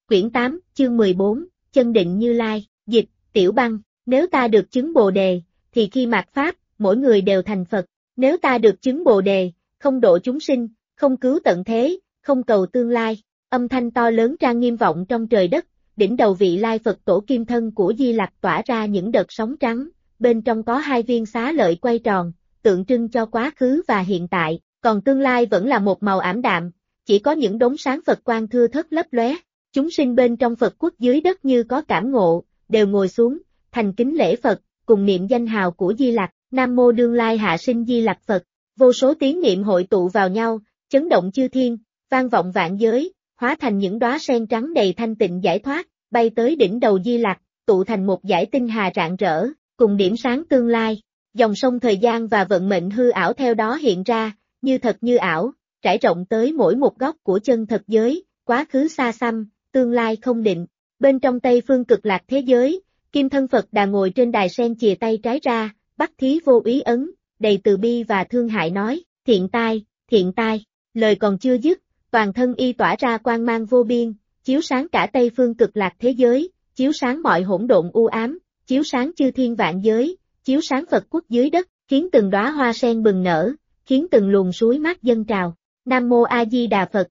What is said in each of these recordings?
Quyển 8, chương 14, chân định Như Lai, dịch, Tiểu Băng, nếu ta được chứng Bồ Đề, thì khi mạt Pháp, mỗi người đều thành Phật, nếu ta được chứng Bồ Đề, không độ chúng sinh, không cứu tận thế, không cầu tương lai, âm thanh to lớn trang nghiêm vọng trong trời đất, đỉnh đầu vị Lai Phật tổ kim thân của Di Lặc tỏa ra những đợt sóng trắng, bên trong có hai viên xá lợi quay tròn, tượng trưng cho quá khứ và hiện tại, còn tương lai vẫn là một màu ảm đạm, chỉ có những đốm sáng Phật quang thưa thớt lấp lóe. Chúng sinh bên trong Phật quốc dưới đất như có cảm ngộ, đều ngồi xuống, thành kính lễ Phật, cùng niệm danh hào của Di Lặc, Nam Mô Đương Lai Hạ Sinh Di Lặc Phật. Vô số tiếng niệm hội tụ vào nhau, chấn động chư thiên, vang vọng vạn giới, hóa thành những đóa sen trắng đầy thanh tịnh giải thoát, bay tới đỉnh đầu Di Lặc, tụ thành một dải tinh hà rạng rỡ, cùng điểm sáng tương lai. Dòng sông thời gian và vận mệnh hư ảo theo đó hiện ra, như thật như ảo, trải rộng tới mỗi một góc của chân thật giới, quá khứ xa xăm, tương lai không định. Bên trong Tây phương cực lạc thế giới, kim thân Phật Đà ngồi trên đài sen chìa tay trái ra, bắt thí vô úy ấn, đầy từ bi và thương hại nói, thiện tai, lời còn chưa dứt, toàn thân y tỏa ra quang mang vô biên, chiếu sáng cả Tây phương cực lạc thế giới, chiếu sáng mọi hỗn độn u ám, chiếu sáng chư thiên vạn giới, chiếu sáng Phật quốc dưới đất, khiến từng đóa hoa sen bừng nở, khiến từng luồng suối mát dâng trào. Nam Mô A Di Đà Phật.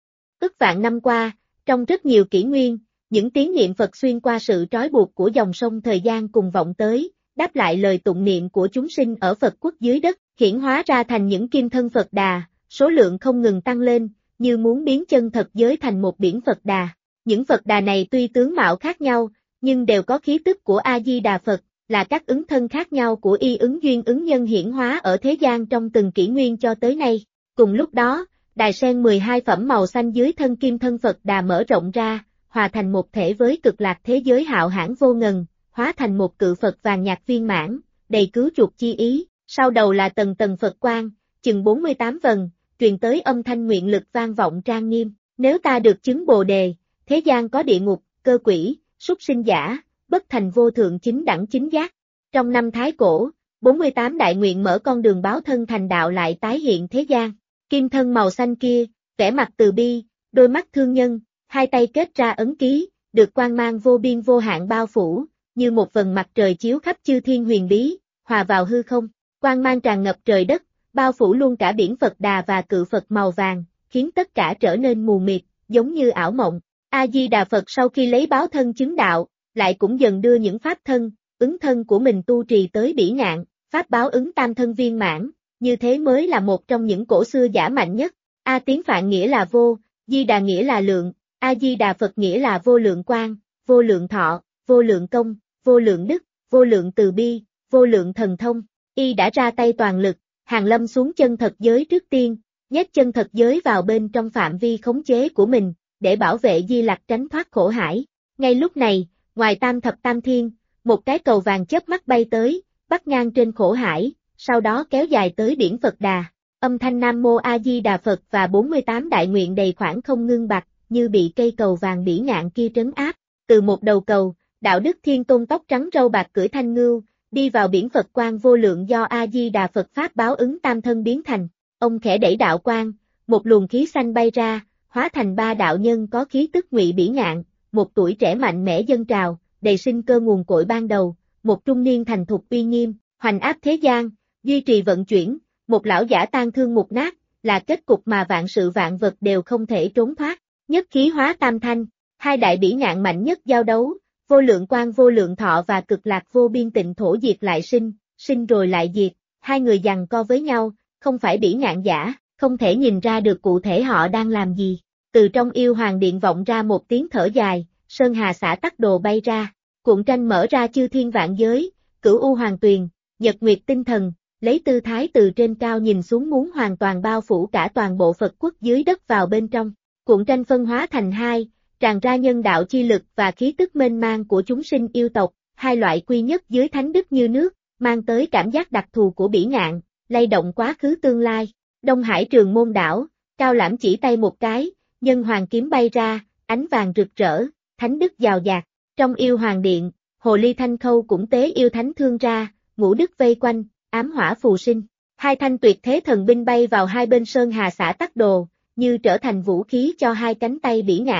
Ức vạn năm qua, trong rất nhiều kỷ nguyên, những tiếng niệm Phật xuyên qua sự trói buộc của dòng sông thời gian cùng vọng tới, đáp lại lời tụng niệm của chúng sinh ở Phật quốc dưới đất, hiển hóa ra thành những kim thân Phật Đà, số lượng không ngừng tăng lên, như muốn biến chân thật giới thành một biển Phật Đà. Những Phật Đà này tuy tướng mạo khác nhau, nhưng đều có khí tức của A Di Đà Phật, là các ứng thân khác nhau của y ứng duyên ứng nhân hiển hóa ở thế gian trong từng kỷ nguyên cho tới nay. Cùng lúc đó, đài sen 12 phẩm màu xanh dưới thân kim thân Phật Đà mở rộng ra, hòa thành một thể với cực lạc thế giới hạo hãn vô ngần, hóa thành một cự Phật vàng nhạt viên mãn, đầy cứu chuộc chi ý, sau đầu là tầng tầng Phật quang, chừng 48 vần, truyền tới âm thanh nguyện lực vang vọng trang nghiêm, nếu ta được chứng Bồ Đề, thế gian có địa ngục, cơ quỷ, súc sinh giả, bất thành vô thượng chính đẳng chính giác. Trong năm Thái Cổ, 48 đại nguyện mở con đường báo thân thành đạo lại tái hiện thế gian. Kim thân màu xanh kia, vẻ mặt từ bi, đôi mắt thương nhân, hai tay kết ra ấn ký, được quang mang vô biên vô hạn bao phủ, như một vầng mặt trời chiếu khắp chư thiên huyền bí, hòa vào hư không, quang mang tràn ngập trời đất, bao phủ luôn cả biển Phật Đà và cự Phật màu vàng, khiến tất cả trở nên mù mịt, giống như ảo mộng. A Di Đà Phật sau khi lấy báo thân chứng đạo, lại cũng dần đưa những pháp thân, ứng thân của mình tu trì tới bỉ ngạn, pháp báo ứng tam thân viên mãn. Như thế mới là một trong những cổ xưa giả mạnh nhất. A tiếng Phạn nghĩa là vô, Di Đà nghĩa là lượng, A Di Đà Phật nghĩa là vô lượng quang, vô lượng thọ, vô lượng công, vô lượng đức, vô lượng từ bi, vô lượng thần thông. Y đã ra tay toàn lực, hàng lâm xuống chân thật giới trước tiên, nhét chân thật giới vào bên trong phạm vi khống chế của mình, để bảo vệ Di Lặc tránh thoát khổ hải. Ngay lúc này, ngoài tam thập tam thiên, một cái cầu vàng chớp mắt bay tới, bắt ngang trên khổ hải, sau đó kéo dài tới biển Phật Đà. Âm thanh Nam Mô A Di Đà Phật và 48 đại nguyện đầy khoảng không ngưng bặt, như bị cây cầu vàng bỉ ngạn kia trấn áp. Từ một đầu cầu, đạo đức thiên tôn tóc trắng râu bạc cưỡi thanh ngưu, đi vào biển Phật quang vô lượng do A Di Đà Phật pháp báo ứng tam thân biến thành. Ông khẽ đẩy đạo quang, một luồng khí xanh bay ra, hóa thành ba đạo nhân có khí tức ngụy bỉ ngạn, một tuổi trẻ mạnh mẽ dâng trào, đầy sinh cơ nguồn cội ban đầu, một trung niên thành thục uy nghiêm, hoành áp thế gian, duy trì vận chuyển, một lão giả tan thương mục nát, là kết cục mà vạn sự vạn vật đều không thể trốn thoát. Nhất khí hóa tam thanh, hai đại bỉ ngạn mạnh nhất giao đấu, vô lượng quang vô lượng thọ và cực lạc vô biên tịnh thổ diệt lại sinh, sinh rồi lại diệt, hai người giằng co với nhau, không phải bỉ ngạn giả, không thể nhìn ra được cụ thể họ đang làm gì. Từ trong yêu hoàng điện vọng ra một tiếng thở dài, sơn hà xả tắc đồ bay ra, cuộn tranh mở ra chư thiên vạn giới, cửu u hoàng tuyền, nhật nguyệt tinh thần, lấy tư thái từ trên cao nhìn xuống muốn hoàn toàn bao phủ cả toàn bộ Phật quốc dưới đất vào bên trong. Cuộn tranh phân hóa thành hai, tràn ra nhân đạo chi lực và khí tức mênh mang của chúng sinh yêu tộc, hai loại quy nhất dưới thánh đức như nước, mang tới cảm giác đặc thù của bỉ ngạn, lay động quá khứ tương lai. Đông Hải Trường Môn đảo, Cao Lãm chỉ tay một cái, nhân hoàng kiếm bay ra, ánh vàng rực rỡ, thánh đức giàu dạt. Trong yêu hoàng điện, Hồ Ly Thanh Khâu cũng tế yêu thánh thương ra, ngũ đức vây quanh, ám hỏa phù sinh. Hai thanh tuyệt thế thần binh bay vào hai bên sơn hà xả tắc đồ, như trở thành vũ khí cho hai cánh tay bỉ ngạn.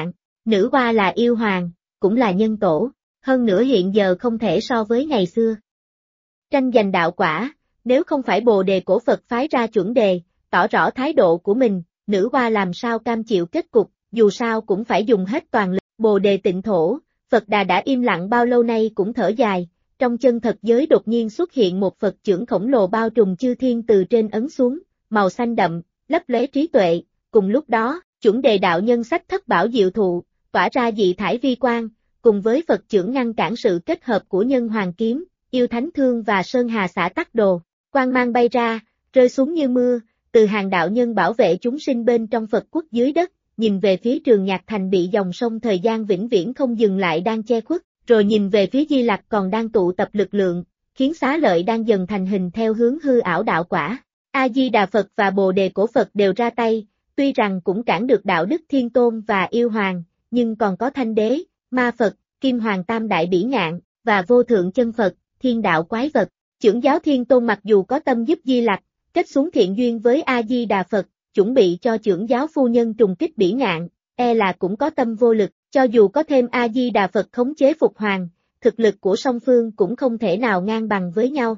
Nữ hoa là yêu hoàng, cũng là nhân tổ, hơn nữa hiện giờ không thể so với ngày xưa. Tranh giành đạo quả, nếu không phải Bồ đề cổ Phật phái ra chuẩn đề, tỏ rõ thái độ của mình, nữ hoa làm sao cam chịu kết cục, dù sao cũng phải dùng hết toàn lực. Bồ đề tịnh thổ, Phật Đà đã im lặng bao lâu nay cũng thở dài, trong chân thật giới đột nhiên xuất hiện một Phật chưởng khổng lồ bao trùm chư thiên từ trên ấn xuống, màu xanh đậm, lấp lóe trí tuệ, cùng lúc đó, chuẩn đề đạo nhân sách thất bảo diệu thụ, tỏa ra dị thải vi quang, cùng với Phật chưởng ngăn cản sự kết hợp của nhân hoàng kiếm, yêu thánh thương và sơn hà xã tắc đồ, quang mang bay ra, rơi xuống như mưa, từ hàng đạo nhân bảo vệ chúng sinh bên trong Phật quốc dưới đất, nhìn về phía Trường Nhạc Thành bị dòng sông thời gian vĩnh viễn không dừng lại đang che khuất, rồi nhìn về phía Di Lặc còn đang tụ tập lực lượng, khiến xá lợi đang dần thành hình theo hướng hư ảo đạo quả. A-di-đà Phật và Bồ đề cổ Phật đều ra tay, tuy rằng cũng cản được đạo đức Thiên Tôn và yêu hoàng, nhưng còn có Thanh Đế, Ma Phật, Kim Hoàng Tam Đại Bỉ Ngạn, và Vô Thượng Chân Phật, Thiên Đạo Quái Vật. Chưởng giáo Thiên Tôn mặc dù có tâm giúp Di Lặc, kết xuống thiện duyên với A-di-đà Phật, chuẩn bị cho chưởng giáo phu nhân trùng kích Bỉ Ngạn, là cũng có tâm vô lực, cho dù có thêm A-di-đà Phật khống chế Phục Hoàng, thực lực của song phương cũng không thể nào ngang bằng với nhau.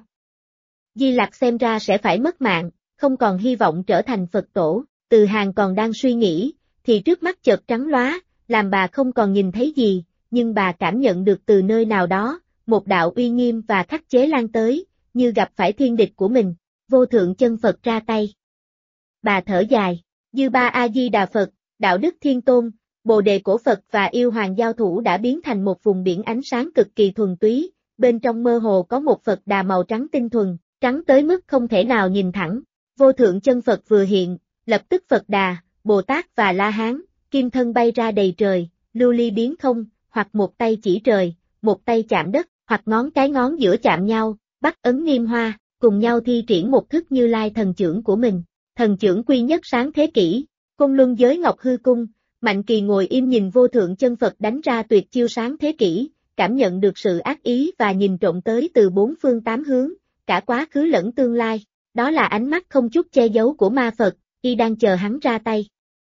Di Lặc xem ra sẽ phải mất mạng, không còn hy vọng trở thành Phật tổ, Từ Hàng còn đang suy nghĩ, thì trước mắt chợt trắng lóa, làm bà không còn nhìn thấy gì, nhưng bà cảm nhận được từ nơi nào đó, một đạo uy nghiêm và khắc chế lan tới, như gặp phải thiên địch của mình, Vô Thượng Chân Phật ra tay. Bà thở dài, Dư Ba A-di-đà Phật, Đạo Đức Thiên Tôn, Bồ đề cổ Phật và yêu hoàng giao thủ đã biến thành một vùng biển ánh sáng cực kỳ thuần túy, bên trong mơ hồ có một Phật đà màu trắng tinh thuần, trắng tới mức không thể nào nhìn thẳng. Vô Thượng Chân Phật vừa hiện, lập tức Phật Đà, Bồ Tát và La Hán, kim thân bay ra đầy trời, lưu ly biến không, hoặc một tay chỉ trời, một tay chạm đất, hoặc ngón cái ngón giữa chạm nhau, bắt ấn niêm hoa, cùng nhau thi triển một thức Như Lai thần chưởng của mình. Thần chưởng quy nhất sáng thế kỷ, Côn Luân giới Ngọc Hư Cung, Mạnh Kỳ ngồi im nhìn Vô Thượng Chân Phật đánh ra tuyệt chiêu sáng thế kỷ, cảm nhận được sự ác ý và nhìn trộm tới từ bốn phương tám hướng, cả quá khứ lẫn tương lai, đó là ánh mắt không chút che giấu của ma Phật, y đang chờ hắn ra tay.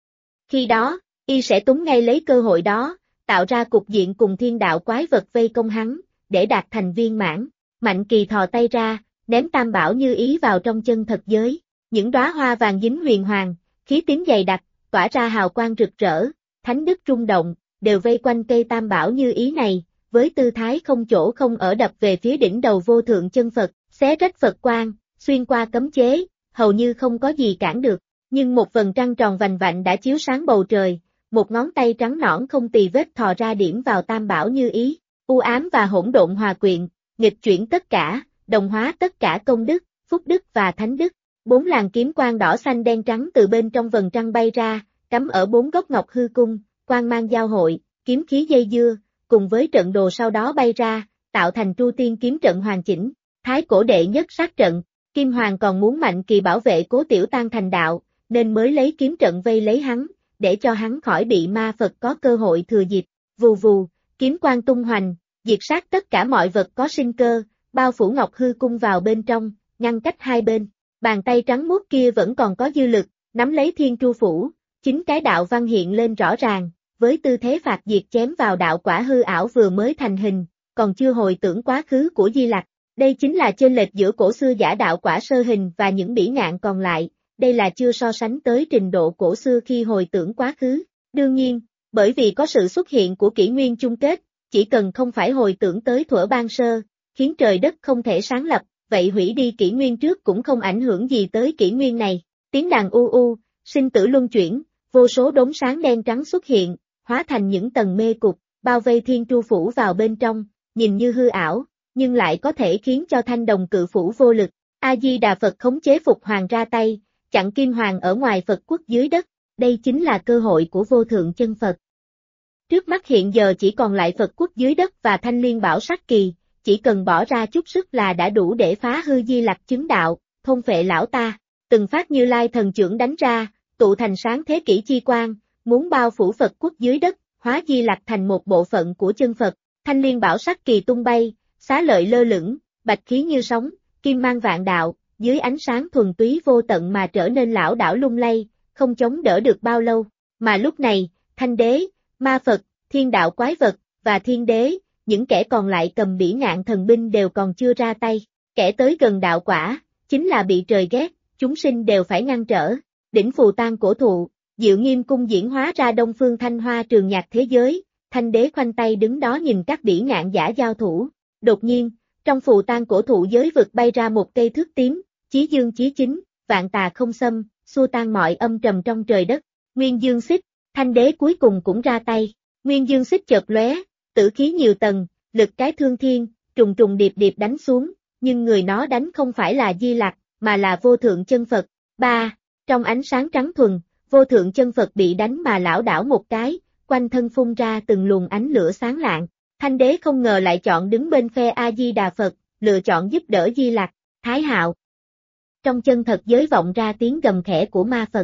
Khi đó, y sẽ túng ngay lấy cơ hội đó, tạo ra cục diện cùng thiên đạo quái vật vây công hắn, để đạt thành viên mãn. Mạnh Kỳ thò tay ra, ném tam bảo như ý vào trong chân thật giới. Những đóa hoa vàng dính huyền hoàng, khí tím dày đặc, tỏa ra hào quang rực rỡ, thánh đức rung động, đều vây quanh cây tam bảo như ý này, với tư thái không chỗ không ở đập về phía đỉnh đầu Vô Thượng Chân Phật, xé rách Phật quang, xuyên qua cấm chế, hầu như không có gì cản được. Nhưng một vầng trăng tròn vành vạnh đã chiếu sáng bầu trời, một ngón tay trắng nõn không tì vết thò ra điểm vào tam bảo như ý, u ám và hỗn độn hòa quyện, nghịch chuyển tất cả, đồng hóa tất cả công đức, phúc đức và thánh đức. 4 làn kiếm quang đỏ xanh đen trắng từ bên trong vầng trăng bay ra, cắm ở 4 góc Ngọc Hư Cung, quang mang giao hội, kiếm khí dây dưa, cùng với trận đồ sau đó bay ra, tạo thành Tru Tiên kiếm trận hoàn chỉnh, thái cổ đệ nhất sát trận. Kim Hoàng còn muốn Mạnh Kỳ bảo vệ Cố Tiểu Tan thành đạo, nên mới lấy kiếm trận vây lấy hắn, để cho hắn khỏi bị ma Phật có cơ hội thừa dịp. Vù vù, kiếm quang tung hoành, diệt sát tất cả mọi vật có sinh cơ, bao phủ Ngọc Hư Cung vào bên trong, ngăn cách hai bên. Bàn tay trắng muốt kia vẫn còn có dư lực, nắm lấy Thiên Tru Phủ, chính cái đạo văn hiện lên rõ ràng, với tư thế phạt diệt chém vào đạo quả hư ảo vừa mới thành hình, còn chưa hồi tưởng quá khứ của Di Lặc. Đây chính là chênh lệch giữa cổ xưa giả đạo quả sơ hình và những bỉ ngạn còn lại, đây là chưa so sánh tới trình độ cổ xưa khi hồi tưởng quá khứ. Đương nhiên, bởi vì có sự xuất hiện của kỷ nguyên chung kết, chỉ cần không phải hồi tưởng tới thuở ban sơ, khiến trời đất không thể sáng lập, vậy hủy đi kỷ nguyên trước cũng không ảnh hưởng gì tới kỷ nguyên này. Tiếng đàn u u, sinh tử luân chuyển, vô số đốm sáng đen trắng xuất hiện, hóa thành những tầng mê cục, bao vây Thiên Tru Phủ vào bên trong, nhìn như hư ảo, nhưng lại có thể khiến cho Thanh Đồng Cự Phủ vô lực. A-di-đà Phật khống chế Phục Hoàng ra tay, chặn Kim Hoàng ở ngoài Phật quốc dưới đất, đây chính là cơ hội của Vô Thượng Chân Phật. Trước mắt hiện giờ chỉ còn lại Phật quốc dưới đất và Thanh Liên Bảo Sắc Kỳ, chỉ cần bỏ ra chút sức là đã đủ để phá hư Di Lặc chứng đạo, thôn phệ lão ta. Từng phát Như Lai thần chưởng đánh ra, tụ thành sáng thế kỷ chi quang, muốn bao phủ Phật quốc dưới đất, hóa Di Lặc thành một bộ phận của chân Phật. Thanh Liên Bảo Sắc Kỳ tung bay, xá lợi lơ lửng, bạch khí như sóng, kim mang vạn đạo, dưới ánh sáng thuần túy vô tận mà trở nên lảo đảo lung lay, không chống đỡ được bao lâu. Mà lúc này, Thanh Đế, Ma Phật, thiên đạo quái vật, và thiên đế, những kẻ còn lại cầm bỉ ngạn thần binh đều còn chưa ra tay. Kẻ tới gần đạo quả, chính là bị trời ghét, chúng sinh đều phải ngăn trở. Đỉnh phù tang cổ thụ, Diệu Nghiêm cung diễn hóa ra Đông Phương Thanh Hoa trường nhạc thế giới, Thanh đế khoanh tay đứng đó nhìn các bỉ ngạn giả giao thủ. Đột nhiên, trong phù tang cổ thụ giới vực bay ra một cây thước tím, chí dương chí chính, vạn tà không xâm, xua tan mọi âm trầm trong trời đất. Nguyên dương xích, Thanh đế cuối cùng cũng ra tay. Nguyên dương xích chợt lóe, tử khí nhiều tầng, lực cái thương thiên, trùng trùng điệp điệp đánh xuống, nhưng người nó đánh không phải là Di Lặc, mà là vô thượng chân Phật. 3. Trong ánh sáng trắng thuần, vô thượng chân Phật bị đánh mà lảo đảo một cái, quanh thân phun ra từng luồng ánh lửa sáng lạng. Thanh đế không ngờ lại chọn đứng bên phe A-di-đà Phật, lựa chọn giúp đỡ Di Lặc, Thái Hạo. Trong chân thật giới vọng ra tiếng gầm khẽ của ma Phật.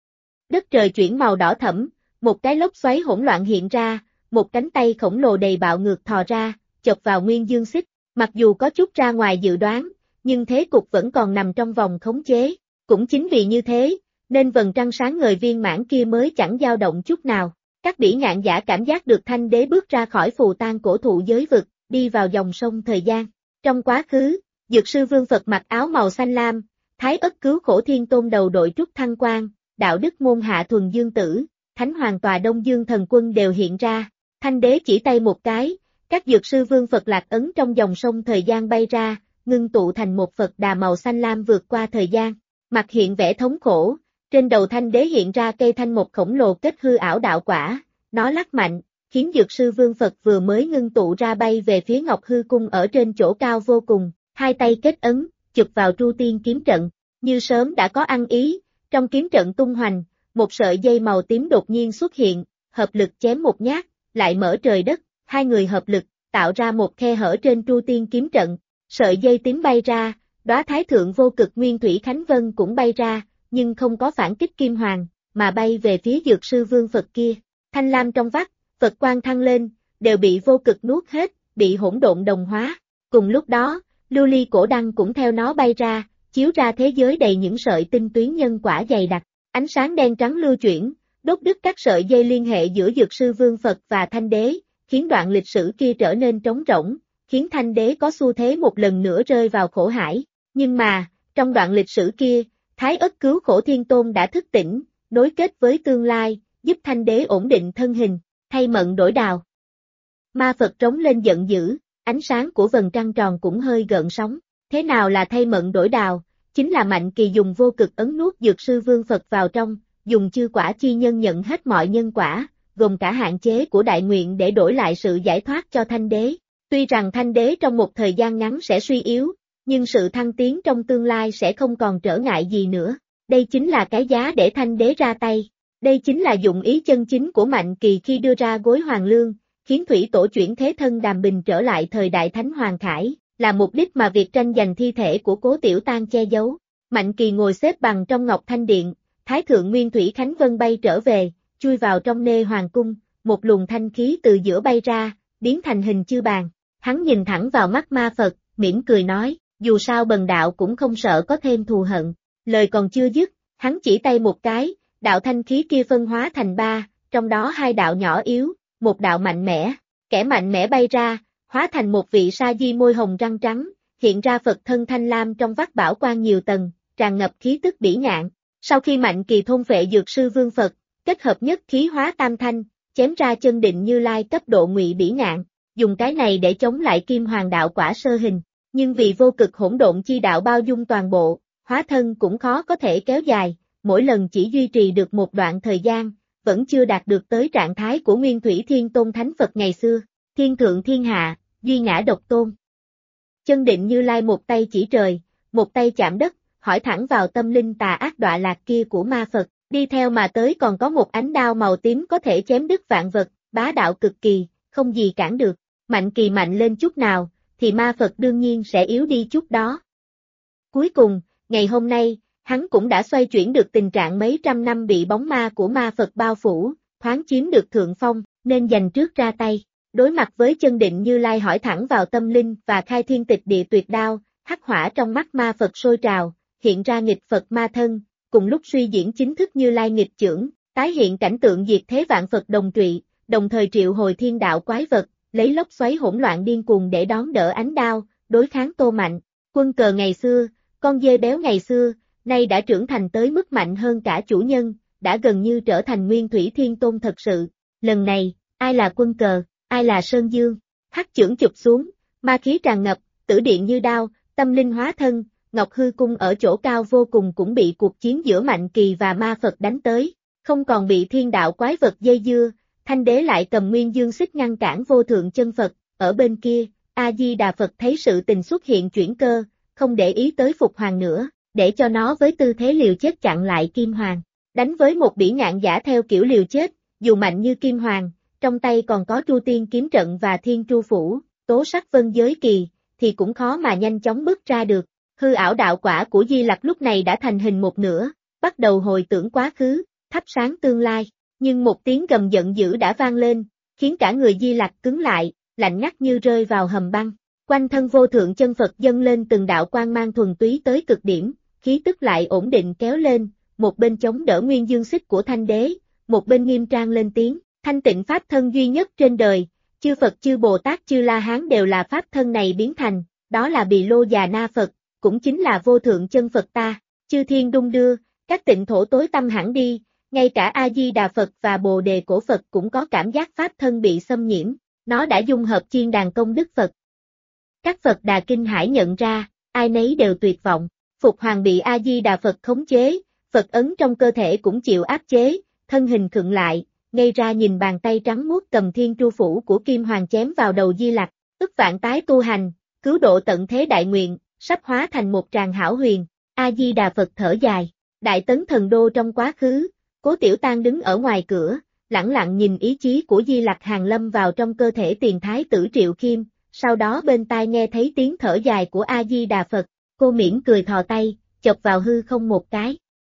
Đất trời chuyển màu đỏ thẫm, một cái lốc xoáy hỗn loạn hiện ra, một cánh tay khổng lồ đầy bạo ngược thò ra, chộp vào Nguyên Dương xích. Mặc dù có chút ra ngoài dự đoán, nhưng thế cục vẫn còn nằm trong vòng khống chế. Cũng chính vì như thế, nên vầng trăng sáng ngời viên mãn kia mới chẳng dao động chút nào. Các bỉ ngạn giả cảm giác được Thanh đế bước ra khỏi phù tang cổ thụ giới vực, đi vào dòng sông thời gian. Trong quá khứ, Dược sư Vương Phật mặc áo màu xanh lam, Thái Ất cứu khổ thiên tôn đầu đội trúc thăng quang, đạo đức môn hạ thuần dương tử, Thánh Hoàng tòa Đông Dương thần quân đều hiện ra. Thanh đế chỉ tay một cái, các dược sư Vương Phật lạc ấn trong dòng sông thời gian bay ra, ngưng tụ thành một Phật đà màu xanh lam vượt qua thời gian. Mặt hiện vẻ thống khổ, trên đầu Thanh đế hiện ra cây thanh một khổng lồ kết hư ảo đạo quả, nó lắc mạnh, khiến dược sư Vương Phật vừa mới ngưng tụ ra bay về phía Ngọc Hư cung ở trên chỗ cao vô cùng, hai tay kết ấn, chụp vào Tru Tiên kiếm trận, như sớm đã có ăn ý, trong kiếm trận tung hoành, một sợi dây màu tím đột nhiên xuất hiện, hợp lực chém một nhát, lại mở trời đất, hai người hợp lực, tạo ra một khe hở trên Tru Tiên kiếm trận, sợi dây tím bay ra, đóa thái thượng vô cực nguyên thủy khánh vân cũng bay ra, nhưng không có phản kích kim hoàng, mà bay về phía dược sư Vương Phật kia. Thanh lam trong vắt, Phật quang thăng lên, đều bị vô cực nuốt hết, bị hỗn độn đồng hóa. Cùng lúc đó, lưu ly cổ đăng cũng theo nó bay ra, chiếu ra thế giới đầy những sợi tinh tuyến nhân quả dày đặc. Ánh sáng đen trắng lưu chuyển, đốt đứt các sợi dây liên hệ giữa dược sư Vương Phật và Thanh đế, khiến đoạn lịch sử kia trở nên trống rỗng, khiến Thanh đế có xu thế một lần nữa rơi vào khổ hải. Nhưng mà, trong đoạn lịch sử kia, Thái Ất cứu khổ thiên tôn đã thức tỉnh, nối kết với tương lai, giúp Thanh đế ổn định thân hình, thay mận đổi đào. Ma Phật trống lên giận dữ, ánh sáng của vầng trăng tròn cũng hơi gợn sóng. Thế nào là thay mận đổi đào? Chính là Mạnh Kỳ dùng vô cực ấn nuốt dược sư Vương Phật vào trong, dùng chư quả chi nhân nhận hết mọi nhân quả, gồm cả hạn chế của đại nguyện để đổi lại sự giải thoát cho Thanh đế. Tuy rằng Thanh đế trong một thời gian ngắn sẽ suy yếu, nhưng sự thăng tiến trong tương lai sẽ không còn trở ngại gì nữa. Đây chính là cái giá để Thanh đế ra tay. Đây chính là dụng ý chân chính của Mạnh Kỳ khi đưa ra gối hoàng lương, khiến thủy tổ chuyển thế thân Đàm Bình trở lại thời đại Thánh Hoàng Khải, là mục đích mà việc tranh giành thi thể của Cố Tiểu Tang che giấu. Mạnh Kỳ ngồi xếp bằng trong Ngọc Thanh Điện, Thái Thượng Nguyên Thủy Khánh Vân bay trở về, chui vào trong nê hoàng cung, một luồng thanh khí từ giữa bay ra, biến thành hình chư bàn. Hắn nhìn thẳng vào mắt ma Phật, mỉm cười nói, dù sao bần đạo cũng không sợ có thêm thù hận. Lời còn chưa dứt, hắn chỉ tay một cái, đạo thanh khí kia phân hóa thành ba, trong đó hai đạo nhỏ yếu, một đạo mạnh mẽ. Kẻ mạnh mẽ bay ra, hóa thành một vị sa di môi hồng răng trắng, hiện ra Phật thân thanh lam trong vắt bảo quan nhiều tầng, tràn ngập khí tức bỉ ngạn. Sau khi Mạnh Kỳ thôn phệ dược sư Vương Phật, kết hợp nhất khí hóa tam thanh, chém ra chân định Như Lai cấp độ ngụy bỉ ngạn, dùng cái này để chống lại Kim Hoàng đạo quả sơ hình. Nhưng vì vô cực hỗn độn chi đạo bao dung toàn bộ, hóa thân cũng khó có thể kéo dài, mỗi lần chỉ duy trì được một đoạn thời gian, vẫn chưa đạt được tới trạng thái của Nguyên Thủy Thiên Tôn Thánh Phật ngày xưa. Thiên thượng thiên hạ, duy ngã độc tôn. Chân định Như Lai một tay chỉ trời, một tay chạm đất, hỏi thẳng vào tâm linh tà ác đọa lạc kia của ma Phật, đi theo mà tới còn có một ánh đao màu tím có thể chém đứt vạn vật, bá đạo cực kỳ, không gì cản được. Mạnh Kỳ mạnh lên chút nào, thì ma Phật đương nhiên sẽ yếu đi chút đó. Cuối cùng, ngày hôm nay, hắn cũng đã xoay chuyển được tình trạng mấy trăm năm bị bóng ma của ma Phật bao phủ, thoáng chiếm được thượng phong, nên giành trước ra tay. Đối mặt với chân định Như Lai hỏi thẳng vào tâm linh và khai thiên tịch địa tuyệt đao, hắc hỏa trong mắt ma Phật sôi trào, hiện ra nghịch Phật ma thân, cùng lúc suy diễn chính thức Như Lai nghịch chưởng, tái hiện cảnh tượng diệt thế vạn Phật đồng trụy, đồng thời triệu hồi thiên đạo quái vật, lấy lốc xoáy hỗn loạn điên cuồng để đón đỡ ánh đao, đối kháng Tô Mạnh. Quân cờ ngày xưa, con dê béo ngày xưa, nay đã trưởng thành tới mức mạnh hơn cả chủ nhân, đã gần như trở thành Nguyên Thủy Thiên Tôn thật sự. Lần này, ai là quân cờ, ai là Sơn Dương? Hắc chưởng chụp xuống, ma khí tràn ngập, tử điện như đao, tâm linh hóa thân, Ngọc Hư Cung ở chỗ cao vô cùng cũng bị cuộc chiến giữa Mạnh Kỳ và ma Phật đánh tới, không còn bị thiên đạo quái vật dây dưa, Thanh Đế lại cầm Nguyên Dương xích ngăn cản vô thượng chân Phật, ở bên kia, A-di-đà Phật thấy sự tình xuất hiện chuyển cơ, không để ý tới Phục Hoàng nữa, để cho nó với tư thế liều chết chặn lại Kim Hoàng, đánh với một bỉ ngạn giả theo kiểu liều chết, dù mạnh như Kim Hoàng, trong tay còn có Tru Tiên kiếm trận và Thiên Tru Phủ, tố sắc vân giới kỳ, thì cũng khó mà nhanh chóng bước ra được. Hư ảo đạo quả của Di Lặc lúc này đã thành hình một nửa, bắt đầu hồi tưởng quá khứ, thắp sáng tương lai, nhưng một tiếng gầm giận dữ đã vang lên, khiến cả người Di Lặc cứng lại, lạnh ngắt như rơi vào hầm băng. Quanh thân vô thượng chân Phật dâng lên từng đạo quang mang thuần túy tới cực điểm, khí tức lại ổn định kéo lên, một bên chống đỡ Nguyên Dương xích của Thanh Đế, một bên nghiêm trang lên tiếng, thanh tịnh pháp thân duy nhất trên đời, chư Phật chư Bồ Tát chư La Hán đều là pháp thân này biến thành, đó là Bì Lô Già Na Phật, cũng chính là vô thượng chân Phật ta, chư thiên đung đưa, các tịnh thổ tối tâm hẳn đi, ngay cả A-di-đà Phật và Bồ Đề Cổ Phật cũng có cảm giác pháp thân bị xâm nhiễm, nó đã dung hợp chiên đàn công đức Phật. Các Phật Đà kinh hãi nhận ra, ai nấy đều tuyệt vọng, Phục Hoàng bị A-di-đà Phật khống chế, Phật ấn trong cơ thể cũng chịu áp chế, thân hình khựng lại, ngây ra nhìn bàn tay trắng muốt cầm Thiên Tru Phủ của Kim Hoàng chém vào đầu Di Lặc, ức vạn tái tu hành, cứu độ tận thế đại nguyện, sắp hóa thành một tràng hảo huyền, A-di-đà Phật thở dài, Đại Tấn Thần Đô trong quá khứ, Cố Tiểu Tang đứng ở ngoài cửa, lẳng lặng nhìn ý chí của Di Lặc hàng lâm vào trong cơ thể tiền thái tử Triệu Khiêm, sau đó bên tai nghe thấy tiếng thở dài của A-di-đà Phật, cô mỉm cười thò tay, chọc vào hư không một cái.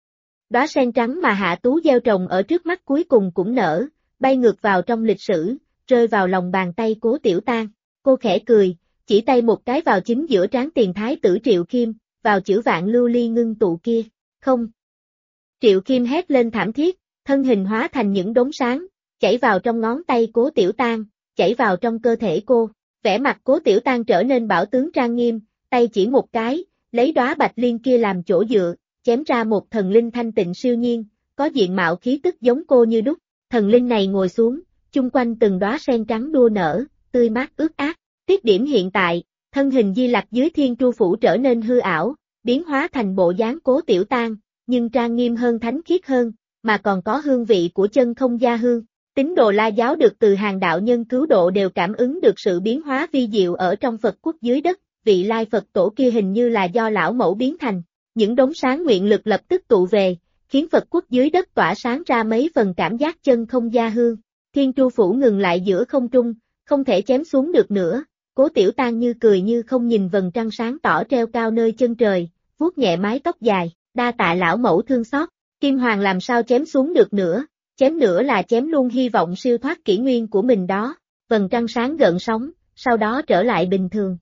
Đóa sen trắng mà Hạ Tú gieo trồng ở trước mắt cuối cùng cũng nở, bay ngược vào trong lịch sử, rơi vào lòng bàn tay Cố Tiểu Tang. Cô khẽ cười, chỉ tay một cái vào chính giữa trán tiền thái tử Triệu Khiêm, vào chữ vạn lưu ly ngưng tụ kia. Không. Triệu Khiêm hét lên thảm thiết, thân hình hóa thành những đốm sáng, chảy vào trong ngón tay Cố Tiểu Tang, chảy vào trong cơ thể cô. Vẻ mặt Cố Tiểu Tang trở nên bảo tướng trang nghiêm, tay chỉ một cái, lấy đóa bạch liên kia làm chỗ dựa, chém ra một thần linh thanh tịnh siêu nhiên, có diện mạo khí tức giống cô như đúc. Thần linh này ngồi xuống, chung quanh từng đóa sen trắng đua nở, tươi mát ướt át. Tiết điểm hiện tại, thân hình Di Lặc dưới Thiên Tru Phủ trở nên hư ảo, biến hóa thành bộ dáng Cố Tiểu Tang, nhưng trang nghiêm hơn thánh khiết hơn, mà còn có hương vị của chân không gia hương. Tín đồ La giáo được từ hàng đạo nhân cứu độ đều cảm ứng được sự biến hóa vi diệu ở trong Phật quốc dưới đất, vị lai Phật tổ kia hình như là do lão mẫu biến thành. Những đốm sáng nguyện lực lập tức tụ về, khiến Phật quốc dưới đất tỏa sáng ra mấy phần cảm giác chân không gia hương. Thiên Tru Phủ ngừng lại giữa không trung, không thể chém xuống được nữa. Cố Tiểu Tang như cười như không nhìn vầng trăng sáng tỏ treo cao nơi chân trời, vuốt nhẹ mái tóc dài, đa tạ lão mẫu thương xót. Kim Hoàng làm sao chém xuống được nữa, chém nữa là chém luôn hy vọng siêu thoát kỷ nguyên của mình đó. Vầng trăng sáng gợn sóng, sau đó trở lại bình thường.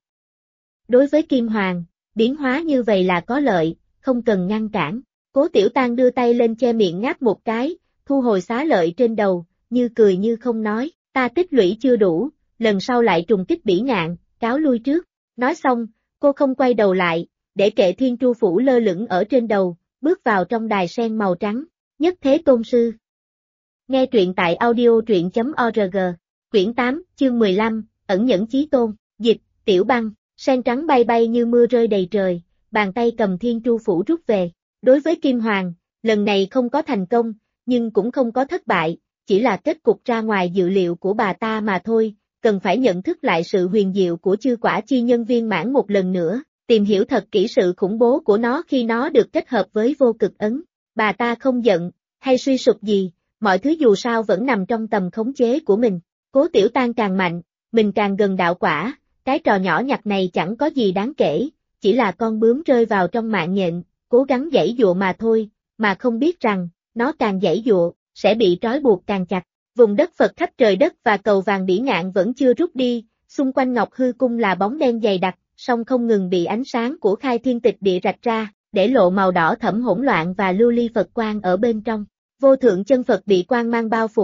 Đối với Kim Hoàng, biến hóa như vậy là có lợi, không cần ngăn cản. Cố Tiểu Tang đưa tay lên che miệng ngáp một cái, thu hồi xá lợi trên đầu, như cười như không nói, ta tích lũy chưa đủ, lần sau lại trùng kích bỉ ngạn, cáo lui trước. Nói xong, cô không quay đầu lại, để kệ Thiên Tru Phủ lơ lửng ở trên đầu, bước vào trong đài sen màu trắng. Nhất Thế Tôn Sư. Nghe truyện tại audio.org, quyển 8, chương 15, ẩn nhẫn chí tôn, dịch, Tiểu Băng, sen trắng bay bay như mưa rơi đầy trời, bàn tay cầm Thiên Tru Phủ rút về. Đối với Kim Hoàng, lần này không có thành công, nhưng cũng không có thất bại, chỉ là kết cục ra ngoài dự liệu của bà ta mà thôi, cần phải nhận thức lại sự huyền diệu của chư quả chi nhân viên mãn một lần nữa, tìm hiểu thật kỹ sự khủng bố của nó khi nó được kết hợp với vô cực ấn. Bà ta không giận, hay suy sụp gì, mọi thứ dù sao vẫn nằm trong tầm khống chế của mình. Cố Tiểu Tang càng mạnh, mình càng gần đạo quả, cái trò nhỏ nhặt này chẳng có gì đáng kể, chỉ là con bướm rơi vào trong mạng nhện, cố gắng giãy dụa mà thôi, mà không biết rằng, nó càng giãy dụa, sẽ bị trói buộc càng chặt. Vùng đất Phật khắp trời đất và cầu vàng bỉ ngạn vẫn chưa rút đi, xung quanh Ngọc Hư Cung là bóng đen dày đặc, song không ngừng bị ánh sáng của khai thiên tịch địa rạch ra, để lộ màu đỏ thẫm hỗn loạn và lưu ly Phật quang ở bên trong. Vô thượng chân Phật bị quang mang bao phủ,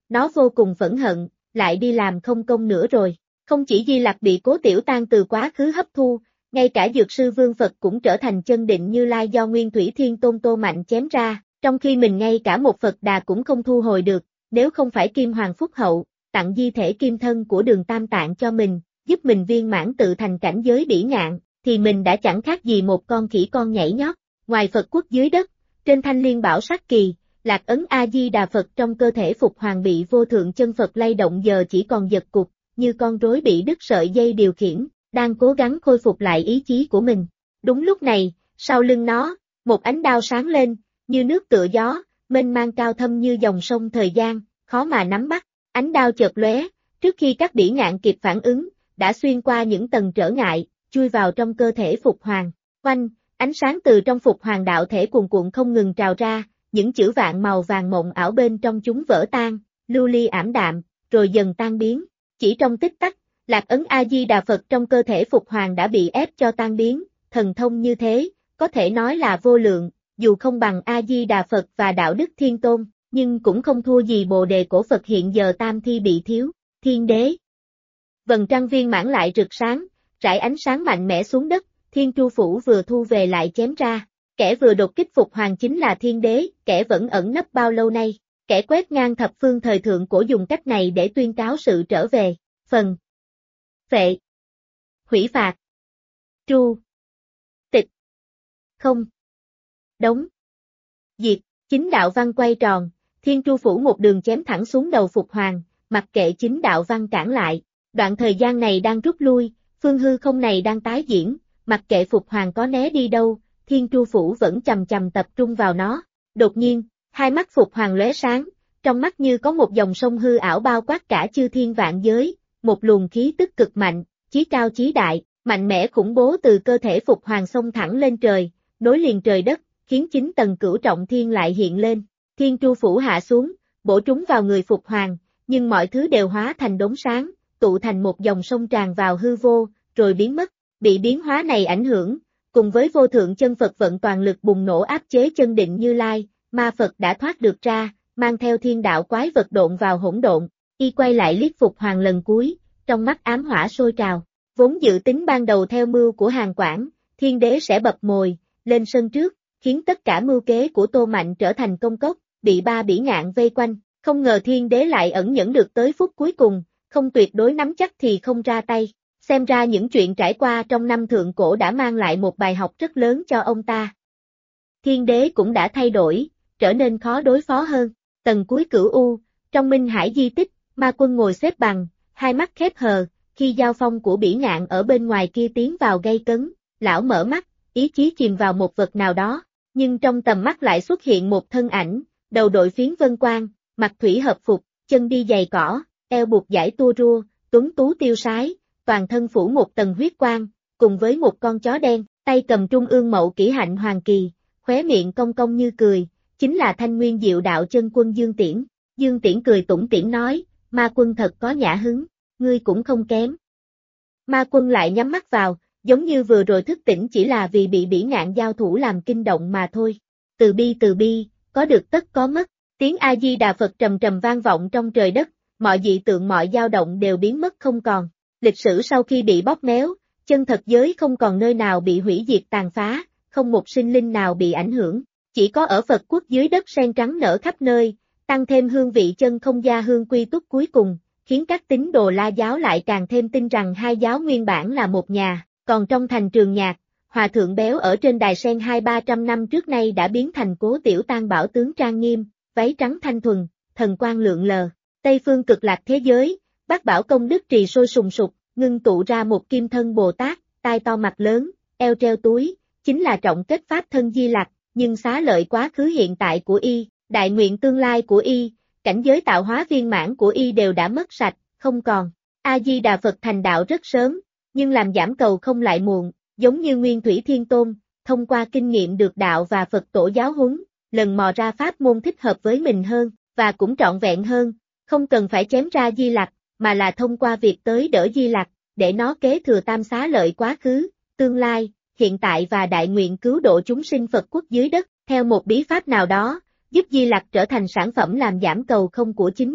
nó vô cùng phẫn hận, lại đi làm không công nữa rồi. Không chỉ Di Lặc bị Cố Tiểu Tang từ quá khứ hấp thu, ngay cả Dược Sư Vương Phật cũng trở thành chân định Như Lai do Nguyên Thủy Thiên Tôn Tô Mạnh chém ra, trong khi mình ngay cả một Phật Đà cũng không thu hồi được, nếu không phải Kim Hoàng Phúc Hậu, tặng di thể kim thân của Đường Tam Tạng cho mình, giúp mình viên mãn tự thành cảnh giới bỉ ngạn, thì mình đã chẳng khác gì một con khỉ con nhảy nhót. Ngoài Phật quốc dưới đất, trên Thanh Liên Bảo Sắc Kỳ, Lạc ấn A-di-đà Phật trong cơ thể Phục Hoàng bị vô thượng chân Phật lay động giờ chỉ còn giật cục, như con rối bị đứt sợi dây điều khiển, đang cố gắng khôi phục lại ý chí của mình. Đúng lúc này, sau lưng nó, một ánh đao sáng lên, như nước tựa gió, mênh mang cao thâm như dòng sông thời gian, khó mà nắm bắt. Ánh đao chợt lóe, trước khi các bỉ ngạn kịp phản ứng, đã xuyên qua những tầng trở ngại, chui vào trong cơ thể Phục Hoàng. Oanh, ánh sáng từ trong Phục Hoàng đạo thể cuồn cuộn không ngừng trào ra, những chữ vạn màu vàng mộng ảo bên trong chúng vỡ tan, lưu ly ảm đạm, rồi dần tan biến. Chỉ trong tích tắc, Lạc ấn A-di-đà Phật trong cơ thể Phục Hoàng đã bị ép cho tan biến, thần thông như thế, có thể nói là vô lượng, dù không bằng A-di-đà Phật và Đạo Đức Thiên Tôn, nhưng cũng không thua gì Bồ Đề cổ Phật hiện giờ tam thi bị thiếu, Thiên Đế. Vầng trăng viên mãn lại rực sáng, rải ánh sáng mạnh mẽ xuống đất, Thiên Tru Phủ vừa thu về lại chém ra. Kẻ vừa đột kích Phục Hoàng chính là Thiên Đế, kẻ vẫn ẩn nấp bao lâu nay. Kẻ quét ngang thập phương thời thượng cổ dùng cách này để tuyên cáo sự trở về. Phần Phệ, hủy phạt, tru, tịch, không, đóng, diệt. Chính đạo văn quay tròn, Thiên Tru Phủ một đường chém thẳng xuống đầu Phục Hoàng, mặc kệ chính đạo văn cản lại. Đoạn thời gian này đang rút lui, phương hư không này đang tái diễn, mặc kệ Phục Hoàng có né đi đâu, Thiên Tru Phủ vẫn chầm chầm tập trung vào nó. Đột nhiên, hai mắt Phục Hoàng lóe sáng, trong mắt như có một dòng sông hư ảo bao quát cả chư thiên vạn giới, một luồng khí tức cực mạnh, chí cao chí đại, mạnh mẽ khủng bố từ cơ thể Phục Hoàng xông thẳng lên trời, nối liền trời đất, khiến 9 tầng cửu trọng thiên lại hiện lên. Thiên Tru Phủ hạ xuống, bổ trúng vào người Phục Hoàng, nhưng mọi thứ đều hóa thành đốm sáng, tụ thành một dòng sông tràn vào hư vô, rồi biến mất. Bị biến hóa này ảnh hưởng, cùng với vô thượng chân Phật vận toàn lực bùng nổ áp chế chân định Như Lai, ma Phật đã thoát được ra, mang theo thiên đạo quái vật độn vào hỗn độn. Y quay lại liếc Phục Hoàng lần cuối, trong mắt ám hỏa sôi trào. Vốn dự tính ban đầu theo mưu của Hàn Quảng, Thiên Đế sẽ bập mồi, lên sân trước, khiến tất cả mưu kế của Tô Mạnh trở thành công cốc, bị ba bỉ ngạn vây quanh. Không ngờ Thiên Đế lại ẩn nhẫn được tới phút cuối cùng, không tuyệt đối nắm chắc thì không ra tay. Xem ra những chuyện trải qua trong năm thượng cổ đã mang lại một bài học rất lớn cho ông ta. Thiên Đế cũng đã thay đổi, trở nên khó đối phó hơn. Tầng cuối Cửu U, trong Minh Hải di tích, Ma Quân ngồi xếp bằng, hai mắt khép hờ, khi giao phong của bỉ ngạn ở bên ngoài kia tiến vào gây cấn, lão mở mắt, ý chí chìm vào một vật nào đó, nhưng trong tầm mắt lại xuất hiện một thân ảnh, đầu đội phiến vân quang, mặc thủy hợp phục, chân đi giày cỏ, eo buộc dải tua rua, tuấn tú tiêu sái, toàn thân phủ một tầng huyết quang, cùng với một con chó đen, tay cầm trung ương mậu kỷ hạnh hoàng kỳ, khóe miệng cong cong như cười, chính là Thanh Nguyên Diệu Đạo Chân Quân Dương Tiễn. Dương Tiễn cười tủm tỉm nói, Ma Quân thật có nhã hứng, ngươi cũng không kém. Ma Quân lại nhắm mắt vào, giống như vừa rồi thức tỉnh chỉ là vì bị bỉ ngạn giao thủ làm kinh động mà thôi. Từ bi, có được tất có mất, tiếng A-di-đà Phật trầm trầm vang vọng trong trời đất, mọi dị tượng mọi dao động đều biến mất không còn. Lịch sử sau khi bị bóp méo, chân thật giới không còn nơi nào bị hủy diệt tàn phá, không một sinh linh nào bị ảnh hưởng, chỉ có ở Phật quốc dưới đất sen trắng nở khắp nơi, tăng thêm hương vị chân không gia hương quy túc cuối cùng, khiến các tín đồ La giáo lại càng thêm tin rằng hai giáo nguyên bản là một nhà, còn trong thành Trường Nhạc, Hòa Thượng Béo ở trên đài sen 200-300 năm trước nay đã biến thành Cố Tiểu Tang bảo tướng trang nghiêm, váy trắng thanh thuần, thần quang lượn lờ. Tây phương cực lạc thế giới, Bát Bảo công đức trì sôi sùng sục, ngưng tụ ra một kim thân Bồ Tát, tai to mặt lớn, eo treo túi, chính là trọng kết pháp thân Di Lặc, nhưng xá lợi quá khứ hiện tại của y, đại nguyện tương lai của y, cảnh giới tạo hóa viên mãn của y đều đã mất sạch, không còn. A-di-đà Phật thành đạo rất sớm, nhưng làm giảm cầu không lại muộn, giống như Nguyên Thủy Thiên Tôn, thông qua kinh nghiệm được đạo và Phật tổ giáo huấn, lần mò ra pháp môn thích hợp với mình hơn, và cũng trọn vẹn hơn, không cần phải chém ra Di Lặc, mà là thông qua việc tới đỡ Di Lặc, để nó kế thừa tam xá lợi quá khứ, tương lai, hiện tại và đại nguyện cứu độ chúng sinh Phật quốc dưới đất, theo một bí pháp nào đó, giúp Di Lặc trở thành sản phẩm làm giảm cầu không của chính mình.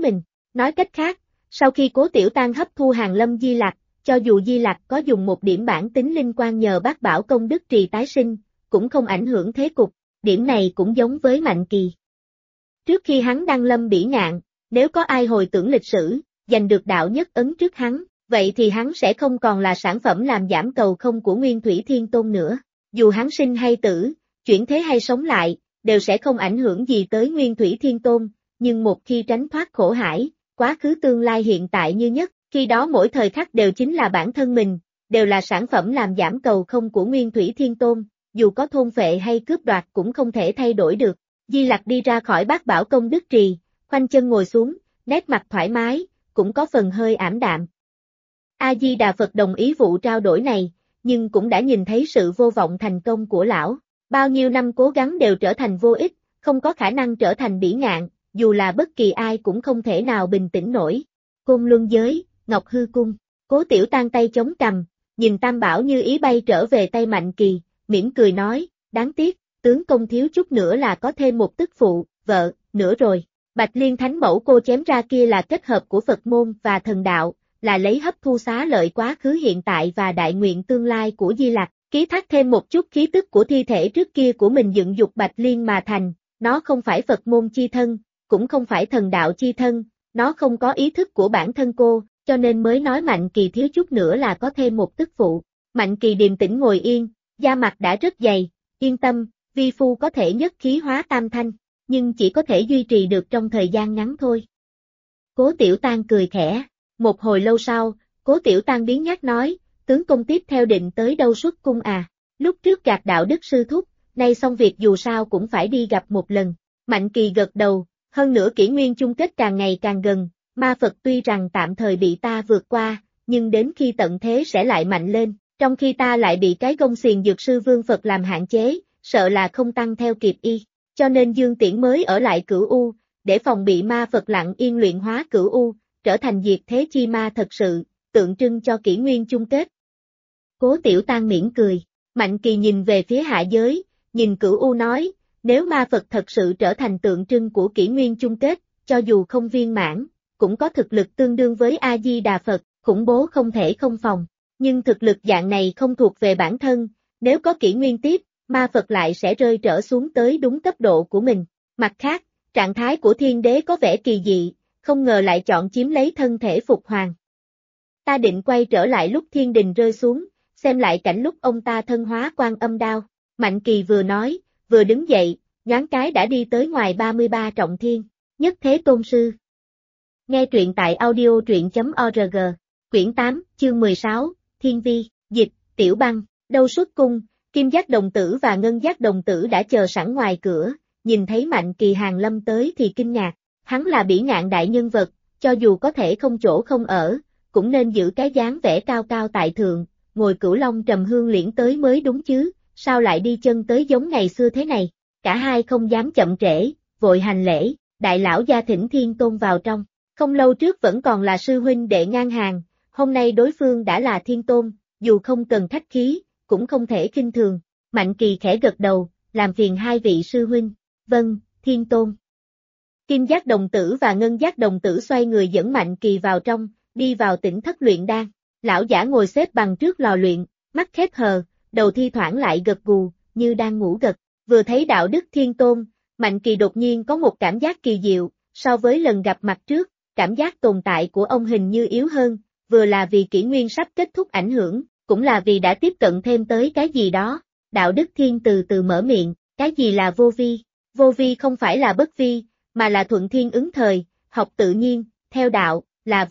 Nói cách khác, sau khi Cố Tiểu Tan hấp thu Hàn Lâm Di Lặc, cho dù Di Lặc có dùng một điểm bản tính linh quan nhờ bác bảo công đức trì tái sinh, cũng không ảnh hưởng thế cục, điểm này cũng giống với Mạnh Kỳ. Trước khi hắn đăng lâm bỉ ngạn, nếu có ai hồi tưởng lịch sử, giành được đạo nhất ấn trước hắn, vậy thì hắn sẽ không còn là sản phẩm làm giảm cầu không của Nguyên Thủy Thiên Tôn nữa. Dù hắn sinh hay tử, chuyển thế hay sống lại, đều sẽ không ảnh hưởng gì tới Nguyên Thủy Thiên Tôn, nhưng một khi tránh thoát khổ hải, quá khứ tương lai hiện tại như nhất, khi đó mỗi thời khắc đều chính là bản thân mình, đều là sản phẩm làm giảm cầu không của Nguyên Thủy Thiên Tôn, dù có thôn phệ hay cướp đoạt cũng không thể thay đổi được. Di Lặc đi ra khỏi bát bảo công đức trì, khoanh chân ngồi xuống, nét mặt thoải mái, cũng có phần hơi ảm đạm. A-di-đà Phật đồng ý vụ trao đổi này, nhưng cũng đã nhìn thấy sự vô vọng thành công của lão. Bao nhiêu năm cố gắng đều trở thành vô ích, không có khả năng trở thành bỉ ngạn, dù là bất kỳ ai cũng không thể nào bình tĩnh nổi. Côn Luân Giới, Ngọc Hư Cung, Cố Tiểu Tan tay chống cằm, nhìn Tam Bảo như ý bay trở về tay Mạnh Kỳ, mỉm cười nói, đáng tiếc, tướng công thiếu chút nữa là có thêm một tức phụ, vợ, nữa rồi. Bạch Liên Thánh Mẫu cô chém ra kia là kết hợp của Phật môn và thần đạo, là lấy hấp thu xá lợi quá khứ hiện tại và đại nguyện tương lai của Di Lặc, ký thác thêm một chút khí tức của thi thể trước kia của mình dựng dục Bạch Liên mà thành, nó không phải Phật môn chi thân, cũng không phải thần đạo chi thân, nó không có ý thức của bản thân cô, cho nên mới nói Mạnh Kỳ thiếu chút nữa là có thêm một tức phụ. Mạnh Kỳ điềm tĩnh ngồi yên, da mặt đã rất dày, yên tâm, vi phu có thể nhất khí hóa tam thanh, nhưng chỉ có thể duy trì được trong thời gian ngắn thôi. Cố Tiểu Tan cười khẽ, một hồi lâu sau, Cố Tiểu Tan biến nhát nói, tướng công tiếp theo định tới đâu xuất cung à, lúc trước gạt đạo đức sư thúc, nay xong việc dù sao cũng phải đi gặp một lần. Mạnh Kỳ gật đầu, hơn nữa kỷ nguyên chung kết càng ngày càng gần, ma Phật tuy rằng tạm thời bị ta vượt qua, nhưng đến khi tận thế sẽ lại mạnh lên, trong khi ta lại bị cái gông xiềng dược sư Vương Phật làm hạn chế, sợ là không tăng theo kịp y, cho nên Dương Tiễn mới ở lại Cửu U, để phòng bị ma Phật lặng yên luyện hóa Cửu U, trở thành diệt thế chi ma thật sự, tượng trưng cho kỷ nguyên chung kết. Cố Tiểu Tan mỉm cười, Mạnh Kỳ nhìn về phía hạ giới, nhìn Cửu U nói, nếu ma Phật thật sự trở thành tượng trưng của kỷ nguyên chung kết, cho dù không viên mãn, cũng có thực lực tương đương với A-di-đà Phật, khủng bố không thể không phòng, nhưng thực lực dạng này không thuộc về bản thân, nếu có kỷ nguyên tiếp, ma Phật lại sẽ rơi trở xuống tới đúng cấp độ của mình. Mặt khác, trạng thái của thiên đế có vẻ kỳ dị, không ngờ lại chọn chiếm lấy thân thể Phục Hoàng. Ta định quay trở lại lúc thiên đình rơi xuống, xem lại cảnh lúc ông ta thân hóa Quan Âm Đao. Mạnh Kỳ vừa nói, vừa đứng dậy, nhoáng cái đã đi tới ngoài 33 trọng thiên, Nhất Thế Tôn Sư. Nghe truyện tại audio truyện.org, quyển 8, chương 16, Thiên Vi, dịch, Tiểu Băng, đâu xuất cung, Kim Giác Đồng Tử và Ngân Giác Đồng Tử đã chờ sẵn ngoài cửa, nhìn thấy Mạnh Kỳ Hàn Lâm tới thì kinh ngạc, hắn là bỉ ngạn đại nhân vật, cho dù có thể không chỗ không ở, cũng nên giữ cái dáng vẻ cao cao tại thượng, ngồi Cửu Long trầm hương liễn tới mới đúng chứ, sao lại đi chân tới giống ngày xưa thế này, cả hai không dám chậm trễ, vội hành lễ, đại lão gia thỉnh Thiên Tôn vào trong, không lâu trước vẫn còn là sư huynh đệ ngang hàng, hôm nay đối phương đã là Thiên Tôn, dù không cần khách khí, cũng không thể khinh thường. Mạnh Kỳ khẽ gật đầu, làm phiền hai vị sư huynh, vâng, Thiên Tôn. Kim Giác Đồng Tử và Ngân Giác Đồng Tử xoay người dẫn Mạnh Kỳ vào trong, đi vào tỉnh thất luyện đan. Lão giả ngồi xếp bằng trước lò luyện, mắt khép hờ, đầu thi thoảng lại gật gù, như đang ngủ gật. Vừa thấy đạo đức Thiên Tôn, Mạnh Kỳ đột nhiên có một cảm giác kỳ diệu, so với lần gặp mặt trước, cảm giác tồn tại của ông hình như yếu hơn, vừa là vì kỷ nguyên sắp kết thúc ảnh hưởng, cũng là vì đã tiếp cận thêm tới cái gì đó. Đạo đức Thiên từ từ mở miệng, cái gì là vô vi? Vô vi không phải là bất vi, mà là thuận thiên ứng thời, học tự nhiên, theo đạo, là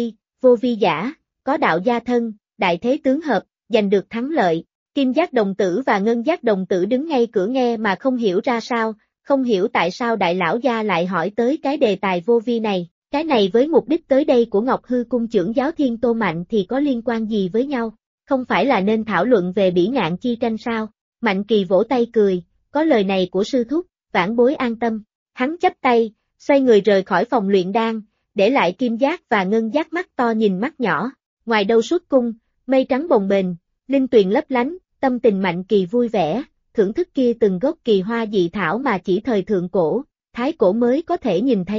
vô vi giả, có đạo gia thân, đại thế tướng hợp, giành được thắng lợi. Kim Giác Đồng Tử và Ngân Giác Đồng Tử đứng ngay cửa nghe mà không hiểu ra sao, không hiểu tại sao đại lão gia lại hỏi tới cái đề tài vô vi này, cái này với mục đích tới đây của Ngọc Hư Cung trưởng giáo Thiên Tô Mạnh thì có liên quan gì với nhau, không phải là nên thảo luận về bỉ ngạn chi tranh sao? Mạnh Kỳ vỗ tay cười, có lời này của sư thúc, vãn bối an tâm, hắn chắp tay, xoay người rời khỏi phòng luyện đan, để lại Kim Giác và Ngân Giác mắt to nhìn mắt nhỏ, ngoài đâu xuất cung, mây trắng bồng bềnh, linh tuyền lấp lánh, tâm tình Mạnh Kỳ vui vẻ, thưởng thức kia từng gốc kỳ hoa dị thảo mà chỉ thời thượng cổ, thái cổ mới có thể nhìn thấy,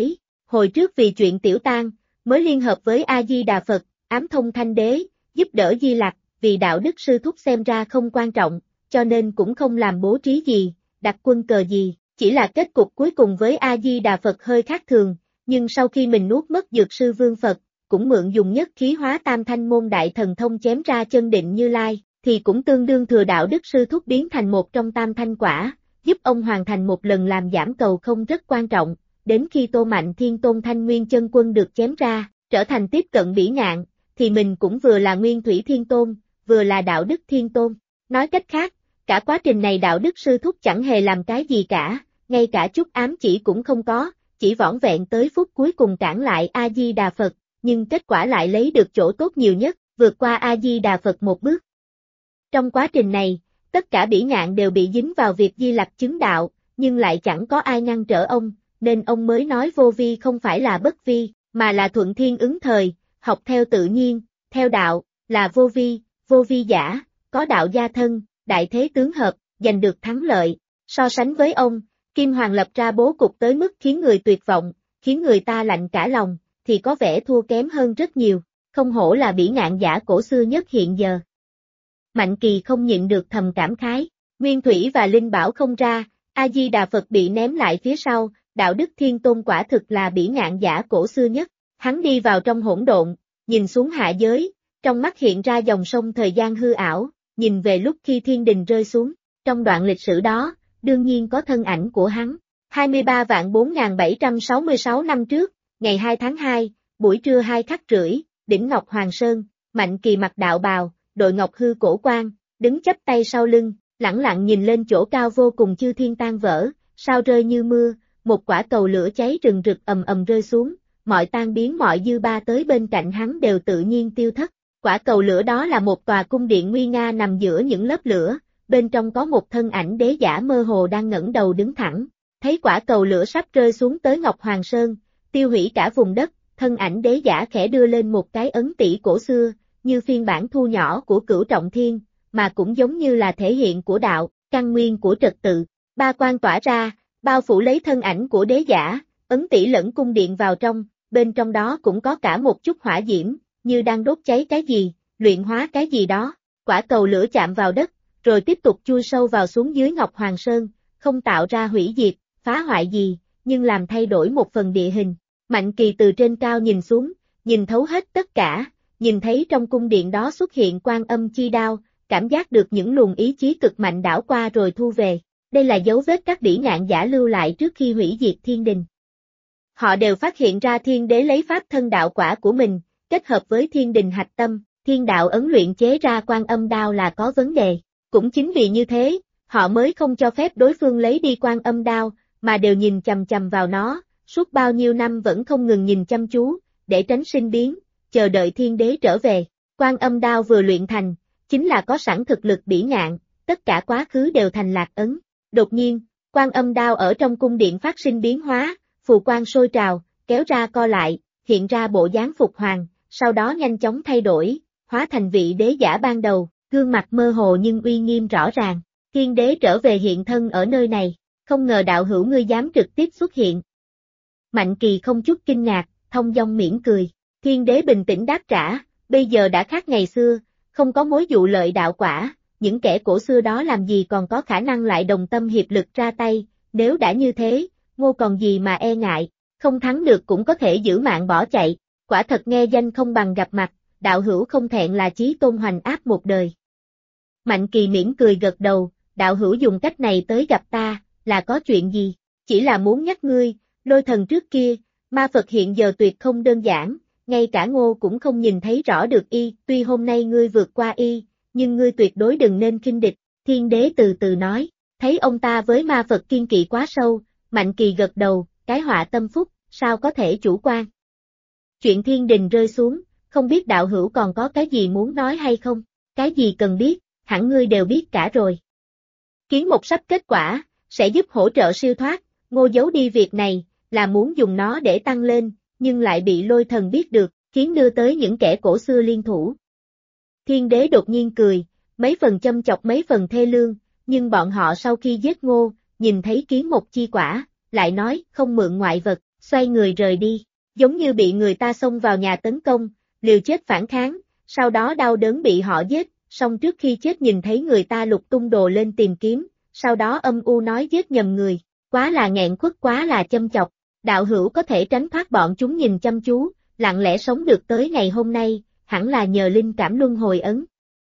hồi trước vì chuyện Tiểu Tang, mới liên hợp với A-di-đà Phật, ám thông Thanh Đế, giúp đỡ Di Lặc, vì đạo đức sư thúc xem ra không quan trọng, cho nên cũng không làm bố trí gì, đặt quân cờ gì, chỉ là kết cục cuối cùng với A-di-đà Phật hơi khác thường, nhưng sau khi mình nuốt mất Dược Sư Vương Phật, cũng mượn dùng nhất khí hóa tam thanh môn đại thần thông chém ra chân định Như Lai, thì cũng tương đương thừa đạo đức sư thúc biến thành một trong tam thanh quả, giúp ông hoàn thành một lần làm giảm cầu không rất quan trọng, đến khi Tô Mạnh Thiên Tôn Thanh Nguyên chân quân được chém ra, trở thành tiếp cận Bỉ Ngạn, thì mình cũng vừa là Nguyên Thủy Thiên Tôn, vừa là đạo đức Thiên Tôn. Nói cách khác, cả quá trình này đạo đức sư thúc chẳng hề làm cái gì cả, ngay cả chút ám chỉ cũng không có, chỉ vỏn vẹn tới phút cuối cùng cản lại A-di-đà Phật, nhưng kết quả lại lấy được chỗ tốt nhiều nhất, vượt qua A-di-đà Phật một bước. Trong quá trình này, tất cả Bỉ Ngạn đều bị dính vào việc Di Lặc chứng đạo, nhưng lại chẳng có ai ngăn trở ông, nên ông mới nói vô vi không phải là bất vi, mà là thuận thiên ứng thời, học theo tự nhiên, theo đạo, là vô vi giả, có đạo gia thân, đại thế tướng hợp, giành được thắng lợi. So sánh với ông, Kim Hoàng lập ra bố cục tới mức khiến người tuyệt vọng, khiến người ta lạnh cả lòng, thì có vẻ thua kém hơn rất nhiều, không hổ là Bỉ Ngạn giả cổ xưa nhất hiện giờ. Mạnh Kỳ không nhịn được thầm cảm khái, Nguyên Thủy và Linh Bảo không ra, A-di-đà Phật bị ném lại phía sau, đạo đức Thiên Tôn quả thực là Bỉ Ngạn giả cổ xưa nhất. Hắn đi vào trong hỗn độn, nhìn xuống hạ giới, trong mắt hiện ra dòng sông thời gian hư ảo, nhìn về lúc khi thiên đình rơi xuống, trong đoạn lịch sử đó, đương nhiên có thân ảnh của hắn. 23.4766 năm trước, ngày 2 tháng 2, buổi trưa 2:30, đỉnh Ngọc Hoàng Sơn, Mạnh Kỳ mặc đạo bào, đội ngọc hư cổ quan, đứng chắp tay sau lưng, lẳng lặng nhìn lên chỗ cao vô cùng chư thiên tan vỡ, sao rơi như mưa, một quả cầu lửa cháy rừng rực ầm ầm rơi xuống, mọi tan biến mọi dư ba tới bên cạnh hắn đều tự nhiên tiêu thất. Quả cầu lửa đó là một tòa cung điện nguy nga nằm giữa những lớp lửa, bên trong có một thân ảnh đế giả mơ hồ đang ngẩng đầu đứng thẳng. Thấy quả cầu lửa sắp rơi xuống tới Ngọc Hoàng Sơn, tiêu hủy cả vùng đất, thân ảnh đế giả khẽ đưa lên một cái ấn tỷ cổ xưa, như phiên bản thu nhỏ của Cửu Trọng Thiên, mà cũng giống như là thể hiện của đạo, căn nguyên của trật tự. Ba quang tỏa ra, bao phủ lấy thân ảnh của đế giả, ấn tỷ lẫn cung điện vào trong, bên trong đó cũng có cả một chút hỏa diễm, như đang đốt cháy cái gì, luyện hóa cái gì đó. Quả cầu lửa chạm vào đất, rồi tiếp tục chui sâu vào xuống dưới Ngọc Hoàng Sơn, không tạo ra hủy diệt, phá hoại gì, nhưng làm thay đổi một phần địa hình. Mạnh Kỳ từ trên cao nhìn xuống, nhìn thấu hết tất cả, nhìn thấy trong cung điện đó xuất hiện Quan Âm chi đao, cảm giác được những luồng ý chí cực mạnh đảo qua rồi thu về. Đây là dấu vết các Bỉ Ngạn giả lưu lại trước khi hủy diệt thiên đình. Họ đều phát hiện ra thiên đế lấy pháp thân đạo quả của mình, kết hợp với thiên đình hạch tâm, thiên đạo ấn luyện chế ra Quan Âm đao là có vấn đề. Cũng chính vì như thế, họ mới không cho phép đối phương lấy đi Quan Âm đao, mà đều nhìn chằm chằm vào nó, suốt bao nhiêu năm vẫn không ngừng nhìn chăm chú, để tránh sinh biến, chờ đợi thiên đế trở về. Quan Âm đao vừa luyện thành, chính là có sẵn thực lực Bỉ Ngạn, tất cả quá khứ đều thành lạc ấn. Đột nhiên, Quan Âm đao ở trong cung điện phát sinh biến hóa, phù quang sôi trào, kéo ra co lại, hiện ra bộ dáng Phục Hoàng, sau đó nhanh chóng thay đổi, hóa thành vị đế giả ban đầu, gương mặt mơ hồ nhưng uy nghiêm rõ ràng. Thiên đế trở về hiện thân ở nơi này, không ngờ đạo hữu ngươi dám trực tiếp xuất hiện. Mạnh Kỳ không chút kinh ngạc, thông dong mỉm cười. Thiên đế bình tĩnh đáp trả, bây giờ đã khác ngày xưa, không có mối dụ lợi đạo quả, những kẻ cổ xưa đó làm gì còn có khả năng lại đồng tâm hiệp lực ra tay, nếu đã như thế, Ngô còn gì mà e ngại, không thắng được cũng có thể giữ mạng bỏ chạy, quả thật nghe danh không bằng gặp mặt, đạo hữu không thẹn là chí tôn hoành áp một đời. Mạnh Kỳ mỉm cười gật đầu, đạo hữu dùng cách này tới gặp ta, là có chuyện gì, chỉ là muốn nhắc ngươi, Lôi Thần trước kia, ma Phật hiện giờ tuyệt không đơn giản, ngay cả Ngô cũng không nhìn thấy rõ được y, tuy hôm nay ngươi vượt qua y, nhưng ngươi tuyệt đối đừng nên khinh địch, thiên đế từ từ nói, thấy ông ta với ma Phật kiên kỵ quá sâu, Mạnh Kỳ gật đầu, cái họa tâm phúc, sao có thể chủ quan. Chuyện thiên đình rơi xuống, không biết đạo hữu còn có cái gì muốn nói hay không, cái gì cần biết, hẳn ngươi đều biết cả rồi. Kiến một sắp kết quả, sẽ giúp hỗ trợ siêu thoát, Ngô giấu đi việc này, là muốn dùng nó để tăng lên, nhưng lại bị Lôi Thần biết được, khiến đưa tới những kẻ cổ xưa liên thủ. Thiên đế đột nhiên cười, mấy phần châm chọc mấy phần thê lương, nhưng bọn họ sau khi giết Ngô, nhìn thấy kiến một chi quả, lại nói không mượn ngoại vật, xoay người rời đi, giống như bị người ta xông vào nhà tấn công, liều chết phản kháng, sau đó đau đớn bị họ giết, xong trước khi chết nhìn thấy người ta lục tung đồ lên tìm kiếm, sau đó âm u nói giết nhầm người, quá là nghẹn khuất quá là châm chọc, đạo hữu có thể tránh thoát bọn chúng nhìn chăm chú, lặng lẽ sống được tới ngày hôm nay, hẳn là nhờ linh cảm luân hồi ấn.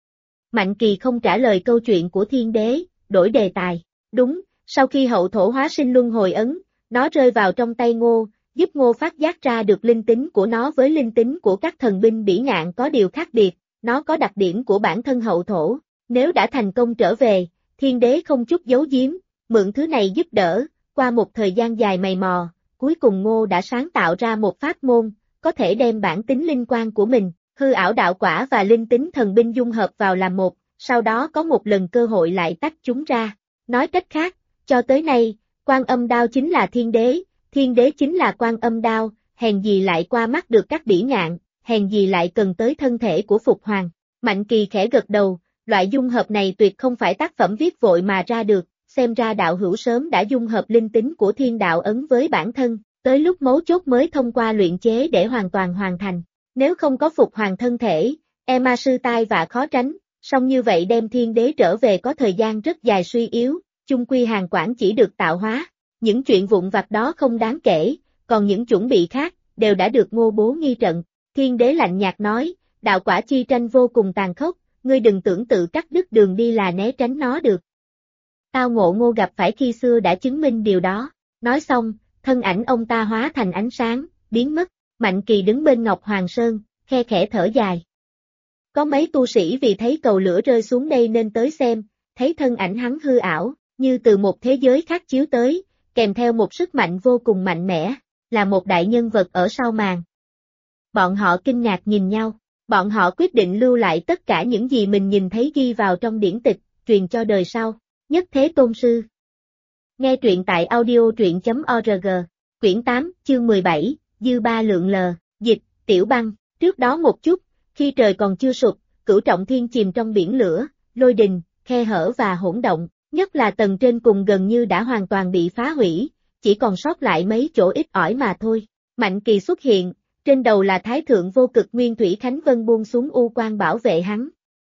Mạnh Kỳ không trả lời câu chuyện của thiên đế, đổi đề tài, đúng, sau khi hậu thổ hóa sinh luân hồi ấn, nó rơi vào trong tay Ngô, giúp Ngô phát giác ra được linh tính của nó với linh tính của các thần binh bỉ ngạn có điều khác biệt, nó có đặc điểm của bản thân hậu thổ, nếu đã thành công trở về, thiên đế không chút giấu giếm, mượn thứ này giúp đỡ, qua một thời gian dài mày mò, cuối cùng Ngô đã sáng tạo ra một pháp môn, có thể đem bản tính linh quan của mình, hư ảo đạo quả và linh tính thần binh dung hợp vào làm một, sau đó có một lần cơ hội lại tách chúng ra. Nói cách khác, cho tới nay, Quan Âm Đao chính là thiên đế chính là Quan Âm Đao, hèn gì lại qua mắt được các bỉ ngạn, hèn gì lại cần tới thân thể của Phục Hoàng. Mạnh Kỳ khẽ gật đầu, loại dung hợp này tuyệt không phải tác phẩm viết vội mà ra được, xem ra đạo hữu sớm đã dung hợp linh tính của thiên đạo ấn với bản thân, tới lúc mấu chốt mới thông qua luyện chế để hoàn toàn hoàn thành. Nếu không có Phục Hoàng thân thể, ma sư tai vạ khó tránh, song như vậy đem thiên đế trở về có thời gian rất dài suy yếu, chung quy hàng quản chỉ được tạo hóa. Những chuyện vụn vặt đó không đáng kể, còn những chuẩn bị khác, đều đã được Ngô bố nghi trận. Thiên đế lạnh nhạt nói, đạo quả chi tranh vô cùng tàn khốc, ngươi đừng tưởng tự cắt đứt đường đi là né tránh nó được. Tao ngộ Ngô gặp phải khi xưa đã chứng minh điều đó. Nói xong, thân ảnh ông ta hóa thành ánh sáng, biến mất. Mạnh Kỳ đứng bên Ngọc Hoàng Sơn, khe khẽ thở dài. Có mấy tu sĩ vì thấy cầu lửa rơi xuống đây nên tới xem, thấy thân ảnh hắn hư ảo, như từ một thế giới khác chiếu tới, kèm theo một sức mạnh vô cùng mạnh mẽ, là một đại nhân vật ở sau màn. Bọn họ kinh ngạc nhìn nhau, bọn họ quyết định lưu lại tất cả những gì mình nhìn thấy ghi vào trong điển tịch, truyền cho đời sau. Nhất Thế Tôn Sư. Nghe truyện tại audio.org, quyển 8, chương 17, Dư Ba Lượng Lờ, dịch, Tiểu Băng. Trước đó một chút, khi trời còn chưa sụp, Cửu Trọng Thiên chìm trong biển lửa, lôi đình, khe hở và hỗn động, nhất là tầng trên cùng gần như đã hoàn toàn bị phá hủy, chỉ còn sót lại mấy chỗ ít ỏi mà thôi. Mạnh Kỳ xuất hiện, trên đầu là Thái Thượng Vô Cực Nguyên Thủy Khánh Vân buông xuống u quan bảo vệ hắn.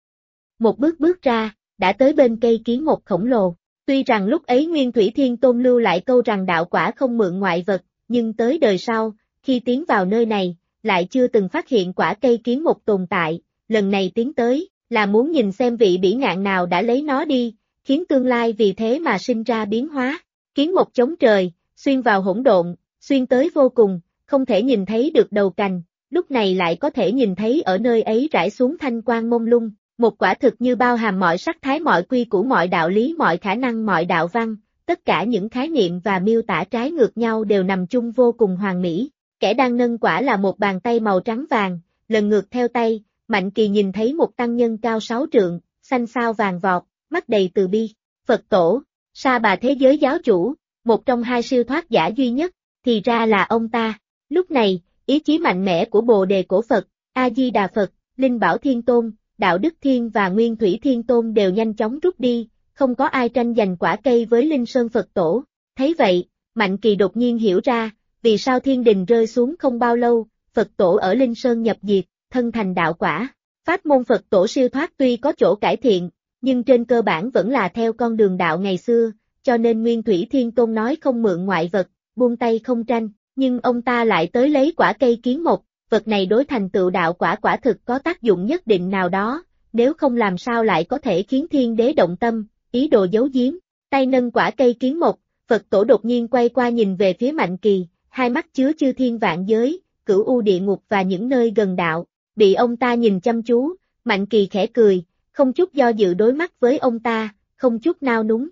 Một bước ra, đã tới bên cây kiến một khổng lồ. Tuy rằng lúc ấy Nguyên Thủy Thiên Tôn lưu lại câu rằng đạo quả không mượn ngoại vật, nhưng tới đời sau, khi tiến vào nơi này, lại chưa từng phát hiện quả cây kiến một tồn tại, lần này tiến tới, là muốn nhìn xem vị bỉ ngạn nào đã lấy nó đi, khiến tương lai vì thế mà sinh ra biến hóa. Kiến một chống trời, xuyên vào hỗn độn, xuyên tới vô cùng, không thể nhìn thấy được đầu cành, lúc này lại có thể nhìn thấy ở nơi ấy rải xuống thanh quang mông lung, một quả thực như bao hàm mọi sắc thái mọi quy củ mọi đạo lý mọi khả năng mọi đạo văn, tất cả những khái niệm và miêu tả trái ngược nhau đều nằm chung vô cùng hoàn mỹ. Kẻ đang nâng quả là một bàn tay màu trắng vàng, lần ngược theo tay, Mạnh Kỳ nhìn thấy một tăng nhân cao 6 trượng, xanh xao vàng vọt, mắt đầy từ bi. Phật Tổ, Sa Bà thế giới giáo chủ, một trong hai siêu thoát giả duy nhất, thì ra là ông ta. Lúc này, ý chí mạnh mẽ của Bồ Đề Cổ Phật, A-di-đà Phật, Linh Bảo Thiên Tôn, Đạo Đức Thiên và Nguyên Thủy Thiên Tôn đều nhanh chóng rút đi, không có ai tranh giành quả cây với Linh Sơn Phật Tổ. Thấy vậy, Mạnh Kỳ đột nhiên hiểu ra, vì sao thiên đình rơi xuống không bao lâu, Phật Tổ ở Linh Sơn nhập diệt, thân thành đạo quả. Pháp môn Phật Tổ siêu thoát tuy có chỗ cải thiện, nhưng trên cơ bản vẫn là theo con đường đạo ngày xưa, cho nên Nguyên Thủy Thiên Tôn nói không mượn ngoại vật, buông tay không tranh, nhưng ông ta lại tới lấy quả cây kiến mộc, vật này đối thành tựu đạo quả quả thực có tác dụng nhất định nào đó, nếu không làm sao lại có thể khiến thiên đế động tâm, ý đồ giấu giếm. Tay nâng quả cây kiến mộc, Phật Tổ đột nhiên quay qua nhìn về phía Mạnh Kỳ, hai mắt chứa chư thiên vạn giới, cửu u địa ngục và những nơi gần đạo, bị ông ta nhìn chăm chú, Mạnh Kỳ khẽ cười, không chút do dự đối mắt với ông ta, không chút nao núng.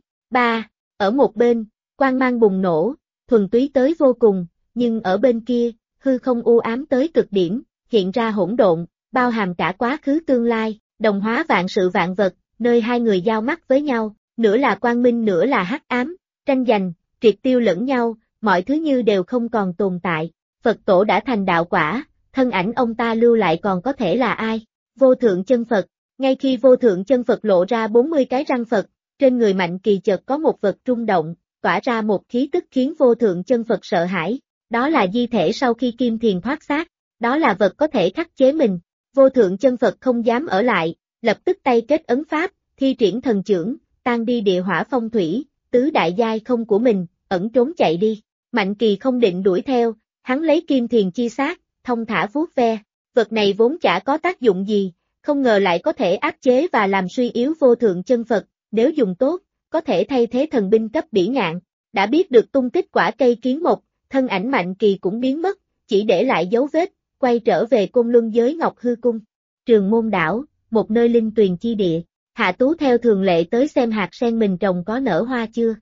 Ở một bên, quang mang bùng nổ, thuần túy tới vô cùng, nhưng ở bên kia, hư không u ám tới cực điểm, hiện ra hỗn độn, bao hàm cả quá khứ tương lai, đồng hóa vạn sự vạn vật, nơi hai người giao mắt với nhau, nửa là quang minh nửa là hắc ám, tranh giành, triệt tiêu lẫn nhau, mọi thứ như đều không còn tồn tại. Phật Tổ đã thành đạo quả, thân ảnh ông ta lưu lại còn có thể là ai? Vô Thượng Chân Phật. Ngay khi Vô Thượng Chân Phật lộ ra 40 cái răng Phật, trên người Mạnh Kỳ chợt có một vật rung động, tỏa ra một khí tức khiến Vô Thượng Chân Phật sợ hãi. Đó là di thể sau khi Kim Thiền thoát xác, đó là vật có thể khắc chế mình. Vô thượng chân Phật không dám ở lại, lập tức tay kết ấn pháp, thi triển thần chưởng, tan đi địa hỏa phong thủy, tứ đại giai không của mình, ẩn trốn chạy đi. Mạnh Kỳ không định đuổi theo, hắn lấy Kim Thiền chi xác, thông thả vuốt ve. Vật này vốn chả có tác dụng gì, không ngờ lại có thể áp chế và làm suy yếu vô thượng chân Phật, nếu dùng tốt, có thể thay thế thần binh cấp bỉ ngạn. Đã biết được tung tích quả cây kiến mộc, thân ảnh Mạnh Kỳ cũng biến mất, chỉ để lại dấu vết, quay trở về Côn Luân giới Ngọc Hư Cung. Trường Môn Đảo, một nơi linh tuyền chi địa, Hạ Tú theo thường lệ tới xem hạt sen mình trồng có nở hoa chưa.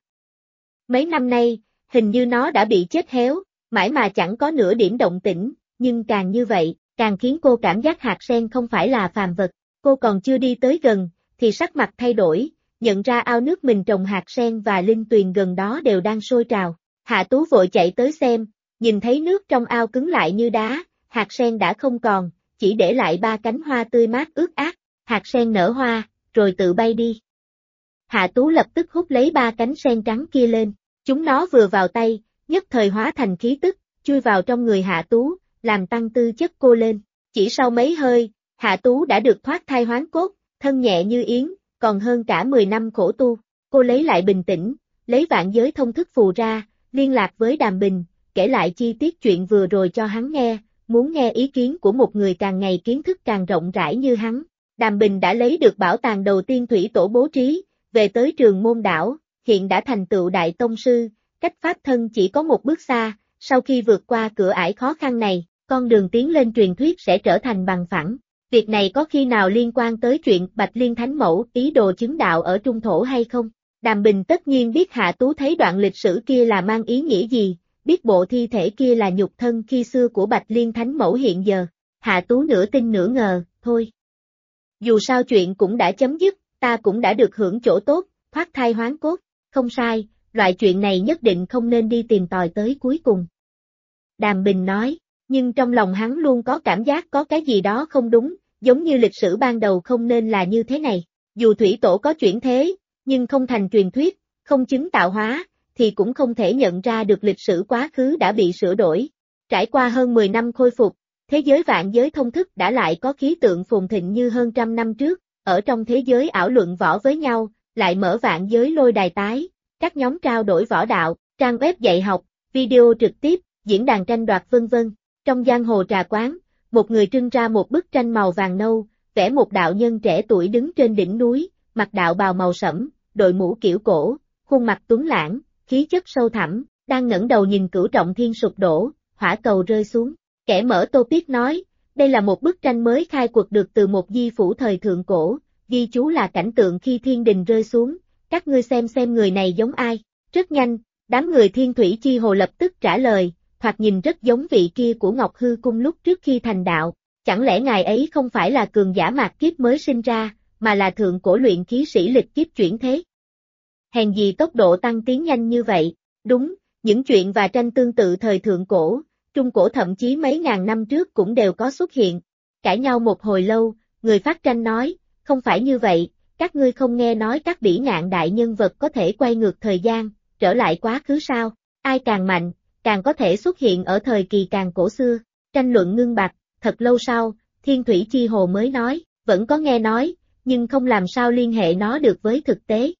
Mấy năm nay, hình như nó đã bị chết héo, mãi mà chẳng có nửa điểm động tĩnh, nhưng càng như vậy, càng khiến cô cảm giác hạt sen không phải là phàm vật. Cô còn chưa đi tới gần, thì sắc mặt thay đổi, nhận ra ao nước mình trồng hạt sen và linh tuyền gần đó đều đang sôi trào. Hạ Tú vội chạy tới xem, nhìn thấy nước trong ao cứng lại như đá, hạt sen đã không còn, chỉ để lại 3 cánh hoa tươi mát ướt át. Hạt sen nở hoa, rồi tự bay đi. Hạ Tú lập tức hút lấy 3 cánh sen trắng kia lên, chúng nó vừa vào tay, nhất thời hóa thành khí tức, chui vào trong người Hạ Tú, làm tăng tư chất cô lên. Chỉ sau mấy hơi, Hạ Tú đã được thoát thai hoán cốt, thân nhẹ như yến, còn hơn cả 10 năm khổ tu. Cô lấy lại bình tĩnh, lấy vạn giới thông thức phù ra, liên lạc với Đàm Bình, kể lại chi tiết chuyện vừa rồi cho hắn nghe, muốn nghe ý kiến của một người càng ngày kiến thức càng rộng rãi như hắn. Đàm Bình đã lấy được bảo tàng đầu tiên thủy tổ bố trí, về tới Trường Môn Đảo, hiện đã thành tựu đại tông sư, cách pháp thân chỉ có một bước xa, sau khi vượt qua cửa ải khó khăn này, con đường tiến lên truyền thuyết sẽ trở thành bằng phẳng. Việc này có khi nào liên quan tới chuyện Bạch Liên Thánh Mẫu ý đồ chứng đạo ở Trung Thổ hay không? Đàm Bình tất nhiên biết Hạ Tú thấy đoạn lịch sử kia là mang ý nghĩa gì, biết bộ thi thể kia là nhục thân khi xưa của Bạch Liên Thánh Mẫu hiện giờ. Hạ Tú nửa tin nửa ngờ, thôi. Dù sao chuyện cũng đã chấm dứt, ta cũng đã được hưởng chỗ tốt, thoát thai hoán cốt, không sai, loại chuyện này nhất định không nên đi tìm tòi tới cuối cùng. Đàm Bình nói, nhưng trong lòng hắn luôn có cảm giác có cái gì đó không đúng, giống như lịch sử ban đầu không nên là như thế này. Dù thủy tổ có chuyển thế, nhưng không thành truyền thuyết, không chứng tạo hóa, thì cũng không thể nhận ra được lịch sử quá khứ đã bị sửa đổi. Trải qua hơn 10 năm khôi phục, thế giới vạn giới thông thức đã lại có khí tượng phồn thịnh như hơn trăm năm trước, ở trong thế giới ảo luận võ với nhau, lại mở vạn giới lôi đài tái, các nhóm trao đổi võ đạo, trang web dạy học, video trực tiếp, diễn đàn tranh đoạt vân vân. Trong giang hồ trà quán, một người trưng ra một bức tranh màu vàng nâu, vẽ một đạo nhân trẻ tuổi đứng trên đỉnh núi, mặc đạo bào màu sẫm, đội mũ kiểu cổ, khuôn mặt tuấn lãng, khí chất sâu thẳm, đang ngẩng đầu nhìn Cửu Trọng Thiên sụp đổ, hỏa cầu rơi xuống. Kẻ mở topic nói, đây là một bức tranh mới khai quật được từ một di phủ thời thượng cổ, ghi chú là cảnh tượng khi thiên đình rơi xuống, các ngươi xem người này giống ai. Rất nhanh, đám người Thiên Thủy Chi Hồ lập tức trả lời, thoạt nhìn rất giống vị kia của Ngọc Hư Cung lúc trước khi thành đạo, chẳng lẽ ngài ấy không phải là cường giả mạt kiếp mới sinh ra, mà là thượng cổ luyện khí sĩ lịch kiếp chuyển thế. Hèn gì tốc độ tăng tiến nhanh như vậy, đúng, những chuyện và tranh tương tự thời thượng cổ, trung cổ thậm chí mấy ngàn năm trước cũng đều có xuất hiện. Cãi nhau một hồi lâu, người phát tranh nói, không phải như vậy, các ngươi không nghe nói các bỉ ngạn đại nhân vật có thể quay ngược thời gian, trở lại quá khứ sao, ai càng mạnh, càng có thể xuất hiện ở thời kỳ càng cổ xưa. Tranh luận ngưng bặt, thật lâu sau, Thiên Thủy Chi Hồ mới nói, vẫn có nghe nói, nhưng không làm sao liên hệ nó được với thực tế.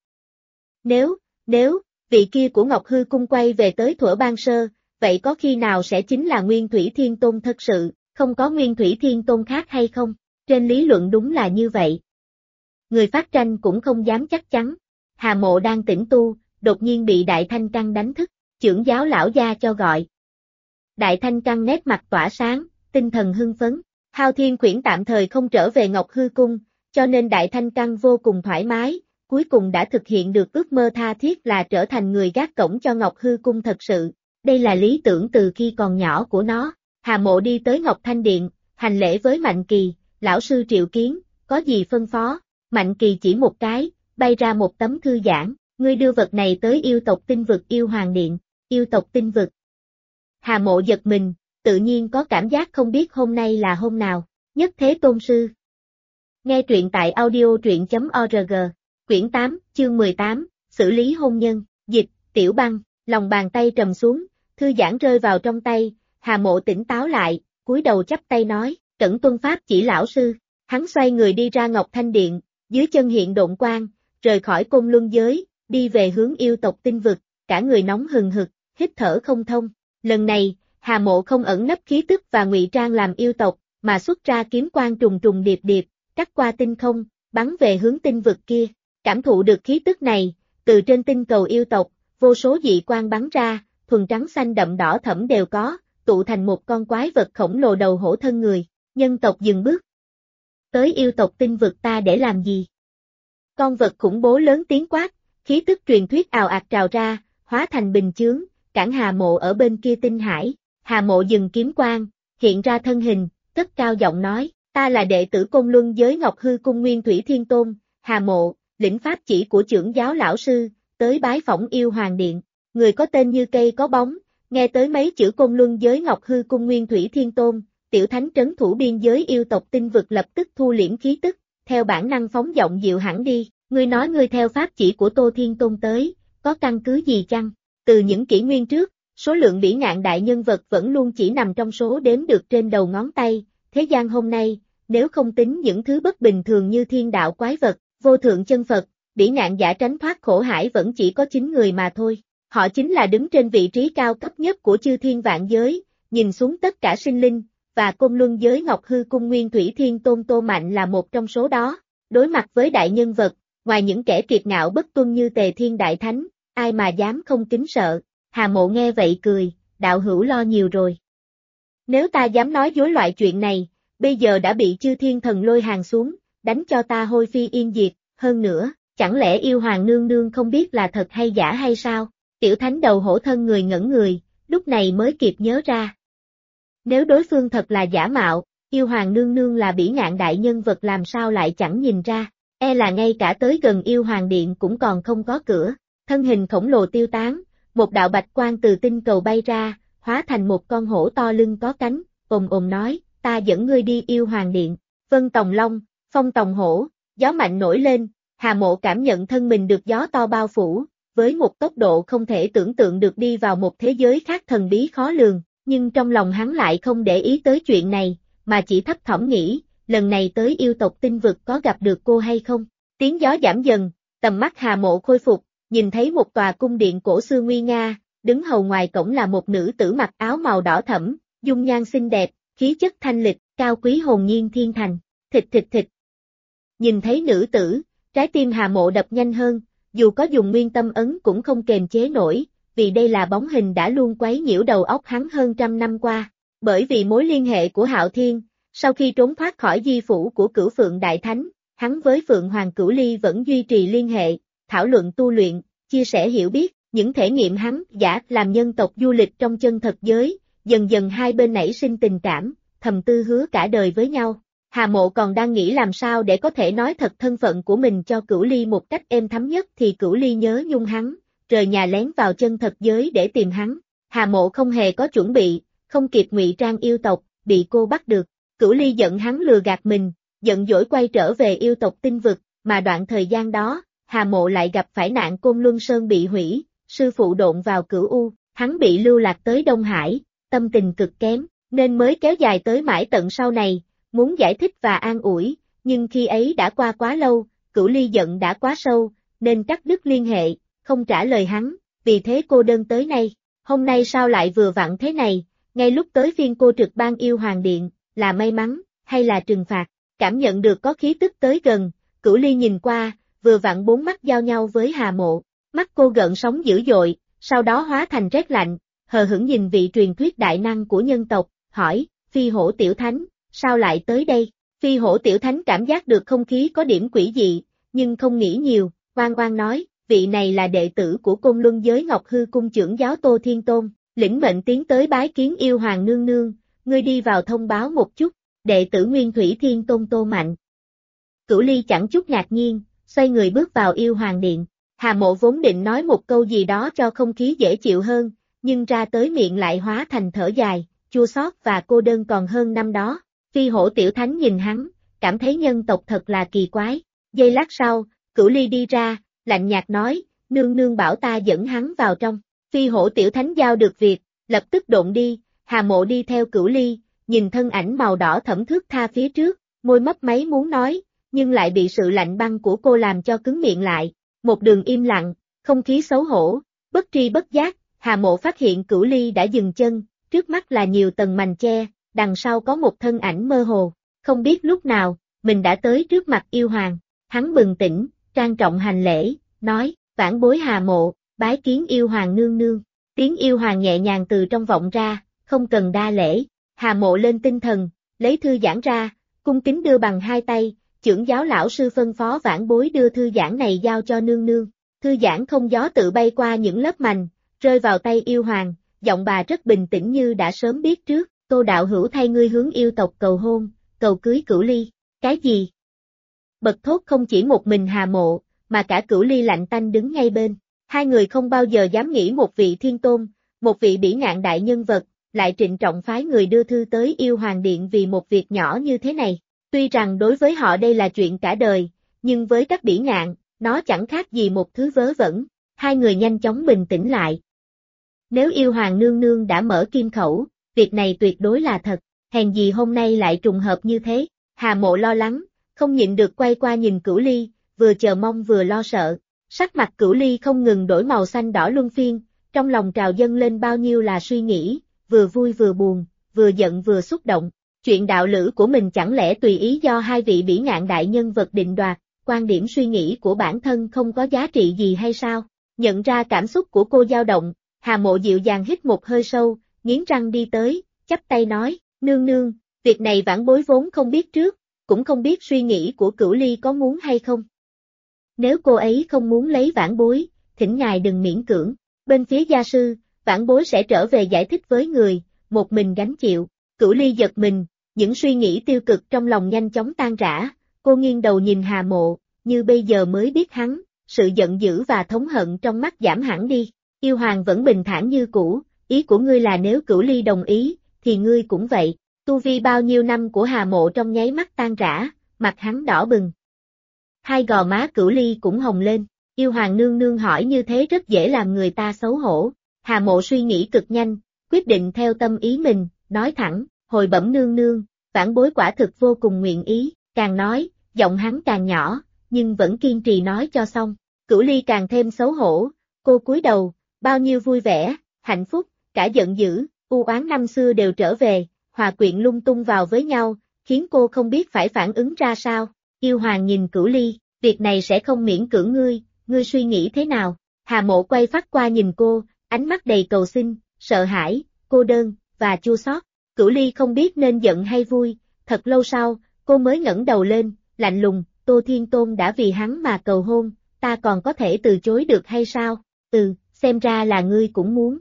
Nếu, vị kia của Ngọc Hư Cung quay về tới thuở ban sơ, vậy có khi nào sẽ chính là Nguyên Thủy Thiên Tôn thật sự, không có Nguyên Thủy Thiên Tôn khác hay không? Trên lý luận đúng là như vậy. Người phát tranh cũng không dám chắc chắn. Hà Mộ đang tĩnh tu, đột nhiên bị Đại Thanh Căn đánh thức, chưởng giáo lão gia cho gọi. Đại Thanh Căn nét mặt tỏa sáng, tinh thần hưng phấn. Hao Thiên Khuyển tạm thời không trở về Ngọc Hư Cung, cho nên Đại Thanh Căn vô cùng thoải mái, cuối cùng đã thực hiện được ước mơ tha thiết là trở thành người gác cổng cho Ngọc Hư Cung thật sự. Đây là lý tưởng từ khi còn nhỏ của nó. Hà Mộ đi tới Ngọc Thanh Điện, hành lễ với Mạnh Kỳ, lão sư triệu kiến, có gì phân phó? Mạnh Kỳ chỉ một cái, bay ra một tấm thư giãn, ngươi đưa vật này tới yêu tộc Tinh Vực Yêu Hoàng Điện, yêu tộc Tinh Vực. Hà Mộ giật mình, tự nhiên có cảm giác không biết hôm nay là hôm nào. Nhất Thế Tôn Sư. Nghe truyện tại audio.org, quyển 8, chương 18, xử lý hôn nhân, dịch, Tiểu Băng, lòng bàn tay trầm xuống, thư giãn rơi vào trong tay, Hà Mộ tỉnh táo lại, cúi đầu chắp tay nói, cẩn tuân pháp chỉ lão sư. Hắn xoay người đi ra Ngọc Thanh Điện, dưới chân hiện độn quang, rời khỏi Côn Luân giới, đi về hướng yêu tộc tinh vực, cả người nóng hừng hực, hít thở không thông. Lần này, Hà Mộ không ẩn nấp khí tức và ngụy trang làm yêu tộc, mà xuất ra kiếm quang trùng trùng điệp điệp, cắt qua tinh không, bắn về hướng tinh vực kia. Cảm thụ được khí tức này, từ trên tinh cầu yêu tộc, vô số dị quang bắn ra, thuần trắng xanh đậm đỏ thẫm đều có, tụ thành một con quái vật khổng lồ đầu hổ thân người. Nhân tộc dừng bước. Tới yêu tộc tinh vực ta để làm gì? Con vật khủng bố lớn tiếng quát, khí tức truyền thuyết ào ạt trào ra, hóa thành bình chướng, cản Hà Mộ ở bên kia tinh hải. Hà Mộ dừng kiếm quang, hiện ra thân hình, cất cao giọng nói, ta là đệ tử Côn Luân giới Ngọc Hư Cung Nguyên Thủy Thiên Tôn, Hà Mộ, lĩnh pháp chỉ của trưởng giáo lão sư, tới bái phỏng yêu hoàng điện. Người có tên như cây có bóng, nghe tới mấy chữ Côn Luân giới Ngọc Hư Cung Nguyên Thủy Thiên Tôn, tiểu thánh trấn thủ biên giới yêu tộc tinh vực lập tức thu liễm khí tức, theo bản năng phóng giọng dịu hẳn đi, ngươi nói ngươi theo pháp chỉ của Tô Thiên Tôn tới, có căn cứ gì chăng? Từ những kỷ nguyên trước, số lượng bỉ ngạn đại nhân vật vẫn luôn chỉ nằm trong số đếm được trên đầu ngón tay, thế gian hôm nay, nếu không tính những thứ bất bình thường như thiên đạo quái vật, vô thượng chân Phật, bỉ ngạn giả tránh thoát khổ hải vẫn chỉ có 9 người mà thôi. Họ chính là đứng trên vị trí cao cấp nhất của chư thiên vạn giới, nhìn xuống tất cả sinh linh, và Côn Luân giới Ngọc Hư Cung Nguyên Thủy Thiên Tôn Tô Mạnh là một trong số đó. Đối mặt với đại nhân vật, ngoài những kẻ kiệt ngạo bất tuân như Tề Thiên Đại Thánh, ai mà dám không kính sợ. Hà Mộ nghe vậy cười, đạo hữu lo nhiều rồi. Nếu ta dám nói dối loại chuyện này, bây giờ đã bị chư thiên thần lôi hàng xuống, đánh cho ta hôi phi yên diệt, hơn nữa, chẳng lẽ yêu hoàng nương nương không biết là thật hay giả hay sao? Tiểu thánh đầu hổ thân người ngẩn người, lúc này mới kịp nhớ ra. Nếu đối phương thật là giả mạo, yêu hoàng nương nương là bỉ ngạn đại nhân vật làm sao lại chẳng nhìn ra, e là ngay cả tới gần yêu hoàng điện cũng còn không có cửa. Thân hình khổng lồ tiêu tán, một đạo bạch quang từ tinh cầu bay ra, hóa thành một con hổ to lưng có cánh, ồm ồm nói, ta dẫn ngươi đi yêu hoàng điện. Vân Tòng Long, Phong Tòng Hổ, gió mạnh nổi lên, Hà Mộ cảm nhận thân mình được gió to bao phủ, với một tốc độ không thể tưởng tượng được đi vào một thế giới khác thần bí khó lường, nhưng trong lòng hắn lại không để ý tới chuyện này, mà chỉ thấp thỏm nghĩ, lần này tới yêu tộc tinh vực có gặp được cô hay không. Tiếng gió giảm dần, tầm mắt Hà Mộ khôi phục, nhìn thấy một tòa cung điện cổ xưa nguy nga, đứng hầu ngoài cổng là một nữ tử mặc áo màu đỏ thẫm, dung nhan xinh đẹp, khí chất thanh lịch, cao quý hồn nhiên thiên thành. Thịt thịt thịt. Nhìn thấy nữ tử, trái tim Hà Mộ đập nhanh hơn, dù có dùng nguyên tâm ấn cũng không kềm chế nổi, vì đây là bóng hình đã luôn quấy nhiễu đầu óc hắn hơn 100 năm qua. Bởi vì mối liên hệ của Hạo Thiên, sau khi trốn thoát khỏi di phủ của Cửu Phượng Đại Thánh, hắn với Phượng Hoàng Cửu Ly vẫn duy trì liên hệ, thảo luận tu luyện, chia sẻ hiểu biết, những thể nghiệm hắn giả làm nhân tộc du lịch trong chân thật giới, dần dần hai bên nảy sinh tình cảm, thầm tư hứa cả đời với nhau. Hà Mộ còn đang nghĩ làm sao để có thể nói thật thân phận của mình cho Cửu Ly một cách êm thấm nhất thì Cửu Ly nhớ nhung hắn, rời nhà lén vào chân thật giới để tìm hắn. Hà Mộ không hề có chuẩn bị, không kịp ngụy trang yêu tộc, bị cô bắt được. Cửu Ly giận hắn lừa gạt mình, giận dỗi quay trở về yêu tộc tinh vực, mà đoạn thời gian đó, Hà Mộ lại gặp phải nạn Côn Luân Sơn bị hủy, sư phụ độn vào Cửu U, hắn bị lưu lạc tới Đông Hải, tâm tình cực kém, nên mới kéo dài tới mãi tận sau này, muốn giải thích và an ủi, nhưng khi ấy đã qua quá lâu, Cửu Ly giận đã quá sâu, nên cắt đứt liên hệ, không trả lời hắn, vì thế cô đơn tới nay. Hôm nay sao lại vừa vặn thế này, ngay lúc tới phiên cô trực ban yêu hoàng điện, là may mắn, hay là trừng phạt? Cảm nhận được có khí tức tới gần, Cửu Ly nhìn qua, vừa vặn bốn mắt giao nhau với Hà Mộ, mắt cô gợn sóng dữ dội, sau đó hóa thành rét lạnh, hờ hững nhìn vị truyền thuyết đại năng của nhân tộc, hỏi, Phi Hổ Tiểu Thánh, sao lại tới đây? Phi Hổ Tiểu Thánh cảm giác được không khí có điểm quỷ dị, nhưng không nghĩ nhiều, oan oan nói, vị này là đệ tử của Côn Luân giới Ngọc Hư Cung trưởng giáo Tô Thiên Tôn, lĩnh mệnh tiến tới bái kiến yêu hoàng nương nương, ngươi đi vào thông báo một chút, đệ tử Nguyên Thủy Thiên Tôn Tô Mạnh. Cửu Ly chẳng chút ngạc nhiên, xoay người bước vào yêu hoàng điện. Hà Mộ vốn định nói một câu gì đó cho không khí dễ chịu hơn, nhưng ra tới miệng lại hóa thành thở dài, chua xót và cô đơn còn hơn năm đó. Phi Hổ Tiểu Thánh nhìn hắn, cảm thấy nhân tộc thật là kỳ quái. Giây lát sau, Cửu Ly đi ra, lạnh nhạt nói, nương nương bảo ta dẫn hắn vào trong. Phi Hổ Tiểu Thánh giao được việc, lập tức độn đi, Hà Mộ đi theo Cửu Ly, nhìn thân ảnh màu đỏ thẫm thước tha phía trước, môi mấp máy muốn nói, nhưng lại bị sự lạnh băng của cô làm cho cứng miệng lại, một đường im lặng, không khí xấu hổ, bất tri bất giác, Hà Mộ phát hiện Cửu Ly đã dừng chân, trước mắt là nhiều tầng mành che, đằng sau có một thân ảnh mơ hồ, không biết lúc nào, mình đã tới trước mặt yêu hoàng, hắn bừng tỉnh, trang trọng hành lễ, nói, vãn bối Hà Mộ, bái kiến yêu hoàng nương nương, tiếng yêu hoàng nhẹ nhàng từ trong vọng ra, không cần đa lễ, Hà Mộ lên tinh thần, lấy thư giãn ra, cung kính đưa bằng hai tay, chưởng giáo lão sư phân phó vãn bối đưa thư giãn này giao cho nương nương, thư giãn không gió tự bay qua những lớp mành, rơi vào tay yêu hoàng, giọng bà rất bình tĩnh như đã sớm biết trước, Tô đạo hữu thay ngươi hướng yêu tộc cầu hôn, cầu cưới Cửu Ly, cái gì? Bật thốt không chỉ một mình Hà Mộ, mà cả Cửu Ly lạnh tanh đứng ngay bên, hai người không bao giờ dám nghĩ một vị thiên tôn, một vị bỉ ngạn đại nhân vật, lại trịnh trọng phái người đưa thư tới yêu hoàng điện vì một việc nhỏ như thế này, tuy rằng đối với họ đây là chuyện cả đời, nhưng với các bỉ ngạn, nó chẳng khác gì một thứ vớ vẩn, hai người nhanh chóng bình tĩnh lại. Nếu yêu hoàng nương nương đã mở kim khẩu, việc này tuyệt đối là thật, hèn gì hôm nay lại trùng hợp như thế, Hà Mộ lo lắng, không nhịn được quay qua nhìn Cửu Ly, vừa chờ mong vừa lo sợ, sắc mặt Cửu Ly không ngừng đổi màu xanh đỏ luân phiên, trong lòng trào dâng lên bao nhiêu là suy nghĩ, vừa vui vừa buồn, vừa giận vừa xúc động, chuyện đạo lữ của mình chẳng lẽ tùy ý do hai vị bỉ ngạn đại nhân vật định đoạt, quan điểm suy nghĩ của bản thân không có giá trị gì hay sao, nhận ra cảm xúc của cô dao động, Hà Mộ dịu dàng hít một hơi sâu, nghiến răng đi tới, chắp tay nói, nương nương, việc này vãn bối vốn không biết trước, cũng không biết suy nghĩ của Cửu Ly có muốn hay không. Nếu cô ấy không muốn lấy vãn bối, thỉnh ngài đừng miễn cưỡng, bên phía gia sư, vãn bối sẽ trở về giải thích với người, một mình gánh chịu, Cửu Ly giật mình, những suy nghĩ tiêu cực trong lòng nhanh chóng tan rã, cô nghiêng đầu nhìn Hà Mộ, như bây giờ mới biết hắn, sự giận dữ và thống hận trong mắt giảm hẳn đi, yêu hoàng vẫn bình thản như cũ, ý của ngươi là nếu Cửu Ly đồng ý, thì ngươi cũng vậy, tu vi bao nhiêu năm của Hà Mộ trong nháy mắt tan rã, mặt hắn đỏ bừng. Hai gò má Cửu Ly cũng hồng lên, yêu hoàng nương nương hỏi như thế rất dễ làm người ta xấu hổ, Hà Mộ suy nghĩ cực nhanh, quyết định theo tâm ý mình, nói thẳng, hồi bẩm nương nương, vãn bối quả thực vô cùng nguyện ý, càng nói, giọng hắn càng nhỏ, nhưng vẫn kiên trì nói cho xong, Cửu Ly càng thêm xấu hổ, cô cúi đầu, bao nhiêu vui vẻ, hạnh phúc, cả giận dữ, u oán năm xưa đều trở về, hòa quyện lung tung vào với nhau, khiến cô không biết phải phản ứng ra sao, yêu hoàng nhìn Cửu Ly, việc này sẽ không miễn cưỡng ngươi suy nghĩ thế nào, Hà Mộ quay phát qua nhìn cô, ánh mắt đầy cầu xin, sợ hãi, cô đơn, và chua xót. Cửu Ly không biết nên giận hay vui, thật lâu sau, cô mới ngẩng đầu lên, lạnh lùng, Tô Thiên Tôn đã vì hắn mà cầu hôn, ta còn có thể từ chối được hay sao? Xem ra là ngươi cũng muốn.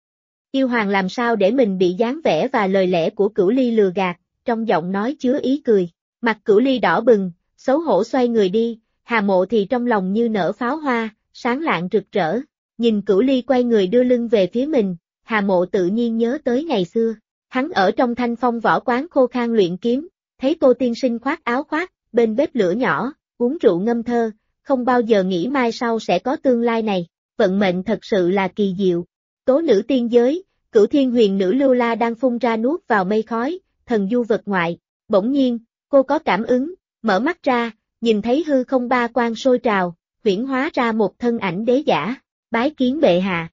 Yêu hoàng làm sao để mình bị dáng vẻ và lời lẽ của Cửu Ly lừa gạt, trong giọng nói chứa ý cười, mặt Cửu Ly đỏ bừng, xấu hổ xoay người đi, Hà Mộ thì trong lòng như nở pháo hoa, sáng lạng rực rỡ, nhìn Cửu Ly quay người đưa lưng về phía mình, Hà Mộ tự nhiên nhớ tới ngày xưa. Hắn ở trong Thanh Phong võ quán khô khan luyện kiếm, thấy Tô tiên sinh khoác áo khoác, bên bếp lửa nhỏ, uống rượu ngâm thơ, không bao giờ nghĩ mai sau sẽ có tương lai này, vận mệnh thật sự là kỳ diệu. Tố nữ tiên giới, Cửu Thiên Huyền nữ Lưu La đang phun ra nuốt vào mây khói, thần du vật ngoại, bỗng nhiên, cô có cảm ứng, mở mắt ra, nhìn thấy hư không ba quang sôi trào, huyễn hóa ra một thân ảnh đế giả, bái kiến bệ hạ.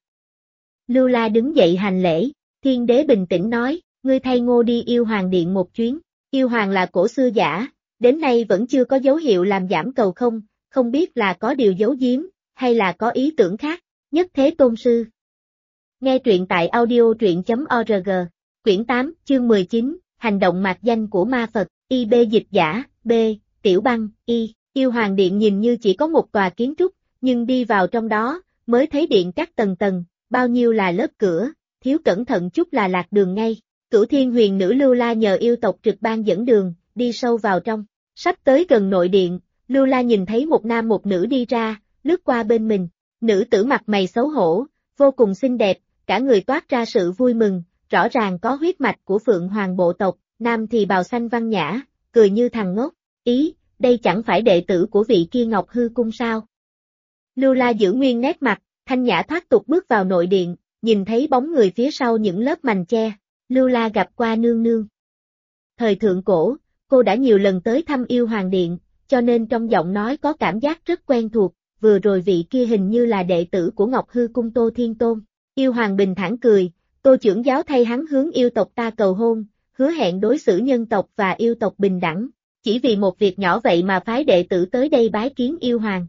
Lưu La đứng dậy hành lễ, Thiên đế bình tĩnh nói, ngươi thay Ngô đi yêu hoàng điện một chuyến, yêu hoàng là cổ xưa giả, đến nay vẫn chưa có dấu hiệu làm giảm cầu không biết là có điều giấu giếm, hay là có ý tưởng khác, Nhất Thế Tôn Sư. Nghe truyện tại audio.org, quyển 8, chương 19, hành động mạc danh của ma Phật, IB dịch giả, B, Tiểu Băng, yêu hoàng điện nhìn như chỉ có một tòa kiến trúc, nhưng đi vào trong đó, mới thấy điện các tầng tầng, bao nhiêu là lớp cửa, thiếu cẩn thận chút là lạc đường ngay. Cửu Thiên Huyền nữ Lưu La nhờ yêu tộc trực ban dẫn đường, đi sâu vào trong, sắp tới gần nội điện, Lưu La nhìn thấy một nam một nữ đi ra, lướt qua bên mình, nữ tử mặt mày xấu hổ, vô cùng xinh đẹp, cả người toát ra sự vui mừng, rõ ràng có huyết mạch của Phượng Hoàng bộ tộc, nam thì bào xanh văn nhã, cười như thằng ngốc, đây chẳng phải đệ tử của vị kia Ngọc Hư Cung sao? Lưu La giữ nguyên nét mặt, thanh nhã thoát tục bước vào nội điện, nhìn thấy bóng người phía sau những lớp mành che. Lưu La gặp qua nương nương. Thời thượng cổ, cô đã nhiều lần tới thăm Yêu Hoàng Điện, cho nên trong giọng nói có cảm giác rất quen thuộc, vừa rồi vị kia hình như là đệ tử của Ngọc Hư Cung Tô Thiên Tôn. Yêu Hoàng bình thản cười, Tô trưởng giáo thay hắn hướng yêu tộc ta cầu hôn, hứa hẹn đối xử nhân tộc và yêu tộc bình đẳng, chỉ vì một việc nhỏ vậy mà phái đệ tử tới đây bái kiến Yêu Hoàng.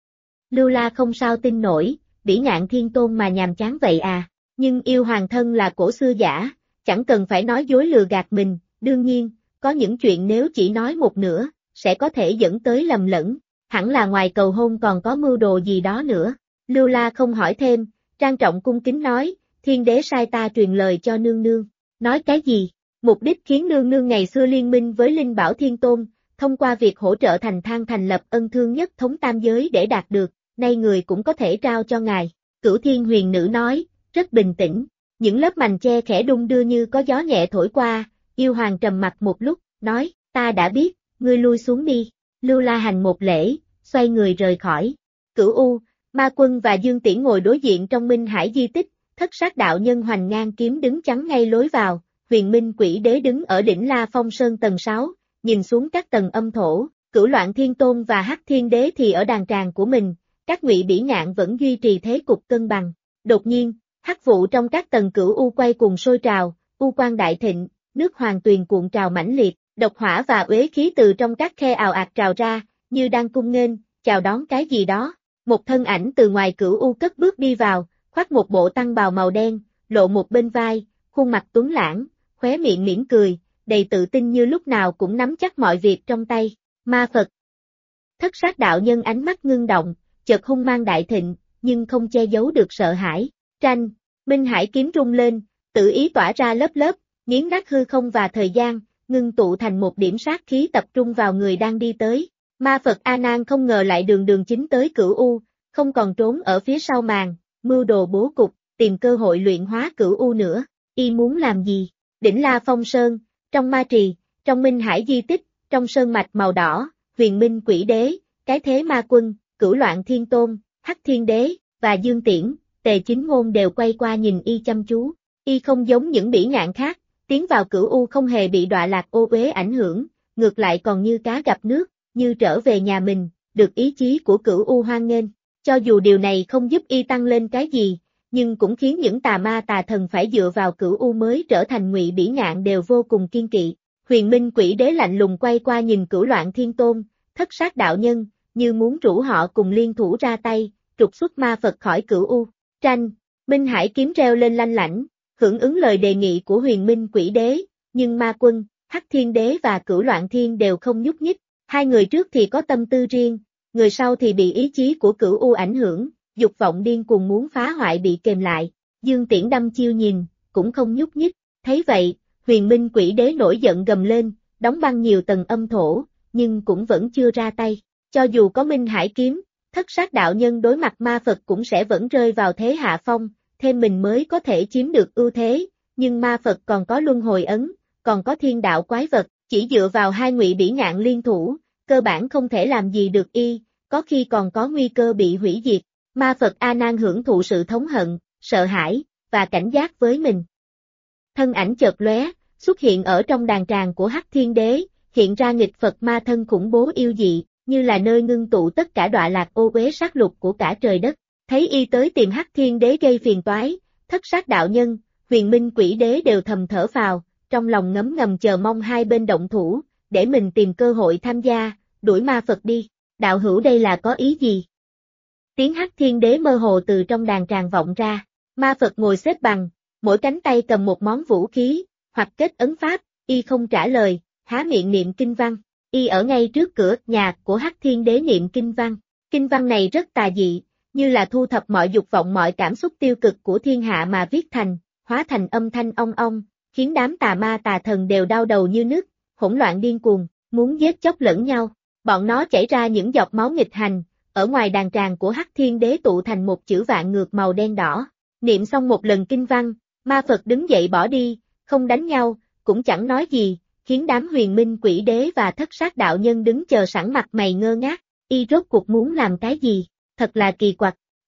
Lưu La không sao tin nổi, Bỉ Ngạn Thiên Tôn mà nhàm chán vậy à, nhưng Yêu Hoàng thân là cổ xưa giả, chẳng cần phải nói dối lừa gạt mình, đương nhiên, có những chuyện nếu chỉ nói một nửa, sẽ có thể dẫn tới lầm lẫn, hẳn là ngoài cầu hôn còn có mưu đồ gì đó nữa. Lưu La không hỏi thêm, trang trọng cung kính nói, Thiên đế sai ta truyền lời cho nương nương. Nói cái gì? Mục đích khiến nương nương ngày xưa liên minh với Linh Bảo Thiên Tôn, thông qua việc hỗ trợ Thành Thang thành lập ân thương nhất thống tam giới để đạt được, nay người cũng có thể trao cho ngài. Cửu Thiên Huyền Nữ nói, rất bình tĩnh, những lớp mành che khẽ đung đưa như có gió nhẹ thổi qua. Yêu Hoàng trầm mặt một lúc, nói, ta đã biết, ngươi lui xuống đi. Lưu La hành một lễ, xoay người rời khỏi. Cửu U, Ma Quân và Dương Tiễn ngồi đối diện trong Minh Hải di tích, Thất Sát đạo nhân hoành ngang kiếm đứng chắn ngay lối vào, Huyền Minh Quỷ Đế đứng ở đỉnh La Phong Sơn tầng 6, nhìn xuống các tầng âm thổ, Cửu Loạn Thiên Tôn và Hắc Thiên Đế thì ở đàn tràng của mình, các ngụy Bỉ Ngạn vẫn duy trì thế cục cân bằng. Đột nhiên, hắc vụ trong các tầng Cửu U quay cuồng sôi trào, U quang đại thịnh, nước hoàng tuyền cuộn trào mãnh liệt, độc hỏa và uế khí từ trong các khe ào ạt trào ra, như đang cung nghênh, chào đón cái gì đó. Một thân ảnh từ ngoài Cửu U cất bước đi vào, khoác một bộ tăng bào màu đen, lộ một bên vai, khuôn mặt tuấn lãng, khóe miệng mỉm cười, đầy tự tin như lúc nào cũng nắm chắc mọi việc trong tay. Ma Phật. Thất Sát đạo nhân ánh mắt ngưng động, chợt hung mang đại thịnh, nhưng không che giấu được sợ hãi. Tranh, Minh Hải kiếm rung lên, tự ý tỏa ra lớp lớp, nghiến nát hư không và thời gian, ngưng tụ thành một điểm sát khí tập trung vào người đang đi tới. Ma Phật A Nan không ngờ lại đường đường chính tới Cửu U, không còn trốn ở phía sau màn, mưu đồ bố cục, tìm cơ hội luyện hóa Cửu U nữa. Y muốn làm gì? Đỉnh La Phong Sơn, trong ma trì, trong Minh Hải di tích, trong sơn mạch màu đỏ, Huyền Minh Quỷ Đế, Cái Thế Ma Quân, Cửu Loạn Thiên Tôn, Hắc Thiên Đế và Dương Tiễn, Tề Chính Ngôn đều quay qua nhìn Y chăm chú. Y không giống những Bỉ Ngạn khác, tiến vào Cửu U không hề bị đọa lạc ô uế ảnh hưởng, ngược lại còn như cá gặp nước, như trở về nhà mình, được ý chí của Cửu U hoan nghênh. Cho dù điều này không giúp Y tăng lên cái gì, nhưng cũng khiến những tà ma tà thần phải dựa vào Cửu U mới trở thành ngụy Bỉ Ngạn đều vô cùng kiên kỵ. Huyền Minh Quỷ Đế lạnh lùng quay qua nhìn Cửu Loạn Thiên Tôn, Thất Sát đạo nhân, như muốn rủ họ cùng liên thủ ra tay, trục xuất ma Phật khỏi Cửu U. Tranh, Minh Hải kiếm reo lên lanh lảnh, hưởng ứng lời đề nghị của Huyền Minh Quỷ Đế, nhưng Ma Quân, Hắc Thiên Đế và Cửu Loạn Thiên đều không nhúc nhích. Hai người trước thì có tâm tư riêng, người sau thì bị ý chí của Cửu U ảnh hưởng, dục vọng điên cuồng muốn phá hoại bị kềm lại. Dương Tiễn đăm chiêu nhìn, cũng không nhúc nhích. Thấy vậy, Huyền Minh Quỷ Đế nổi giận gầm lên, đóng băng nhiều tầng âm thổ, nhưng cũng vẫn chưa ra tay. Cho dù có Minh Hải kiếm, Thất Sát đạo nhân đối mặt ma Phật cũng sẽ vẫn rơi vào thế hạ phong, thêm mình mới có thể chiếm được ưu thế, nhưng ma Phật còn có luân hồi ấn, còn có thiên đạo quái vật, chỉ dựa vào hai ngụy Bỉ Ngạn liên thủ, cơ bản không thể làm gì được Y, có khi còn có nguy cơ bị hủy diệt. Ma Phật A Nan hưởng thụ sự thống hận, sợ hãi, và cảnh giác với mình. Thân ảnh chợt lóe, xuất hiện ở trong đàn tràng của Hắc Thiên Đế, hiện ra nghịch Phật ma thân khủng bố yêu dị, như là nơi ngưng tụ tất cả đọa lạc ô uế sát lục của cả trời đất. Thấy Y tới tìm Hắc Thiên Đế gây phiền toái, Thất Sát đạo nhân, Huyền Minh Quỷ Đế đều thầm thở phào, trong lòng ngấm ngầm chờ mong hai bên động thủ, để mình tìm cơ hội tham gia, đuổi ma Phật đi. Đạo hữu đây là có ý gì? Tiếng Hắc Thiên Đế mơ hồ từ trong đàn tràng vọng ra. Ma Phật ngồi xếp bằng, mỗi cánh tay cầm một món vũ khí, hoặc kết ấn pháp. Y không trả lời, há miệng niệm kinh văn. Y ở ngay trước cửa nhà của Hắc Thiên Đế niệm kinh văn. Kinh văn này rất tà dị, như là thu thập mọi dục vọng mọi cảm xúc tiêu cực của thiên hạ mà viết thành, hóa thành âm thanh ong ong, khiến đám tà ma tà thần đều đau đầu như nứt, hỗn loạn điên cuồng, muốn giết chóc lẫn nhau. Bọn nó chảy ra những giọt máu nghịch hành, ở ngoài đàn tràng của Hắc Thiên Đế tụ thành một chữ vạn ngược màu đen đỏ. Niệm xong một lần kinh văn, ma Phật đứng dậy bỏ đi, không đánh nhau, cũng chẳng nói gì, khiến đám Huyền Minh Quỷ Đế và Thất Sát đạo nhân đứng chờ sẵn mặt mày ngơ ngác. Y rốt cuộc muốn làm cái gì? Thật là kỳ quặc.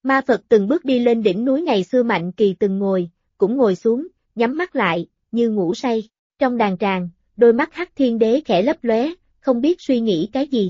Ma Phật từng bước đi lên đỉnh núi ngày xưa Mạnh Kỳ từng ngồi, cũng ngồi xuống, nhắm mắt lại, như ngủ say. Trong đàn tràng, đôi mắt Hắc Thiên Đế khẽ lấp lóe, không biết suy nghĩ cái gì.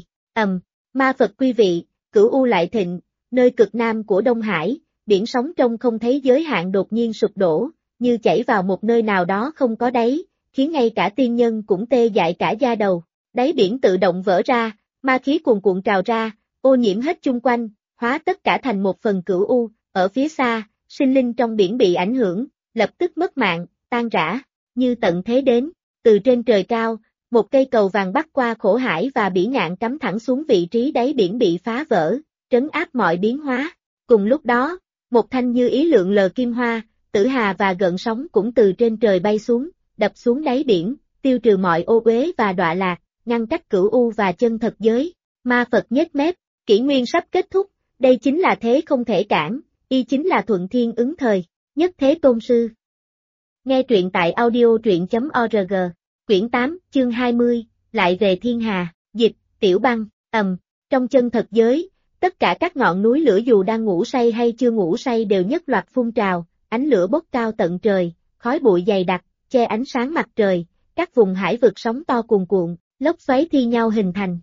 Ma Phật quý vị, Cửu U lại thịnh, nơi cực nam của Đông Hải, biển sóng trong không thấy giới hạn đột nhiên sụp đổ, như chảy vào một nơi nào đó không có đáy, khiến ngay cả tiên nhân cũng tê dại cả da đầu. Đáy biển tự động vỡ ra, ma khí cuồn cuộn trào ra, ô nhiễm hết chung quanh, hóa tất cả thành một phần Cửu U, ở phía xa, sinh linh trong biển bị ảnh hưởng, lập tức mất mạng, tan rã, như tận thế đến, từ trên trời cao, một cây cầu vàng bắc qua khổ hải và bỉ ngạn cắm thẳng xuống vị trí đáy biển bị phá vỡ, trấn áp mọi biến hóa. Cùng lúc đó, một thanh như ý lượng lờ kim hoa, tử hà và gợn sóng cũng từ trên trời bay xuống, đập xuống đáy biển, tiêu trừ mọi ô uế và đọa lạc, ngăn cách Cửu U và chân thật giới. Ma Phật nhếch mép, kỷ nguyên sắp kết thúc, đây chính là thế không thể cản, y chính là thuận thiên ứng thời, nhất thế tôn sư. Nghe truyện tại audio truyện.org, quyển 8, chương 20, lại về thiên hà, dịch, Tiểu Băng, trong chân thật giới, tất cả các ngọn núi lửa dù đang ngủ say hay chưa ngủ say đều nhất loạt phun trào, ánh lửa bốc cao tận trời, khói bụi dày đặc, che ánh sáng mặt trời, các vùng hải vực sóng to cuồn cuộn, lốc xoáy thi nhau hình thành.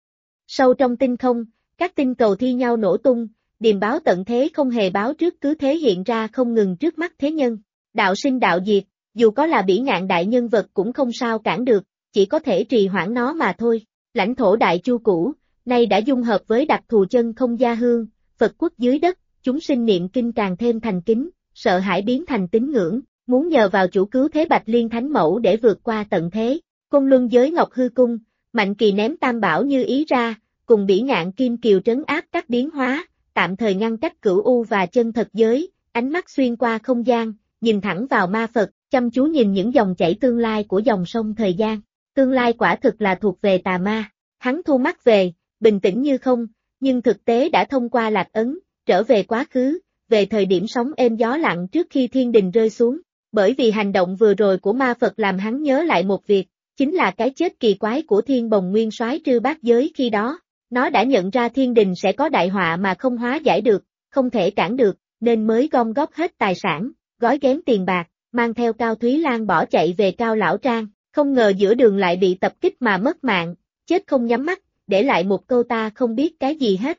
Sâu trong tinh không, các tinh cầu thi nhau nổ tung, điềm báo tận thế không hề báo trước cứ thế hiện ra không ngừng trước mắt thế nhân. Đạo sinh đạo diệt, dù có là bỉ ngạn đại nhân vật cũng không sao cản được, chỉ có thể trì hoãn nó mà thôi. Lãnh thổ đại chu cũ, nay đã dung hợp với đặc thù chân không gia hương, Phật quốc dưới đất, chúng sinh niệm kinh càng thêm thành kính, sợ hãi biến thành tín ngưỡng, muốn nhờ vào chủ cứu thế Bạch Liên Thánh Mẫu để vượt qua tận thế. Côn Luân giới Ngọc Hư Cung, Mạnh Kỳ ném tam bảo như ý ra, cùng bỉ ngạn kim kiều trấn áp các biến hóa, tạm thời ngăn cách Cửu U và chân thật giới, ánh mắt xuyên qua không gian, nhìn thẳng vào Ma Phật, chăm chú nhìn những dòng chảy tương lai của dòng sông thời gian. Tương lai quả thực là thuộc về tà ma. Hắn thu mắt về, bình tĩnh như không, nhưng thực tế đã thông qua lạc ấn, trở về quá khứ, về thời điểm sóng êm gió lặng trước khi thiên đình rơi xuống. Bởi vì hành động vừa rồi của Ma Phật làm hắn nhớ lại một việc, chính là cái chết kỳ quái của Thiên Bồng Nguyên Soái Trư Bát Giới khi đó. Nó đã nhận ra thiên đình sẽ có đại họa mà không hóa giải được, không thể cản được, nên mới gom góp hết tài sản, gói ghém tiền bạc, mang theo Cao Thúy Lan bỏ chạy về Cao Lão Trang, không ngờ giữa đường lại bị tập kích mà mất mạng, chết không nhắm mắt, để lại một câu ta không biết cái gì hết.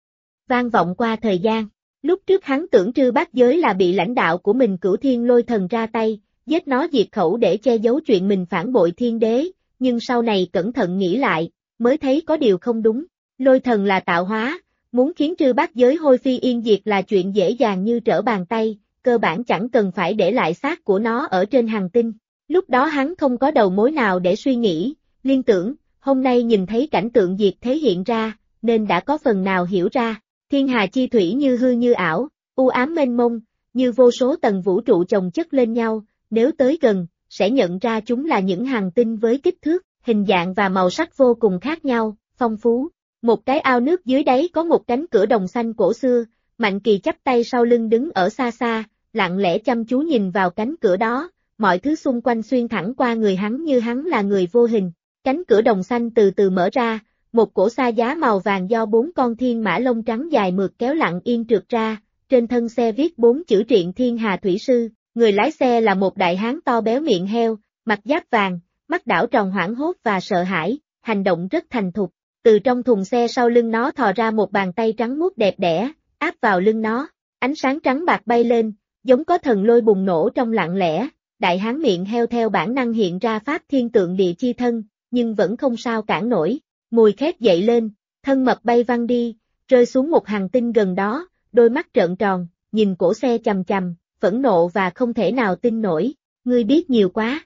Vang vọng qua thời gian, lúc trước hắn tưởng Trư Bát Giới là bị lãnh đạo của mình Cửu Thiên Lôi Thần ra tay, giết nó diệt khẩu để che giấu chuyện mình phản bội thiên đế, nhưng sau này cẩn thận nghĩ lại, mới thấy có điều không đúng. Lôi Thần là tạo hóa, muốn khiến Trư Bát Giới hôi phi yên diệt là chuyện dễ dàng như trở bàn tay, cơ bản chẳng cần phải để lại xác của nó ở trên hành tinh. Lúc đó hắn không có đầu mối nào để suy nghĩ, liên tưởng, hôm nay nhìn thấy cảnh tượng diệt thế hiện ra, nên đã có phần nào hiểu ra, thiên hà chi thủy như hư như ảo, u ám mênh mông, như vô số tầng vũ trụ chồng chất lên nhau, nếu tới gần, sẽ nhận ra chúng là những hành tinh với kích thước, hình dạng và màu sắc vô cùng khác nhau, phong phú. Một cái ao nước dưới đáy có một cánh cửa đồng xanh cổ xưa, Mạnh Kỳ chắp tay sau lưng đứng ở xa xa, lặng lẽ chăm chú nhìn vào cánh cửa đó, mọi thứ xung quanh xuyên thẳng qua người hắn như hắn là người vô hình. Cánh cửa đồng xanh từ từ mở ra, một cỗ xa giá màu vàng do 4 con thiên mã lông trắng dài mượt kéo lặng yên trượt ra, trên thân xe viết 4 chữ Triện Thiên Hà Thủy Sư, người lái xe là một đại hán to béo miệng heo, mặt giáp vàng, mắt đảo tròn hoảng hốt và sợ hãi, hành động rất thành thục. Từ trong thùng xe sau lưng nó thò ra một bàn tay trắng muốt đẹp đẽ, áp vào lưng nó, ánh sáng trắng bạc bay lên, giống có thần lôi bùng nổ trong lặng lẽ, đại hán miệng heo theo bản năng hiện ra pháp thiên tượng địa chi thân, nhưng vẫn không sao cản nổi, mùi khét dậy lên, thân mập bay văng đi, rơi xuống một hành tinh gần đó, đôi mắt trợn tròn, nhìn cổ xe chằm chằm, phẫn nộ và không thể nào tin nổi, ngươi biết nhiều quá.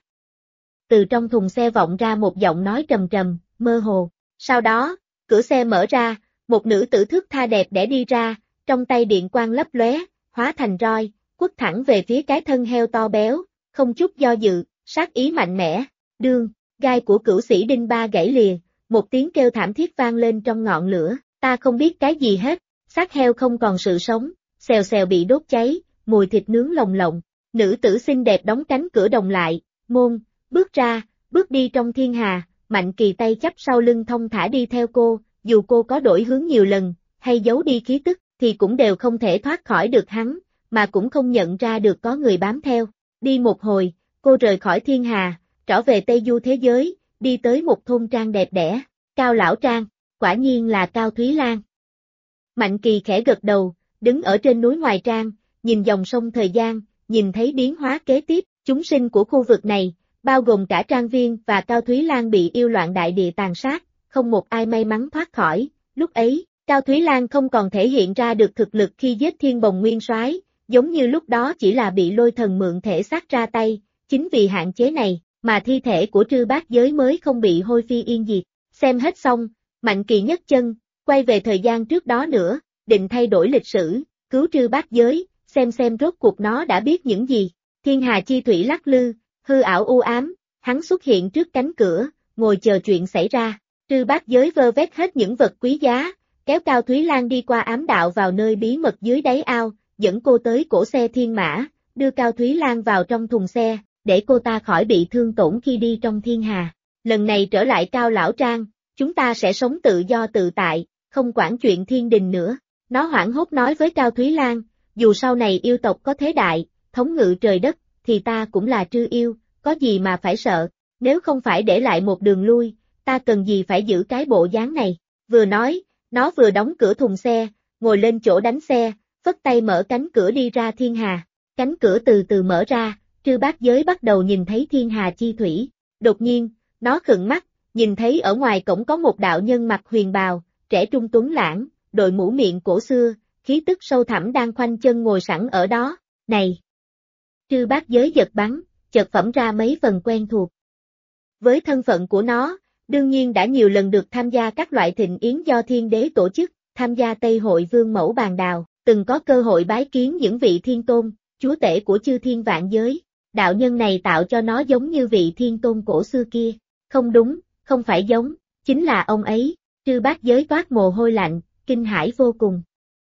Từ trong thùng xe vọng ra một giọng nói trầm trầm, mơ hồ. Sau đó, cửa xe mở ra, một nữ tử thước tha đẹp đẽ đi ra, trong tay điện quang lấp lóe, hóa thành roi, quất thẳng về phía cái thân heo to béo, không chút do dự, sát ý mạnh mẽ, đương, gai của cửu sĩ đinh ba gãy lìa, một tiếng kêu thảm thiết vang lên trong ngọn lửa, ta không biết cái gì hết, xác heo không còn sự sống, xèo xèo bị đốt cháy, mùi thịt nướng lồng lộng, nữ tử xinh đẹp đóng cánh cửa đồng lại, môn, bước ra, bước đi trong thiên hà. Mạnh Kỳ tay chắp sau lưng thong thả đi theo cô, dù cô có đổi hướng nhiều lần, hay giấu đi khí tức, thì cũng đều không thể thoát khỏi được hắn, mà cũng không nhận ra được có người bám theo. Đi một hồi, cô rời khỏi thiên hà, trở về Tây Du thế giới, đi tới một thôn trang đẹp đẽ. Cao lão trang, quả nhiên là Cao Thúy Lan. Mạnh Kỳ khẽ gật đầu, đứng ở trên núi ngoài trang, nhìn dòng sông thời gian, nhìn thấy biến hóa kế tiếp, chúng sinh của khu vực này, bao gồm cả Trang Viên và Cao Thúy Lan bị yêu loạn đại địa tàn sát, không một ai may mắn thoát khỏi. Lúc ấy, Cao Thúy Lan không còn thể hiện ra được thực lực khi giết Thiên Bồng Nguyên Soái, giống như lúc đó chỉ là bị lôi thần mượn thể xác ra tay, chính vì hạn chế này, mà thi thể của Trư Bát Giới mới không bị hôi phi yên diệt. Xem hết xong, Mạnh Kỳ nhấc chân, quay về thời gian trước đó nữa, định thay đổi lịch sử, cứu Trư Bát Giới, xem rốt cuộc nó đã biết những gì. Thiên hà chi thủy lắc lư, hư ảo u ám, hắn xuất hiện trước cánh cửa, ngồi chờ chuyện xảy ra. Trư Bát Giới vơ vét hết những vật quý giá, kéo Cao Thúy Lan đi qua ám đạo vào nơi bí mật dưới đáy ao, dẫn cô tới cổ xe thiên mã, đưa Cao Thúy Lan vào trong thùng xe, để cô ta khỏi bị thương tổn khi đi trong thiên hà. Lần này trở lại Cao lão trang, chúng ta sẽ sống tự do tự tại, không quản chuyện thiên đình nữa. Nó hoảng hốt nói với Cao Thúy Lan, dù sau này yêu tộc có thế đại, thống ngự trời đất, thì ta cũng là Trư Yêu, có gì mà phải sợ, nếu không phải để lại một đường lui, ta cần gì phải giữ cái bộ dáng này. Vừa nói, nó vừa đóng cửa thùng xe, ngồi lên chỗ đánh xe, phất tay mở cánh cửa đi ra thiên hà. Cánh cửa từ từ mở ra, Trư Bát Giới bắt đầu nhìn thấy thiên hà chi thủy. Đột nhiên, nó khựng mắt, nhìn thấy ở ngoài cổng có một đạo nhân mặc huyền bào, trẻ trung tuấn lãng, đội mũ miệng cổ xưa, khí tức sâu thẳm đang khoanh chân ngồi sẵn ở đó. Này! Trư Bát Giới giật bắn, chợt phẫm ra mấy phần quen thuộc. Với thân phận của nó, đương nhiên đã nhiều lần được tham gia các loại thịnh yến do thiên đế tổ chức, tham gia Tây Hội Vương Mẫu Bàn Đào, từng có cơ hội bái kiến những vị thiên tôn, chúa tể của chư thiên vạn giới. Đạo nhân này tạo cho nó giống như vị thiên tôn cổ xưa kia. Không đúng, không phải giống, chính là ông ấy. Trư Bát Giới toát mồ hôi lạnh, kinh hãi vô cùng.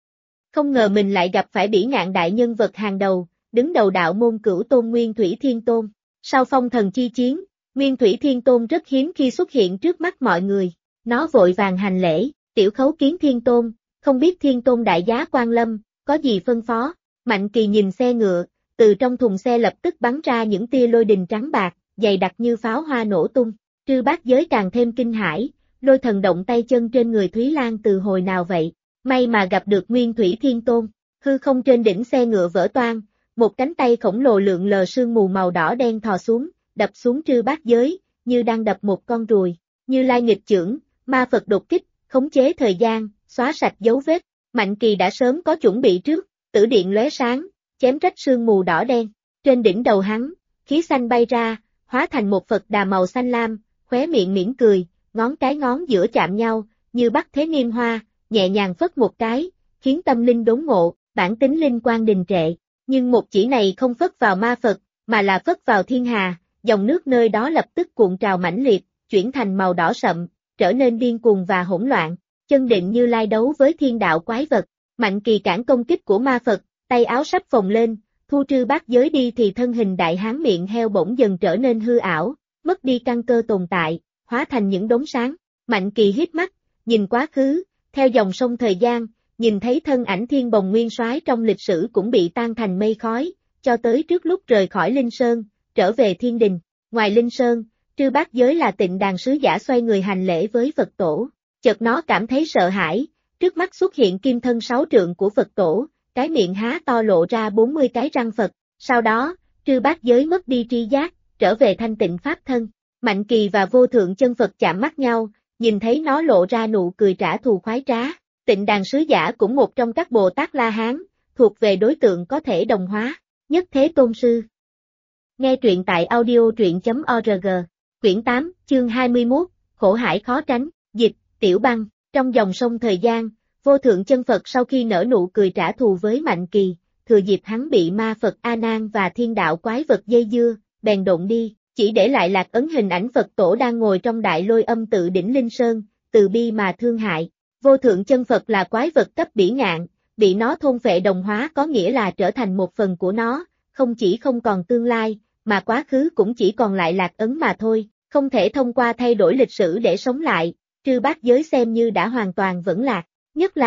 Không ngờ mình lại gặp phải bỉ ngạn đại nhân vật hàng đầu, đứng đầu đạo môn Cửu Tôn Nguyên Thủy Thiên Tôn. Sau phong thần chi chiến, Nguyên Thủy Thiên Tôn rất hiếm khi xuất hiện trước mắt mọi người. Nó vội vàng hành lễ, tiểu khấu kiến Thiên Tôn, không biết Thiên Tôn đại giá quan lâm, có gì phân phó. Mạnh Kỳ nhìn xe ngựa, từ trong thùng xe lập tức bắn ra những tia lôi đình trắng bạc, dày đặc như pháo hoa nổ tung. Trư Bát Giới càng thêm kinh hãi, lôi thần động tay chân trên người Thúy Lan từ hồi nào vậy, may mà gặp được Nguyên Thủy Thiên Tôn. Hư không trên đỉnh xe ngựa vỡ toang, một cánh tay khổng lồ lượn lờ sương mù màu đỏ đen thò xuống, đập xuống Trư Bát Giới, như đang đập một con ruồi. Như Lai nghịch chưởng, ma Phật đột kích, khống chế thời gian, xóa sạch dấu vết. Mạnh Kỳ đã sớm có chuẩn bị trước, tử điện lóe sáng, chém rách sương mù đỏ đen. Trên đỉnh đầu hắn, khí xanh bay ra, hóa thành một Phật đà màu xanh lam, khóe miệng mỉm cười, ngón cái ngón giữa chạm nhau, như bắt thế niêm hoa, nhẹ nhàng phất một cái, khiến tâm linh đốn ngộ, bản tính linh quan đình trệ. Nhưng một chỉ này không phất vào ma Phật, mà là phất vào thiên hà, dòng nước nơi đó lập tức cuộn trào mãnh liệt, chuyển thành màu đỏ sậm, trở nên điên cuồng và hỗn loạn. Chân định Như Lai đấu với thiên đạo quái vật. Mạnh Kỳ cản công kích của ma Phật, tay áo sắp phồng lên, thu Trư Bát Giới đi thì thân hình đại hán miệng heo bỗng dần trở nên hư ảo, mất đi căn cơ tồn tại, hóa thành những đốm sáng. Mạnh Kỳ hít mắt, nhìn quá khứ, theo dòng sông thời gian, nhìn thấy thân ảnh Thiên Bồng Nguyên Soái trong lịch sử cũng bị tan thành mây khói, cho tới trước lúc rời khỏi Linh Sơn, trở về thiên đình. Ngoài Linh Sơn, Trư Bát Giới là Tịnh Đàn sứ giả xoay người hành lễ với Phật tổ. Chợt nó cảm thấy sợ hãi, trước mắt xuất hiện kim thân 6 trượng của Phật tổ, cái miệng há to lộ ra 40 cái răng Phật. Sau đó, Trư Bát Giới mất đi tri giác, trở về thanh tịnh pháp thân. Mạnh Kỳ và Vô Thượng Chân Phật chạm mắt nhau, nhìn thấy nó lộ ra nụ cười trả thù khoái trá. Tịnh Đàn sứ giả cũng một trong các Bồ Tát La Hán, thuộc về đối tượng có thể đồng hóa. Nhất Thế Tôn Sư. Nghe truyện tại audio.org. Quyển 8, chương 21, Khổ Hải khó tránh, dịch, Tiểu Băng. Trong dòng sông thời gian, Vô Thượng Chân Phật sau khi nở nụ cười trả thù với Mạnh Kỳ, thừa dịp hắn bị ma Phật A Nan và thiên đạo quái vật dây dưa, bèn độn đi, chỉ để lại lạc ấn hình ảnh Phật tổ đang ngồi trong đại lôi âm tự đỉnh Linh Sơn, từ bi mà thương hại. Vô Thượng Chân Phật là quái vật cấp bỉ ngạn, bị nó thôn phệ đồng hóa có nghĩa là trở thành một phần của nó, không chỉ không còn tương lai, mà quá khứ cũng chỉ còn lại lạc ấn mà thôi, không thể thông qua thay đổi lịch sử để sống lại. Trư Bát Giới xem như đã hoàn toàn vẫn lạc, nhất là,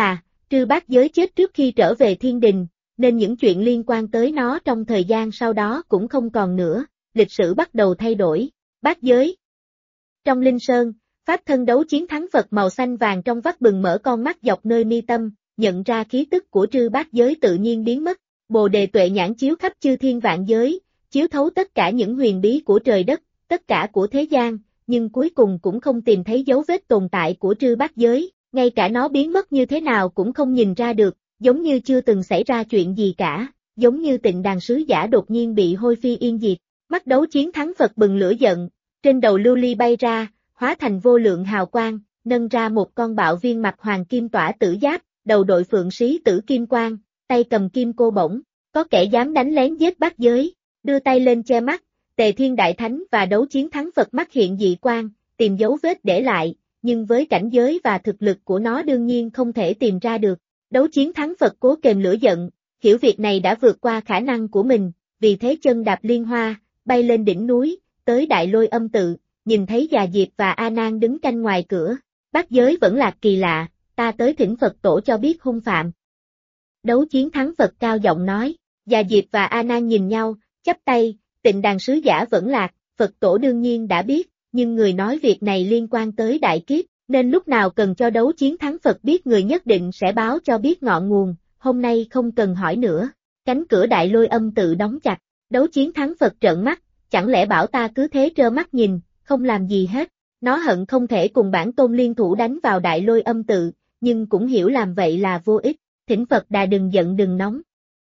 Trư Bát Giới chết trước khi trở về thiên đình, nên những chuyện liên quan tới nó trong thời gian sau đó cũng không còn nữa, lịch sử bắt đầu thay đổi. Bát Giới. Trong Linh Sơn, Pháp thân đấu chiến thắng Phật màu xanh vàng trong vắt bừng mở con mắt dọc nơi mi tâm, nhận ra khí tức của Trư Bát Giới tự nhiên biến mất. Bồ đề tuệ nhãn chiếu khắp chư thiên vạn giới, chiếu thấu tất cả những huyền bí của trời đất, tất cả của thế gian, nhưng cuối cùng cũng không tìm thấy dấu vết tồn tại của Trư Bát Giới, ngay cả nó biến mất như thế nào cũng không nhìn ra được, giống như chưa từng xảy ra chuyện gì cả, giống như Tịnh Đàn sứ giả đột nhiên bị hôi phi yên diệt. Mắt đấu chiến thắng Phật bừng lửa giận, trên đầu lưu ly bay ra, hóa thành vô lượng hào quang, nâng ra một con bạo viên mặt hoàng kim tỏa tử giáp, đầu đội phượng sĩ tử kim quang, tay cầm kim cô bổng, có kẻ dám đánh lén giết Bát Giới, đưa tay lên che mắt, Tề Thiên Đại Thánh và đấu chiến thắng Phật mắt hiện dị quang, tìm dấu vết để lại, nhưng với cảnh giới và thực lực của nó đương nhiên không thể tìm ra được. Đấu chiến thắng Phật cố kềm lửa giận, hiểu việc này đã vượt qua khả năng của mình, vì thế chân đạp liên hoa, bay lên đỉnh núi, tới Đại Lôi Âm tự, nhìn thấy Già Diệp và A Nan đứng canh ngoài cửa. Bát Giới vẫn lạc kỳ lạ, ta tới thỉnh Phật tổ cho biết hung phạm. Đấu chiến thắng Phật cao giọng nói, Già Diệp và A Nan nhìn nhau, chắp tay, Tịnh Đàn sứ giả vẫn lạc, Phật tổ đương nhiên đã biết, nhưng người nói việc này liên quan tới đại kiếp, nên lúc nào cần cho đấu chiến thắng Phật biết người nhất định sẽ báo cho biết ngọn nguồn, hôm nay không cần hỏi nữa. Cánh cửa Đại Lôi Âm tự đóng chặt, đấu chiến thắng Phật trợn mắt, chẳng lẽ bảo ta cứ thế trơ mắt nhìn, không làm gì hết. Nó hận không thể cùng bản tôn liên thủ đánh vào Đại Lôi Âm tự, nhưng cũng hiểu làm vậy là vô ích, thỉnh Phật Đà đừng giận đừng nóng.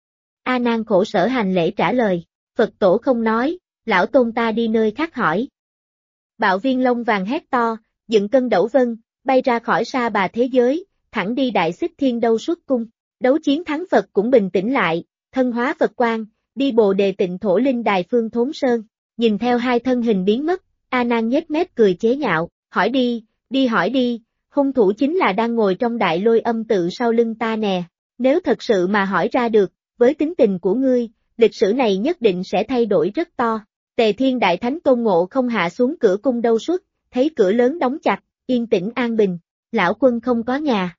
A Nan khổ sở hành lễ trả lời, Phật tổ không nói, lão tôn ta đi nơi khác hỏi. Bạo viên lông vàng hét to, dựng cân đẩu vân, bay ra khỏi sa bà thế giới, thẳng đi Đại Xích Thiên Đâu Xuất Cung. Đấu chiến thắng Phật cũng bình tĩnh lại, thân hóa Phật quang, đi Bồ Đề Tịnh Thổ Linh Đài Phương Thốn Sơn, nhìn theo hai thân hình biến mất, A Nan nhếch mép cười chế nhạo, hỏi đi hỏi đi, hung thủ chính là đang ngồi trong Đại Lôi Âm tự sau lưng ta nè, nếu thật sự mà hỏi ra được, với tính tình của ngươi, lịch sử này nhất định sẽ thay đổi rất to. Tề Thiên Đại Thánh Tôn Ngộ không hạ xuống cửa cung Đâu Xuất, thấy cửa lớn đóng chặt, yên tĩnh an bình, lão quân không có nhà.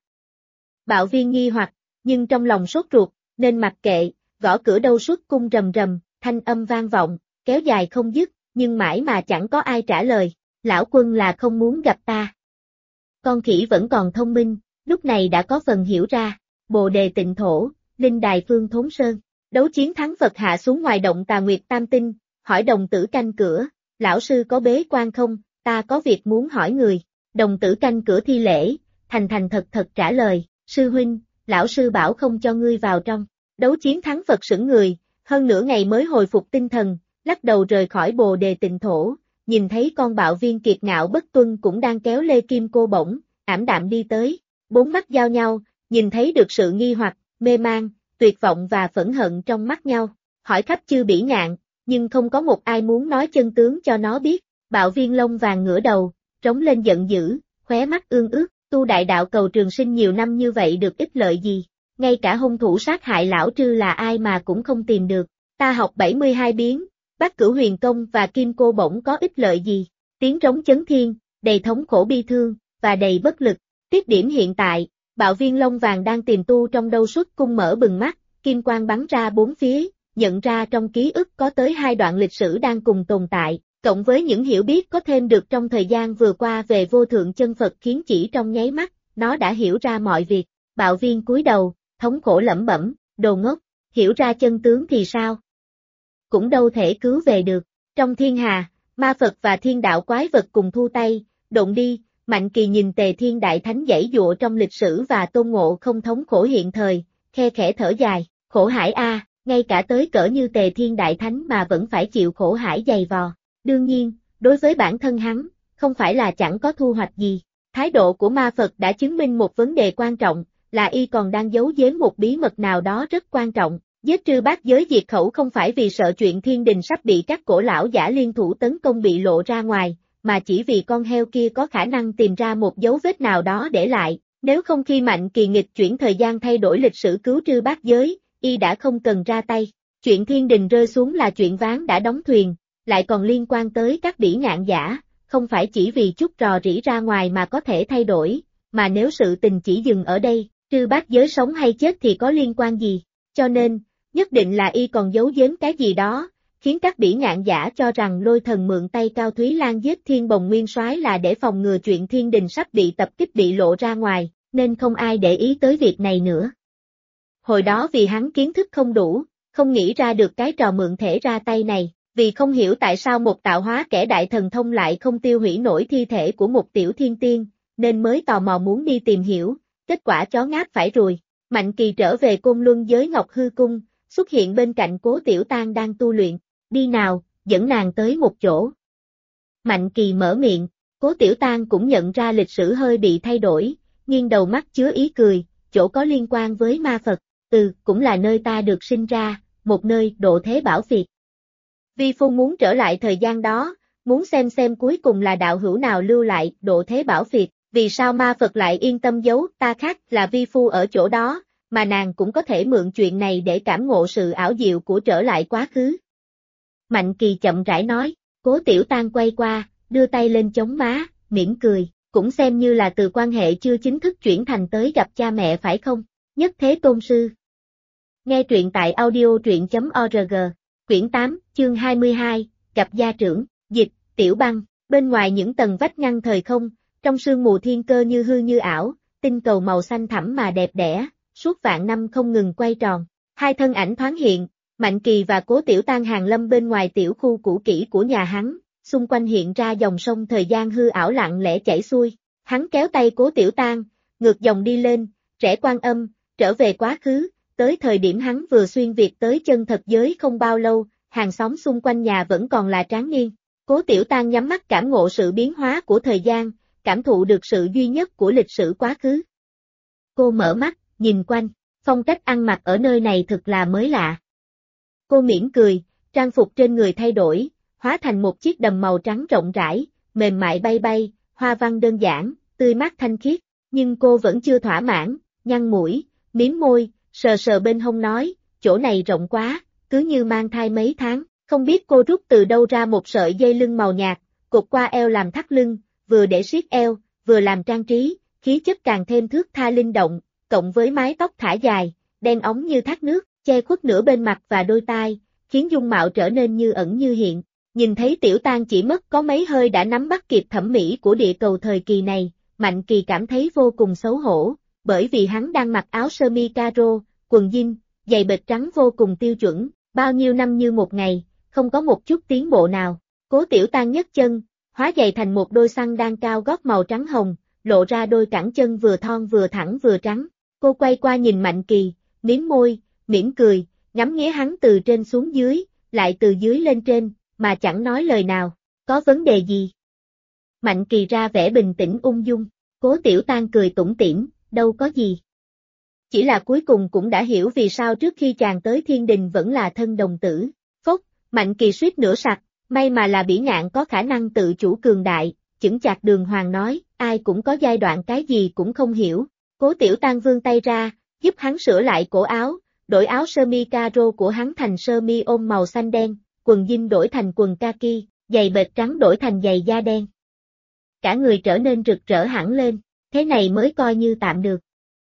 Bạo viên nghi hoặc, nhưng trong lòng sốt ruột, nên mặc kệ, gõ cửa Đâu Xuất cung rầm rầm, thanh âm vang vọng, kéo dài không dứt, nhưng mãi mà chẳng có ai trả lời, lão quân là không muốn gặp ta. Con khỉ vẫn còn thông minh, lúc này đã có phần hiểu ra, Bồ Đề Tịnh Thổ, Linh Đài Phương Thốn Sơn, đấu chiến thắng Phật hạ xuống ngoài động Tà Nguyệt Tam Tinh, hỏi đồng tử canh cửa, lão sư có bế quan không, ta có việc muốn hỏi người, đồng tử canh cửa thi lễ, thành thành thật thật trả lời, sư huynh, lão sư bảo không cho ngươi vào trong, đấu chiến thắng Phật sững người, hơn nửa ngày mới hồi phục tinh thần, lắc đầu rời khỏi Bồ Đề Tịnh Thổ, nhìn thấy con bạo viên kiệt ngạo bất tuân cũng đang kéo lê kim cô bổng, ảm đạm đi tới, bốn mắt giao nhau, nhìn thấy được sự nghi hoặc, mê man, tuyệt vọng và phẫn hận trong mắt nhau, hỏi khắp chư bỉ ngạn, nhưng không có một ai muốn nói chân tướng cho nó biết, bạo viên lông vàng ngửa đầu, trống lên giận dữ, khóe mắt ương ướt, tu đại đạo cầu trường sinh nhiều năm như vậy được ích lợi gì, ngay cả hung thủ sát hại lão Trư là ai mà cũng không tìm được, ta học 72 biến, Bát Cửu Huyền Công và Kim Cô Bổng có ích lợi gì, tiếng trống chấn thiên, đầy thống khổ bi thương, và đầy bất lực, tiếp điểm hiện tại, bạo viên lông vàng đang tìm tu trong Đâu Xuất cung mở bừng mắt, kim quang bắn ra bốn phía, nhận ra trong ký ức có tới hai đoạn lịch sử đang cùng tồn tại, cộng với những hiểu biết có thêm được trong thời gian vừa qua về vô thượng chân Phật khiến chỉ trong nháy mắt, nó đã hiểu ra mọi việc, bạo viên cúi đầu, thống khổ lẩm bẩm, đồ ngốc, hiểu ra chân tướng thì sao? Cũng đâu thể cứu về được, trong thiên hà, ma Phật và thiên đạo quái vật cùng thu tay, độn đi, Mạnh Kỳ nhìn Tề Thiên Đại Thánh giãy giụa trong lịch sử và Tôn Ngộ không thống khổ hiện thời, khe khẽ thở dài, khổ hải a, ngay cả tới cỡ như Tề Thiên Đại Thánh mà vẫn phải chịu khổ hải dày vò. Đương nhiên, đối với bản thân hắn, không phải là chẳng có thu hoạch gì. Thái độ của ma Phật đã chứng minh một vấn đề quan trọng, là y còn đang giấu giếm một bí mật nào đó rất quan trọng. Giết Trư Bát Giới diệt khẩu không phải vì sợ chuyện thiên đình sắp bị các cổ lão giả liên thủ tấn công bị lộ ra ngoài, mà chỉ vì con heo kia có khả năng tìm ra một dấu vết nào đó để lại. Nếu không khi Mạnh Kỳ nghịch chuyển thời gian thay đổi lịch sử cứu Trư Bát Giới, y đã không cần ra tay. Chuyện thiên đình rơi xuống là chuyện ván đã đóng thuyền, lại còn liên quan tới các bỉ ngạn giả, không phải chỉ vì chút rò rỉ ra ngoài mà có thể thay đổi, mà nếu sự tình chỉ dừng ở đây, Trư bát giới sống hay chết thì có liên quan gì, cho nên, nhất định là y còn giấu giếm cái gì đó, khiến các bỉ ngạn giả cho rằng Lôi Thần mượn tay Cao Thúy Lan giết Thiên Bồng Nguyên Soái là để phòng ngừa chuyện Thiên Đình sắp bị tập kích bị lộ ra ngoài, nên không ai để ý tới việc này nữa. Hồi đó vì hắn kiến thức không đủ, không nghĩ ra được cái trò mượn thể ra tay này, vì không hiểu tại sao một tạo hóa kẻ đại thần thông lại không tiêu hủy nổi thi thể của một tiểu thiên tiên, nên mới tò mò muốn đi tìm hiểu, kết quả chó ngáp phải ruồi. Mạnh Kỳ trở về Côn Luân giới Ngọc Hư Cung, xuất hiện bên cạnh Cố Tiểu Tang đang tu luyện, đi nào, dẫn nàng tới một chỗ. Mạnh Kỳ mở miệng, Cố Tiểu Tang cũng nhận ra lịch sử hơi bị thay đổi, nghiêng đầu mắt chứa ý cười, chỗ có liên quan với ma Phật, cũng là nơi ta được sinh ra, một nơi độ thế bảo phiệt. Vi phu muốn trở lại thời gian đó, muốn xem cuối cùng là đạo hữu nào lưu lại độ thế bảo phiệt, vì sao ma Phật lại yên tâm giấu ta khác là vi phu ở chỗ đó, mà nàng cũng có thể mượn chuyện này để cảm ngộ sự ảo diệu của trở lại quá khứ. Mạnh Kỳ chậm rãi nói, Cố Tiểu Tang quay qua, đưa tay lên chống má, mỉm cười, cũng xem như là từ quan hệ chưa chính thức chuyển thành tới gặp cha mẹ phải không? Nhất Thế Tôn Sư. Nghe truyện tại audio.org, quyển 8, chương 22, gặp gia trưởng, dịch, Tiểu Băng, bên ngoài những tầng vách ngăn thời không, trong sương mù thiên cơ như hư như ảo, tinh cầu màu xanh thẳm mà đẹp đẽ, suốt vạn năm không ngừng quay tròn. Hai thân ảnh thoáng hiện, Mạnh Kỳ và Cố Tiểu Tang hàng lâm bên ngoài tiểu khu cũ kỹ của nhà hắn, xung quanh hiện ra dòng sông thời gian hư ảo lặng lẽ chảy xuôi. Hắn kéo tay Cố Tiểu Tang, ngược dòng đi lên, rẽ Quan Âm, trở về quá khứ, tới thời điểm hắn vừa xuyên việt tới chân thật giới không bao lâu, hàng xóm xung quanh nhà vẫn còn là tráng niên. Cố Tiểu Tang nhắm mắt cảm ngộ sự biến hóa của thời gian, cảm thụ được sự duy nhất của lịch sử quá khứ. Cô mở mắt, nhìn quanh, phong cách ăn mặc ở nơi này thực là mới lạ. Cô mỉm cười, trang phục trên người thay đổi, hóa thành một chiếc đầm màu trắng rộng rãi, mềm mại bay bay, hoa văn đơn giản, tươi mát thanh khiết, nhưng cô vẫn chưa thỏa mãn, nhăn mũi, mím môi, sờ sờ bên hông nói, chỗ này rộng quá, cứ như mang thai mấy tháng, không biết cô rút từ đâu ra một sợi dây lưng màu nhạt, cột qua eo làm thắt lưng, vừa để siết eo, vừa làm trang trí, khí chất càng thêm thướt tha linh động, cộng với mái tóc thả dài, đen óng như thác nước, che khuất nửa bên mặt và đôi tai, khiến dung mạo trở nên như ẩn như hiện. Nhìn thấy Tiểu Tang chỉ mất có mấy hơi đã nắm bắt kịp thẩm mỹ của địa cầu thời kỳ này, Mạnh Kỳ cảm thấy vô cùng xấu hổ, bởi vì hắn đang mặc áo sơ mi caro, quần jean, giày bệt trắng vô cùng tiêu chuẩn, bao nhiêu năm như một ngày, không có một chút tiến bộ nào. Cố Tiểu Tang nhấc chân, hóa giày thành một đôi xăng đan cao gót màu trắng hồng, lộ ra đôi cẳng chân vừa thon vừa thẳng vừa trắng. Cô quay qua nhìn Mạnh Kỳ, mím môi, mỉm cười, ngắm nghía hắn từ trên xuống dưới, lại từ dưới lên trên, mà chẳng nói lời nào. Có vấn đề gì? Mạnh Kỳ ra vẻ bình tĩnh ung dung, Cố Tiểu Tang cười tủm tỉm, đâu có gì. Chỉ là cuối cùng cũng đã hiểu vì sao trước khi chàng tới Thiên Đình vẫn là thân đồng tử. Phốc, Mạnh Kỳ suýt nửa sặc, may mà là bỉ ngạn có khả năng tự chủ cường đại, chững chạc đường hoàng nói, ai cũng có giai đoạn cái gì cũng không hiểu. Cố Tiểu Tang vươn tay ra, giúp hắn sửa lại cổ áo, đổi áo sơ mi caro của hắn thành sơ mi ôm màu xanh đen, quần jean đổi thành quần kaki, giày bệt trắng đổi thành giày da đen. Cả người trở nên rực rỡ hẳn lên, thế này mới coi như tạm được.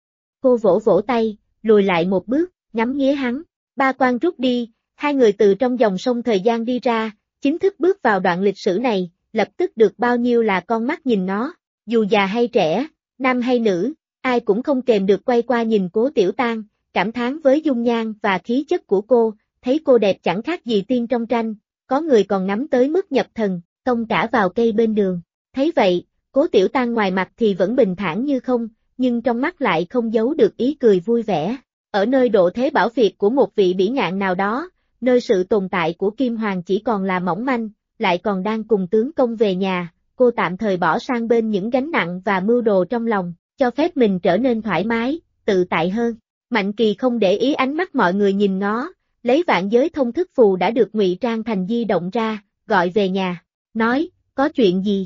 Cô vỗ vỗ tay, lùi lại một bước, ngắm nghía hắn. Ba quan rút đi, hai người từ trong dòng sông thời gian đi ra, chính thức bước vào đoạn lịch sử này, lập tức được bao nhiêu là con mắt nhìn nó, dù già hay trẻ, nam hay nữ, ai cũng không kềm được quay qua nhìn Cố Tiểu Tang, cảm thán với dung nhan và khí chất của cô, thấy cô đẹp chẳng khác gì tiên trong tranh, có người còn ngắm tới mức nhập thần, tông cả vào cây bên đường. Thấy vậy, Cố Tiểu Tang ngoài mặt thì vẫn bình thản như không, nhưng trong mắt lại không giấu được ý cười vui vẻ. Ở nơi độ thế bảo phiệt của một vị bỉ ngạn nào đó, nơi sự tồn tại của Kim Hoàng chỉ còn là mỏng manh, lại còn đang cùng tướng công về nhà, cô tạm thời bỏ sang bên những gánh nặng và mưu đồ trong lòng, cho phép mình trở nên thoải mái, tự tại hơn. Mạnh Kỳ không để ý ánh mắt mọi người nhìn ngó, lấy vạn giới thông thức phù đã được ngụy trang thành di động ra, gọi về nhà, nói, có chuyện gì?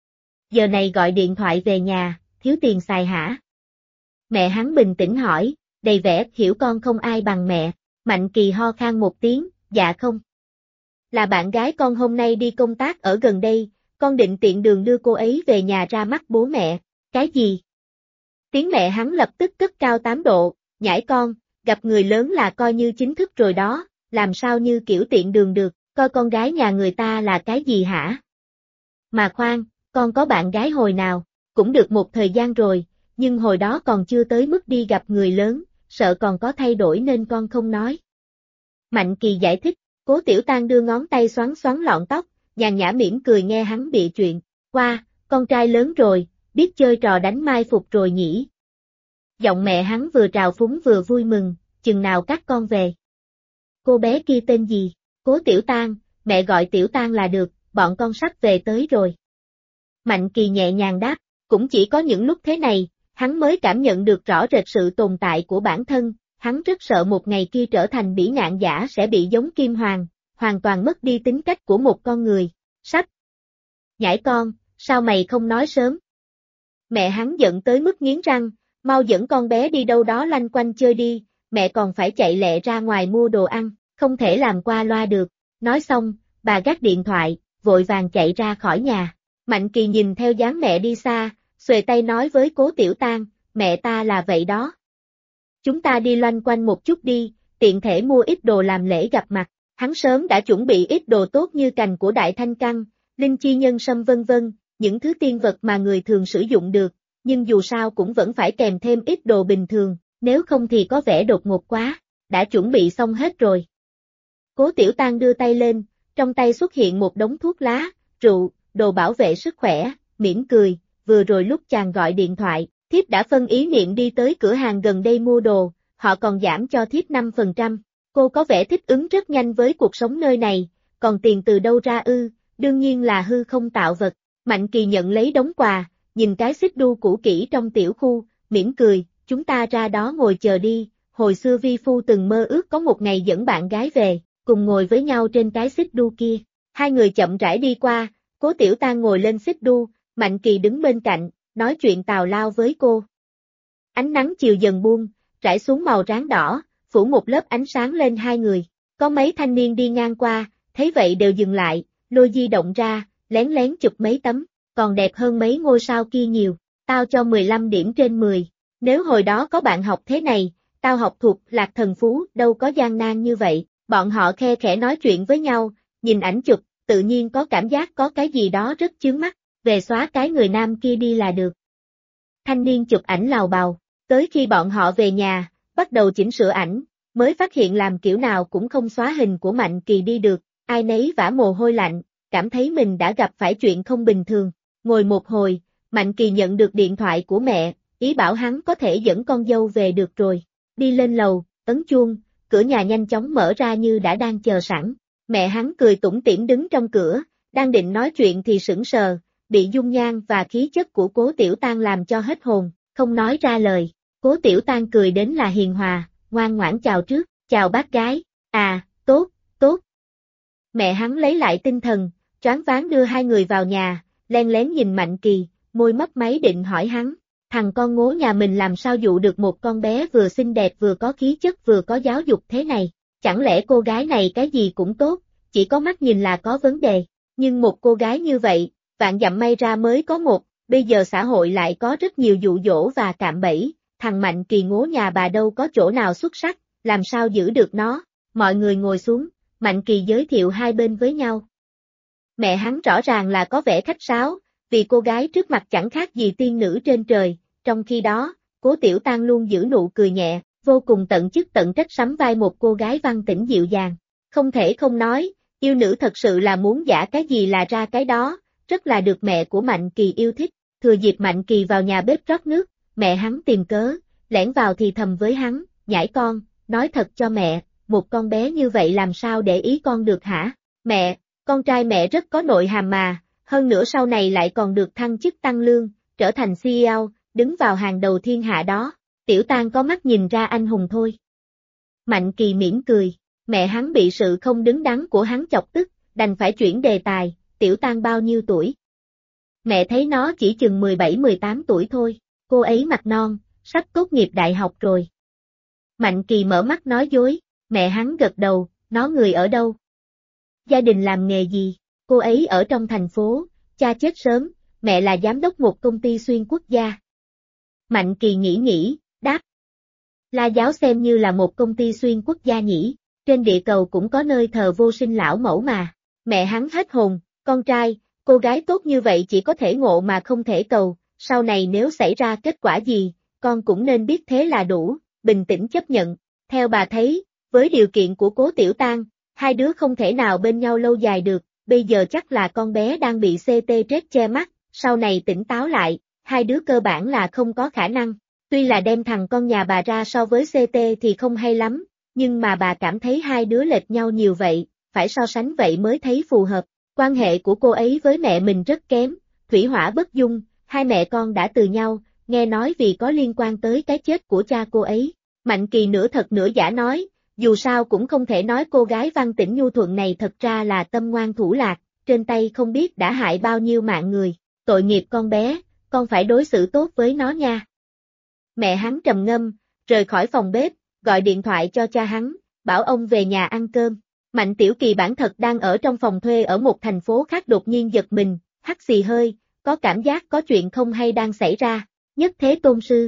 Giờ này gọi điện thoại về nhà, thiếu tiền xài hả? Mẹ hắn bình tĩnh hỏi, đầy vẻ hiểu con không ai bằng mẹ. Mạnh Kỳ ho khan một tiếng, dạ không. Là bạn gái con hôm nay đi công tác ở gần đây, con định tiện đường đưa cô ấy về nhà ra mắt bố mẹ. Cái gì? Tiếng mẹ hắn lập tức cất cao 8 độ, nhãi con, gặp người lớn là coi như chính thức rồi đó, làm sao như kiểu tiện đường được, coi con gái nhà người ta là cái gì hả? Mà khoan, con có bạn gái hồi nào, cũng được một thời gian rồi, nhưng hồi đó còn chưa tới mức đi gặp người lớn, sợ còn có thay đổi nên con không nói. Mạnh Kỳ giải thích, Cố Tiểu Tang đưa ngón tay xoắn xoắn lọn tóc, nhàn nhã mỉm cười nghe hắn bịa chuyện, qua, con trai lớn rồi, biết chơi trò đánh mai phục rồi nhỉ. Giọng mẹ hắn vừa trào phúng vừa vui mừng, chừng nào các con về. Cô bé kia tên gì? Cố Tiểu Tang, mẹ gọi Tiểu Tang là được, bọn con sắp về tới rồi. Mạnh Kỳ nhẹ nhàng đáp, cũng chỉ có những lúc thế này, hắn mới cảm nhận được rõ rệt sự tồn tại của bản thân, hắn rất sợ một ngày kia trở thành bỉ ngạn giả sẽ bị giống Kim Hoàng, hoàn toàn mất đi tính cách của một con người. Sắp. Nhãi con, sao mày không nói sớm? Mẹ hắn giận tới mức nghiến răng, mau dẫn con bé đi đâu đó lanh quanh chơi đi, mẹ còn phải chạy lẹ ra ngoài mua đồ ăn, không thể làm qua loa được. Nói xong, bà gác điện thoại, vội vàng chạy ra khỏi nhà. Mạnh Kỳ nhìn theo dáng mẹ đi xa, xuề tay nói với Cố Tiểu Tang, mẹ ta là vậy đó. Chúng ta đi loanh quanh một chút đi, tiện thể mua ít đồ làm lễ gặp mặt. Hắn sớm đã chuẩn bị ít đồ tốt như cành của đại thanh căn, linh chi nhân sâm vân vân, những thứ tiên vật mà người thường sử dụng được, nhưng dù sao cũng vẫn phải kèm thêm ít đồ bình thường, nếu không thì có vẻ đột ngột quá, đã chuẩn bị xong hết rồi. Cố Tiểu Tang đưa tay lên, trong tay xuất hiện một đống thuốc lá, rượu, đồ bảo vệ sức khỏe, mỉm cười, vừa rồi lúc chàng gọi điện thoại, thiếp đã phân ý niệm đi tới cửa hàng gần đây mua đồ, họ còn giảm cho thiếp 5%. Cô có vẻ thích ứng rất nhanh với cuộc sống nơi này, còn tiền từ đâu ra ư, đương nhiên là hư không tạo vật. Mạnh Kỳ nhận lấy đống quà, nhìn cái xích đu cũ kỹ trong tiểu khu, mỉm cười, chúng ta ra đó ngồi chờ đi, hồi xưa vi phu từng mơ ước có một ngày dẫn bạn gái về, cùng ngồi với nhau trên cái xích đu kia. Hai người chậm rãi đi qua, Cố Tiểu Tang ngồi lên xích đu, Mạnh Kỳ đứng bên cạnh, nói chuyện tào lao với cô. Ánh nắng chiều dần buông, rải xuống màu ráng đỏ, phủ một lớp ánh sáng lên hai người. Có mấy thanh niên đi ngang qua, thấy vậy đều dừng lại, lôi di động ra, lén lén chụp mấy tấm, còn đẹp hơn mấy ngôi sao kia nhiều. Tao cho 15 điểm trên 10. Nếu hồi đó có bạn học thế này, tao học thuộc Lạc Thần Phú, đâu có gian nan như vậy. Bọn họ khe khẽ nói chuyện với nhau, nhìn ảnh chụp, tự nhiên có cảm giác có cái gì đó rất chướng mắt, về xóa cái người nam kia đi là được. Thanh niên chụp ảnh lào bào, tới khi bọn họ về nhà, bắt đầu chỉnh sửa ảnh, mới phát hiện làm kiểu nào cũng không xóa hình của Mạnh Kỳ đi được, ai nấy vã mồ hôi lạnh, cảm thấy mình đã gặp phải chuyện không bình thường. Ngồi một hồi, Mạnh Kỳ nhận được điện thoại của mẹ, ý bảo hắn có thể dẫn con dâu về được rồi. Đi lên lầu, ấn chuông, cửa nhà nhanh chóng mở ra như đã đang chờ sẵn. Mẹ hắn cười tủm tỉm đứng trong cửa, đang định nói chuyện thì sững sờ, bị dung nhan và khí chất của Cố Tiểu Tang làm cho hết hồn, không nói ra lời. Cố Tiểu Tang cười đến là hiền hòa, ngoan ngoãn chào trước, chào bác gái, à, tốt, tốt. Mẹ hắn lấy lại tinh thần, choáng váng đưa hai người vào nhà, len lén nhìn Mạnh Kỳ, môi mấp máy định hỏi hắn, thằng con ngố nhà mình làm sao dụ được một con bé vừa xinh đẹp vừa có khí chất vừa có giáo dục thế này, chẳng lẽ cô gái này cái gì cũng tốt, chỉ có mắt nhìn là có vấn đề, nhưng một cô gái như vậy, vạn dặm may ra mới có một, bây giờ xã hội lại có rất nhiều dụ dỗ và cạm bẫy, thằng Mạnh Kỳ ngố nhà bà đâu có chỗ nào xuất sắc, làm sao giữ được nó, mọi người ngồi xuống, Mạnh Kỳ giới thiệu hai bên với nhau. Mẹ hắn rõ ràng là có vẻ khách sáo, vì cô gái trước mặt chẳng khác gì tiên nữ trên trời, trong khi đó, Cố Tiểu Tang luôn giữ nụ cười nhẹ, vô cùng tận chức tận trách sắm vai một cô gái văn tĩnh dịu dàng. Không thể không nói, yêu nữ thật sự là muốn giả cái gì là ra cái đó, rất là được mẹ của Mạnh Kỳ yêu thích. Thừa dịp Mạnh Kỳ vào nhà bếp rót nước, mẹ hắn tìm cớ, lẻn vào thì thầm với hắn, nhãi con, nói thật cho mẹ, một con bé như vậy làm sao để ý con được hả? Mẹ, con trai mẹ rất có nội hàm mà, hơn nữa sau này lại còn được thăng chức tăng lương, trở thành CEO, đứng vào hàng đầu thiên hạ đó. Tiểu Tang có mắt nhìn ra anh hùng thôi. Mạnh Kỳ mỉm cười, mẹ hắn bị sự không đứng đắn của hắn chọc tức, đành phải chuyển đề tài, Tiểu Tang bao nhiêu tuổi? Mẹ thấy nó chỉ chừng 17-18 tuổi thôi, cô ấy mặt non, sắp tốt nghiệp đại học rồi. Mạnh Kỳ mở mắt nói dối, mẹ hắn gật đầu, nó người ở đâu? Gia đình làm nghề gì? Cô ấy ở trong thành phố, cha chết sớm, mẹ là giám đốc một công ty xuyên quốc gia. Mạnh Kỳ nghĩ, đáp. La Giáo xem như là một công ty xuyên quốc gia nhỉ, trên địa cầu cũng có nơi thờ vô sinh lão mẫu mà. Mẹ hắn hết hồn, con trai, cô gái tốt như vậy chỉ có thể ngộ mà không thể cầu, sau này nếu xảy ra kết quả gì, con cũng nên biết thế là đủ, bình tĩnh chấp nhận. Theo bà thấy, với điều kiện của Cố Tiểu Tang, hai đứa không thể nào bên nhau lâu dài được, bây giờ chắc là con bé đang bị CT trét che mắt, sau này tỉnh táo lại, hai đứa cơ bản là không có khả năng. Tuy là đem thằng con nhà bà ra so với CT thì không hay lắm, nhưng mà bà cảm thấy hai đứa lệch nhau nhiều vậy, phải so sánh vậy mới thấy phù hợp. Quan hệ của cô ấy với mẹ mình rất kém, thủy hỏa bất dung, hai mẹ con đã từ nhau, nghe nói vì có liên quan tới cái chết của cha cô ấy. Mạnh Kỳ nửa thật nửa giả nói, dù sao cũng không thể nói cô gái Văn Tĩnh nhu thuận này thật ra là tâm ngoan thủ lạc, trên tay không biết đã hại bao nhiêu mạng người. Tội nghiệp con bé, con phải đối xử tốt với nó nha. Mẹ hắn trầm ngâm, rời khỏi phòng bếp, gọi điện thoại cho cha hắn, bảo ông về nhà ăn cơm. Mạnh Tiểu Kỳ bản thật đang ở trong phòng thuê ở một thành phố khác đột nhiên giật mình, hắt xì hơi, có cảm giác có chuyện không hay đang xảy ra. Nhất Thế Tôn Sư.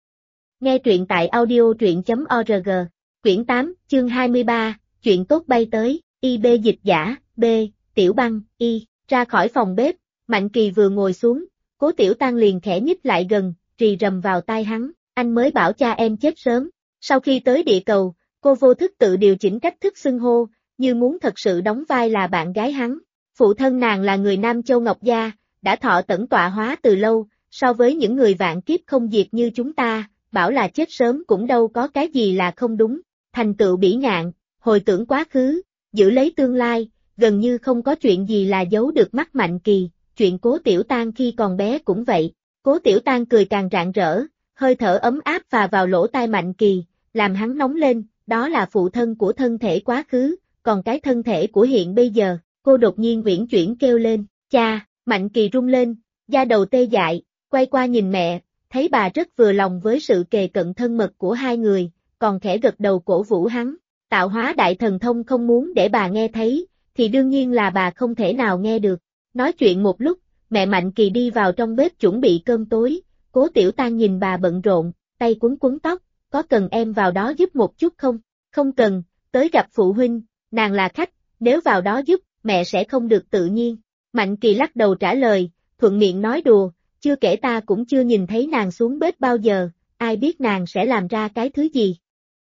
Nghe truyện tại audio.org, quyển 8, chương 23, chuyện tốt bay tới, IB dịch giả, B, Tiểu Băng, Y, ra khỏi phòng bếp, Mạnh Kỳ vừa ngồi xuống, Cố Tiểu Tang liền khẽ nhích lại gần, rì rầm vào tai hắn, anh mới bảo cha em chết sớm. Sau khi tới địa cầu, cô vô thức tự điều chỉnh cách thức xưng hô, như muốn thật sự đóng vai là bạn gái hắn. Phụ thân nàng là người Nam Châu Ngọc Gia, đã thọ tẩn tọa hóa từ lâu, so với những người vạn kiếp không diệt như chúng ta, bảo là chết sớm cũng đâu có cái gì là không đúng. Thành tựu bỉ ngạn, hồi tưởng quá khứ, giữ lấy tương lai, gần như không có chuyện gì là giấu được mắt Mạnh Kỳ, chuyện Cố Tiểu Tang khi còn bé cũng vậy. Cố Tiểu Tang cười càng rạng rỡ, hơi thở ấm áp phà vào lỗ tai Mạnh Kỳ, làm hắn nóng lên, đó là phụ thân của thân thể quá khứ, còn cái thân thể của hiện bây giờ, cô đột nhiên uyển chuyển kêu lên, cha. Mạnh Kỳ rung lên, da đầu tê dại, quay qua nhìn mẹ, thấy bà rất vừa lòng với sự kề cận thân mật của hai người, còn khẽ gật đầu cổ vũ hắn. Tạo hóa đại thần thông không muốn để bà nghe thấy, thì đương nhiên là bà không thể nào nghe được. Nói chuyện một lúc, mẹ Mạnh Kỳ đi vào trong bếp chuẩn bị cơm tối, Cố Tiểu Tang nhìn bà bận rộn, tay quấn tóc, có cần em vào đó giúp một chút không? Không cần, tới gặp phụ huynh, nàng là khách, nếu vào đó giúp, mẹ sẽ không được tự nhiên. Mạnh Kỳ lắc đầu trả lời, thuận miệng nói đùa, chưa kể ta cũng chưa nhìn thấy nàng xuống bếp bao giờ, ai biết nàng sẽ làm ra cái thứ gì.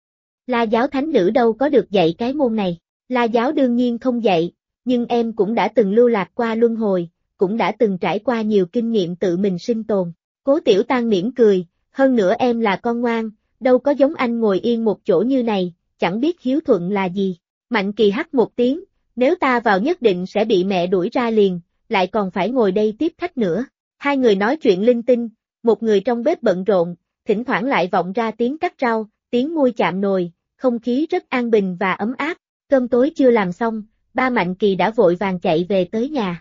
La Giáo thánh nữ đâu có được dạy cái môn này, La Giáo đương nhiên không dạy, nhưng em cũng đã từng lưu lạc qua luân hồi, cũng đã từng trải qua nhiều kinh nghiệm tự mình sinh tồn. Cố Tiểu Tang mỉm cười, hơn nữa em là con ngoan, đâu có giống anh ngồi yên một chỗ như này, chẳng biết hiếu thuận là gì. Mạnh Kỳ hắt một tiếng, nếu ta vào nhất định sẽ bị mẹ đuổi ra liền, lại còn phải ngồi đây tiếp khách nữa. Hai người nói chuyện linh tinh, một người trong bếp bận rộn, thỉnh thoảng lại vọng ra tiếng cắt rau, tiếng muôi chạm nồi, không khí rất an bình và ấm áp. Cơm tối chưa làm xong, ba Mạnh Kỳ đã vội vàng chạy về tới nhà.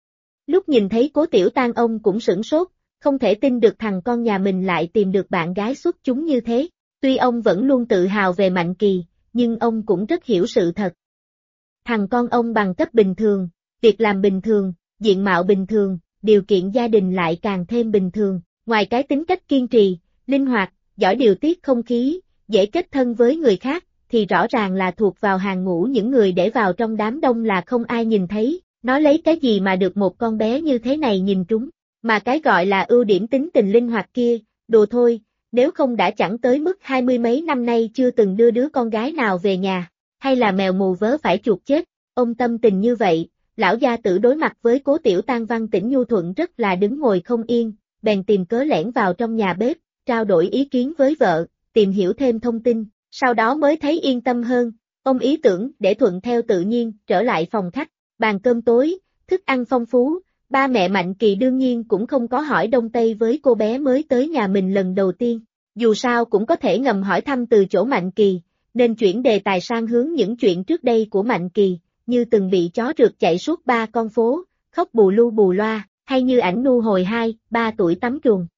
Lúc nhìn thấy Cố Tiểu Tang ông cũng sửng sốt, không thể tin được thằng con nhà mình lại tìm được bạn gái xuất chúng như thế. Tuy ông vẫn luôn tự hào về Mạnh Kỳ, nhưng ông cũng rất hiểu sự thật. Thằng con ông bằng cấp bình thường, việc làm bình thường, diện mạo bình thường, điều kiện gia đình lại càng thêm bình thường, ngoài cái tính cách kiên trì, linh hoạt, giỏi điều tiết không khí, dễ kết thân với người khác, thì rõ ràng là thuộc vào hàng ngũ những người để vào trong đám đông là không ai nhìn thấy, nó lấy cái gì mà được một con bé như thế này nhìn trúng, mà cái gọi là ưu điểm tính tình linh hoạt kia, đùa thôi, nếu không đã chẳng tới mức 20 mấy năm nay chưa từng đưa đứa con gái nào về nhà, hay là mèo mù vớ phải chuột chết, ông tâm tình như vậy. Lão gia tử đối mặt với Cố Tiểu Tang Văn Tĩnh nhu thuận rất là đứng ngồi không yên, bèn tìm cớ lẻn vào trong nhà bếp, trao đổi ý kiến với vợ, tìm hiểu thêm thông tin, sau đó mới thấy yên tâm hơn, ông ý tưởng để thuận theo tự nhiên trở lại phòng khách, bàn cơm tối, thức ăn phong phú, ba mẹ Mạnh Kỳ đương nhiên cũng không có hỏi đông tây với cô bé mới tới nhà mình lần đầu tiên, dù sao cũng có thể ngầm hỏi thăm từ chỗ Mạnh Kỳ, nên chuyển đề tài sang hướng những chuyện trước đây của Mạnh Kỳ. Như từng bị chó rượt chạy suốt 3 con phố, khóc bù lu bù loa, hay như ảnh nu hồi 2-3 tuổi tắm chuồng.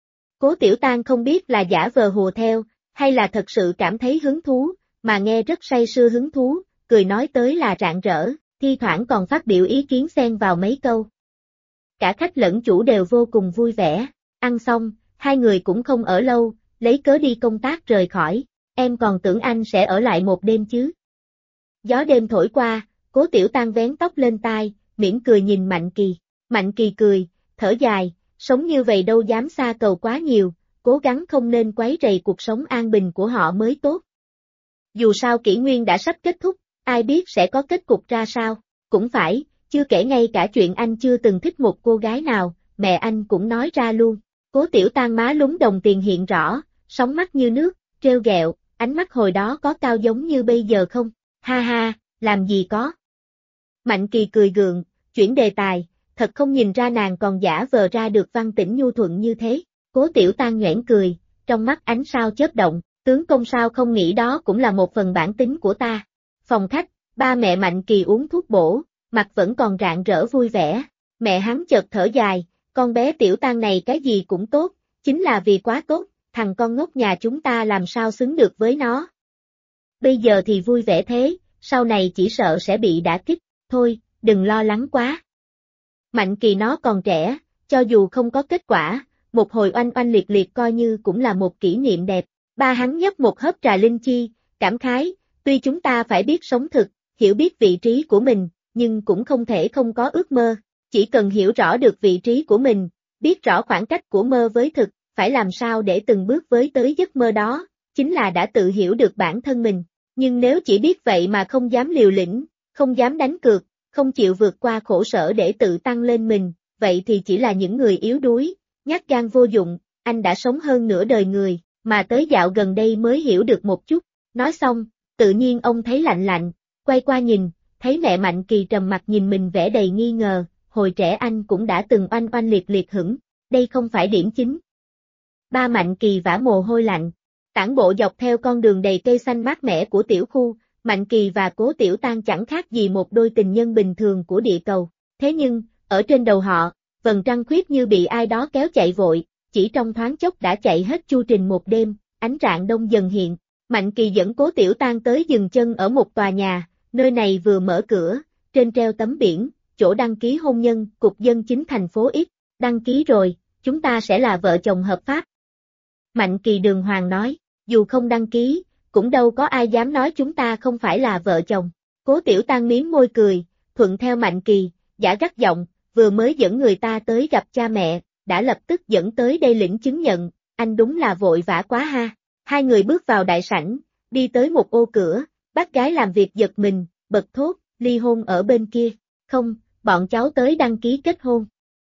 Cố Tiểu Tang không biết là giả vờ hùa theo, hay là thật sự cảm thấy hứng thú, mà nghe rất say sưa hứng thú, cười nói tới là rạng rỡ, thi thoảng còn phát biểu ý kiến xen vào mấy câu. Cả khách lẫn chủ đều vô cùng vui vẻ, ăn xong, hai người cũng không ở lâu, lấy cớ đi công tác rời khỏi, em còn tưởng anh sẽ ở lại một đêm chứ. Gió đêm thổi qua, Cố Tiểu Tăng vén tóc lên tai, mỉm cười nhìn Mạnh Kỳ. Mạnh Kỳ cười, thở dài, sống như vậy đâu dám xa cầu quá nhiều, cố gắng không nên quấy rầy cuộc sống an bình của họ mới tốt. Dù sao kỷ nguyên đã sắp kết thúc, ai biết sẽ có kết cục ra sao, cũng phải, chưa kể ngay cả chuyện anh chưa từng thích một cô gái nào, mẹ anh cũng nói ra luôn. Cố Tiểu Tăng má lúm đồng tiền hiện rõ, sóng mắt như nước, trêu ghẹo, ánh mắt hồi đó có cao giống như bây giờ không? Ha ha, làm gì có. Mạnh Kỳ cười gượng, chuyển đề tài, thật không nhìn ra nàng còn giả vờ ra được văn tĩnh nhu thuận như thế. Cố Tiểu Tăng nhoẻn cười, trong mắt ánh sao chớp động, tướng công sao không nghĩ đó cũng là một phần bản tính của ta. Phòng khách, ba mẹ Mạnh Kỳ uống thuốc bổ, mặt vẫn còn rạng rỡ vui vẻ. Mẹ hắn chợt thở dài, con bé Tiểu Tăng này cái gì cũng tốt, chính là vì quá tốt, thằng con ngốc nhà chúng ta làm sao xứng được với nó. Bây giờ thì vui vẻ thế, sau này chỉ sợ sẽ bị đả kích, thôi, đừng lo lắng quá. Mạnh Kỳ nó còn trẻ, cho dù không có kết quả, một hồi oanh oanh liệt liệt coi như cũng là một kỷ niệm đẹp. Ba hắn nhấp một hớp trà linh chi, cảm khái, tuy chúng ta phải biết sống thực, hiểu biết vị trí của mình, nhưng cũng không thể không có ước mơ. Chỉ cần hiểu rõ được vị trí của mình, biết rõ khoảng cách của mơ với thực, phải làm sao để từng bước với tới giấc mơ đó, chính là đã tự hiểu được bản thân mình. Nhưng nếu chỉ biết vậy mà không dám liều lĩnh, không dám đánh cược, không chịu vượt qua khổ sở để tự tăng lên mình, vậy thì chỉ là những người yếu đuối, nhát gan vô dụng. Anh đã sống hơn nửa đời người, mà tới dạo gần đây mới hiểu được một chút. Nói xong, tự nhiên ông thấy lạnh lạnh, quay qua nhìn, thấy mẹ Mạnh Kỳ trầm mặt nhìn mình vẻ đầy nghi ngờ, hồi trẻ anh cũng đã từng oanh oanh liệt liệt hững, đây không phải điểm chính. Ba Mạnh Kỳ vã mồ hôi lạnh, tản bộ dọc theo con đường đầy cây xanh mát mẻ của tiểu khu, Mạnh Kỳ và Cố Tiểu Tăng chẳng khác gì một đôi tình nhân bình thường của địa cầu. Thế nhưng, ở trên đầu họ, vầng trăng khuyết như bị ai đó kéo chạy vội, chỉ trong thoáng chốc đã chạy hết chu trình một đêm, ánh rạng đông dần hiện. Mạnh Kỳ dẫn Cố Tiểu Tăng tới dừng chân ở một tòa nhà, nơi này vừa mở cửa, trên treo tấm biển, chỗ đăng ký hôn nhân, Cục Dân Chính thành phố X, đăng ký rồi, chúng ta sẽ là vợ chồng hợp pháp. Mạnh Kỳ đường hoàng nói, dù không đăng ký, cũng đâu có ai dám nói chúng ta không phải là vợ chồng. Cố Tiểu Tăng miếm môi cười, thuận theo Mạnh Kỳ, giả gắt giọng, vừa mới dẫn người ta tới gặp cha mẹ, đã lập tức dẫn tới đây lĩnh chứng nhận, anh đúng là vội vã quá ha. Hai người bước vào đại sảnh, đi tới một ô cửa, bác gái làm việc giật mình, bật thốt, ly hôn ở bên kia, không, bọn cháu tới đăng ký kết hôn.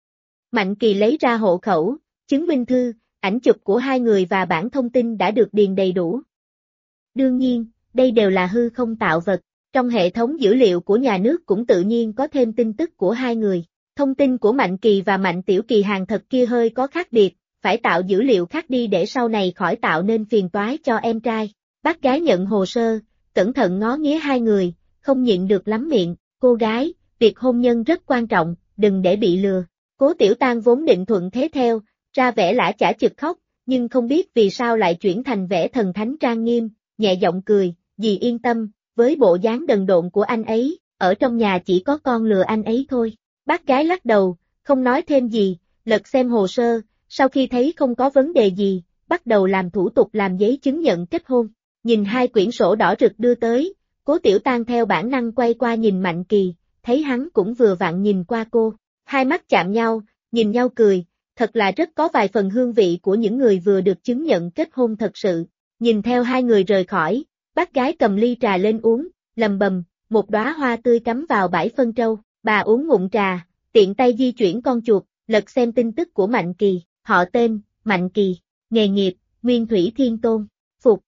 Mạnh Kỳ lấy ra hộ khẩu, chứng minh thư, ảnh chụp của hai người và bản thông tin đã được điền đầy đủ. Đương nhiên, đây đều là hư không tạo vật, trong hệ thống dữ liệu của nhà nước cũng tự nhiên có thêm tin tức của hai người. Thông tin của Mạnh Kỳ và Mạnh Tiểu Kỳ hàng thật kia hơi có khác biệt, phải tạo dữ liệu khác đi để sau này khỏi tạo nên phiền toái cho em trai. Bác gái nhận hồ sơ, cẩn thận ngó nghía hai người, không nhịn được lắm miệng, cô gái, việc hôn nhân rất quan trọng, đừng để bị lừa. Cố Tiểu Tăng vốn định thuận thế theo, ra vẻ lã chả chực khóc, nhưng không biết vì sao lại chuyển thành vẻ thần thánh trang nghiêm, nhẹ giọng cười, dì yên tâm, với bộ dáng đần độn của anh ấy, ở trong nhà chỉ có con lừa anh ấy thôi. Bác gái lắc đầu, không nói thêm gì, lật xem hồ sơ, sau khi thấy không có vấn đề gì, bắt đầu làm thủ tục làm giấy chứng nhận kết hôn. Nhìn hai quyển sổ đỏ rực đưa tới, Cố Tiểu Tăng theo bản năng quay qua nhìn Mạnh Kỳ, thấy hắn cũng vừa vặn nhìn qua cô. Hai mắt chạm nhau, nhìn nhau cười, thật là rất có vài phần hương vị của những người vừa được chứng nhận kết hôn thật sự. Nhìn theo hai người rời khỏi, bác gái cầm ly trà lên uống, lầm bầm, một đóa hoa tươi cắm vào bãi phân trâu. Bà uống ngụm trà, tiện tay di chuyển con chuột, lật xem tin tức của Mạnh Kỳ, họ tên, Mạnh Kỳ, nghề nghiệp, Nguyên Thủy Thiên Tôn, phục.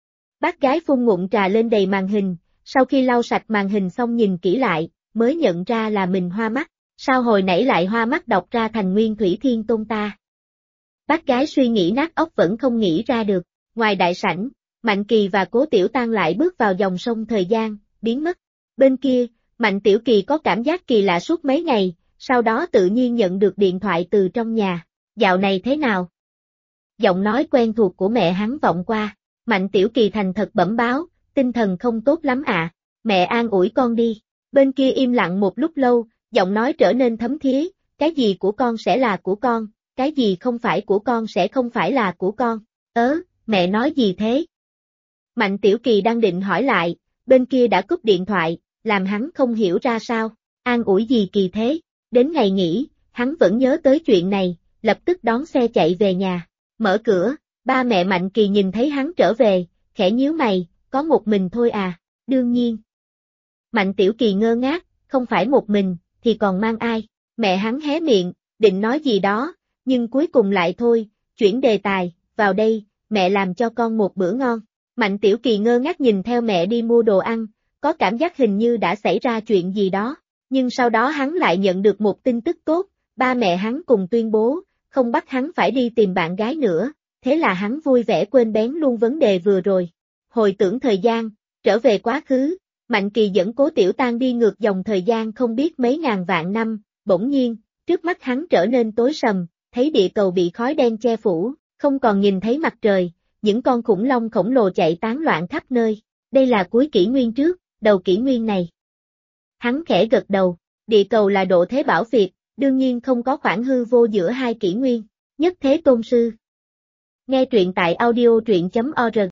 Bác gái phun ngụm trà lên đầy màn hình, sau khi lau sạch màn hình xong nhìn kỹ lại, mới nhận ra là mình hoa mắt, sao hồi nãy lại hoa mắt đọc ra thành Nguyên Thủy Thiên Tôn ta. Bác gái suy nghĩ nát óc vẫn không nghĩ ra được, ngoài đại sảnh, Mạnh Kỳ và Cố Tiểu Tăng lại bước vào dòng sông thời gian, biến mất. Bên kia, Mạnh Tiểu Kỳ có cảm giác kỳ lạ suốt mấy ngày, sau đó tự nhiên nhận được điện thoại từ trong nhà. Dạo này thế nào? Giọng nói quen thuộc của mẹ hắn vọng qua. Mạnh Tiểu Kỳ thành thật bẩm báo, tinh thần không tốt lắm ạ. Mẹ an ủi con đi. Bên kia im lặng một lúc lâu, giọng nói trở nên thấm thía, cái gì của con sẽ là của con, cái gì không phải của con sẽ không phải là của con. Mẹ nói gì thế? Mạnh Tiểu Kỳ đang định hỏi lại, bên kia đã cúp điện thoại, làm hắn không hiểu ra sao, an ủi gì kỳ thế. Đến ngày nghỉ, hắn vẫn nhớ tới chuyện này, lập tức đón xe chạy về nhà. Mở cửa, ba mẹ Mạnh Kỳ nhìn thấy hắn trở về, khẽ nhíu mày, có một mình thôi à? Đương nhiên. Mạnh Tiểu Kỳ ngơ ngác, không phải một mình, thì còn mang ai? Mẹ hắn hé miệng, định nói gì đó, nhưng cuối cùng lại thôi, chuyển đề tài, vào đây, mẹ làm cho con một bữa ngon. Mạnh Tiểu Kỳ ngơ ngác nhìn theo mẹ đi mua đồ ăn, có cảm giác hình như đã xảy ra chuyện gì đó, nhưng sau đó hắn lại nhận được một tin tức tốt, ba mẹ hắn cùng tuyên bố, không bắt hắn phải đi tìm bạn gái nữa, thế là hắn vui vẻ quên bén luôn vấn đề vừa rồi. Hồi tưởng thời gian, trở về quá khứ, Mạnh Kỳ dẫn Cố Tiểu Tan đi ngược dòng thời gian không biết mấy ngàn vạn năm, bỗng nhiên, trước mắt hắn trở nên tối sầm, thấy địa cầu bị khói đen che phủ, không còn nhìn thấy mặt trời, những con khủng long khổng lồ chạy tán loạn khắp nơi. Đây là cuối kỷ nguyên trước, đầu kỷ nguyên này. Hắn khẽ gật đầu, địa cầu là độ thế bảo việt, đương nhiên không có khoảng hư vô giữa hai kỷ nguyên. Nhất Thế Tôn Sư. Nghe truyện tại audio truyện.org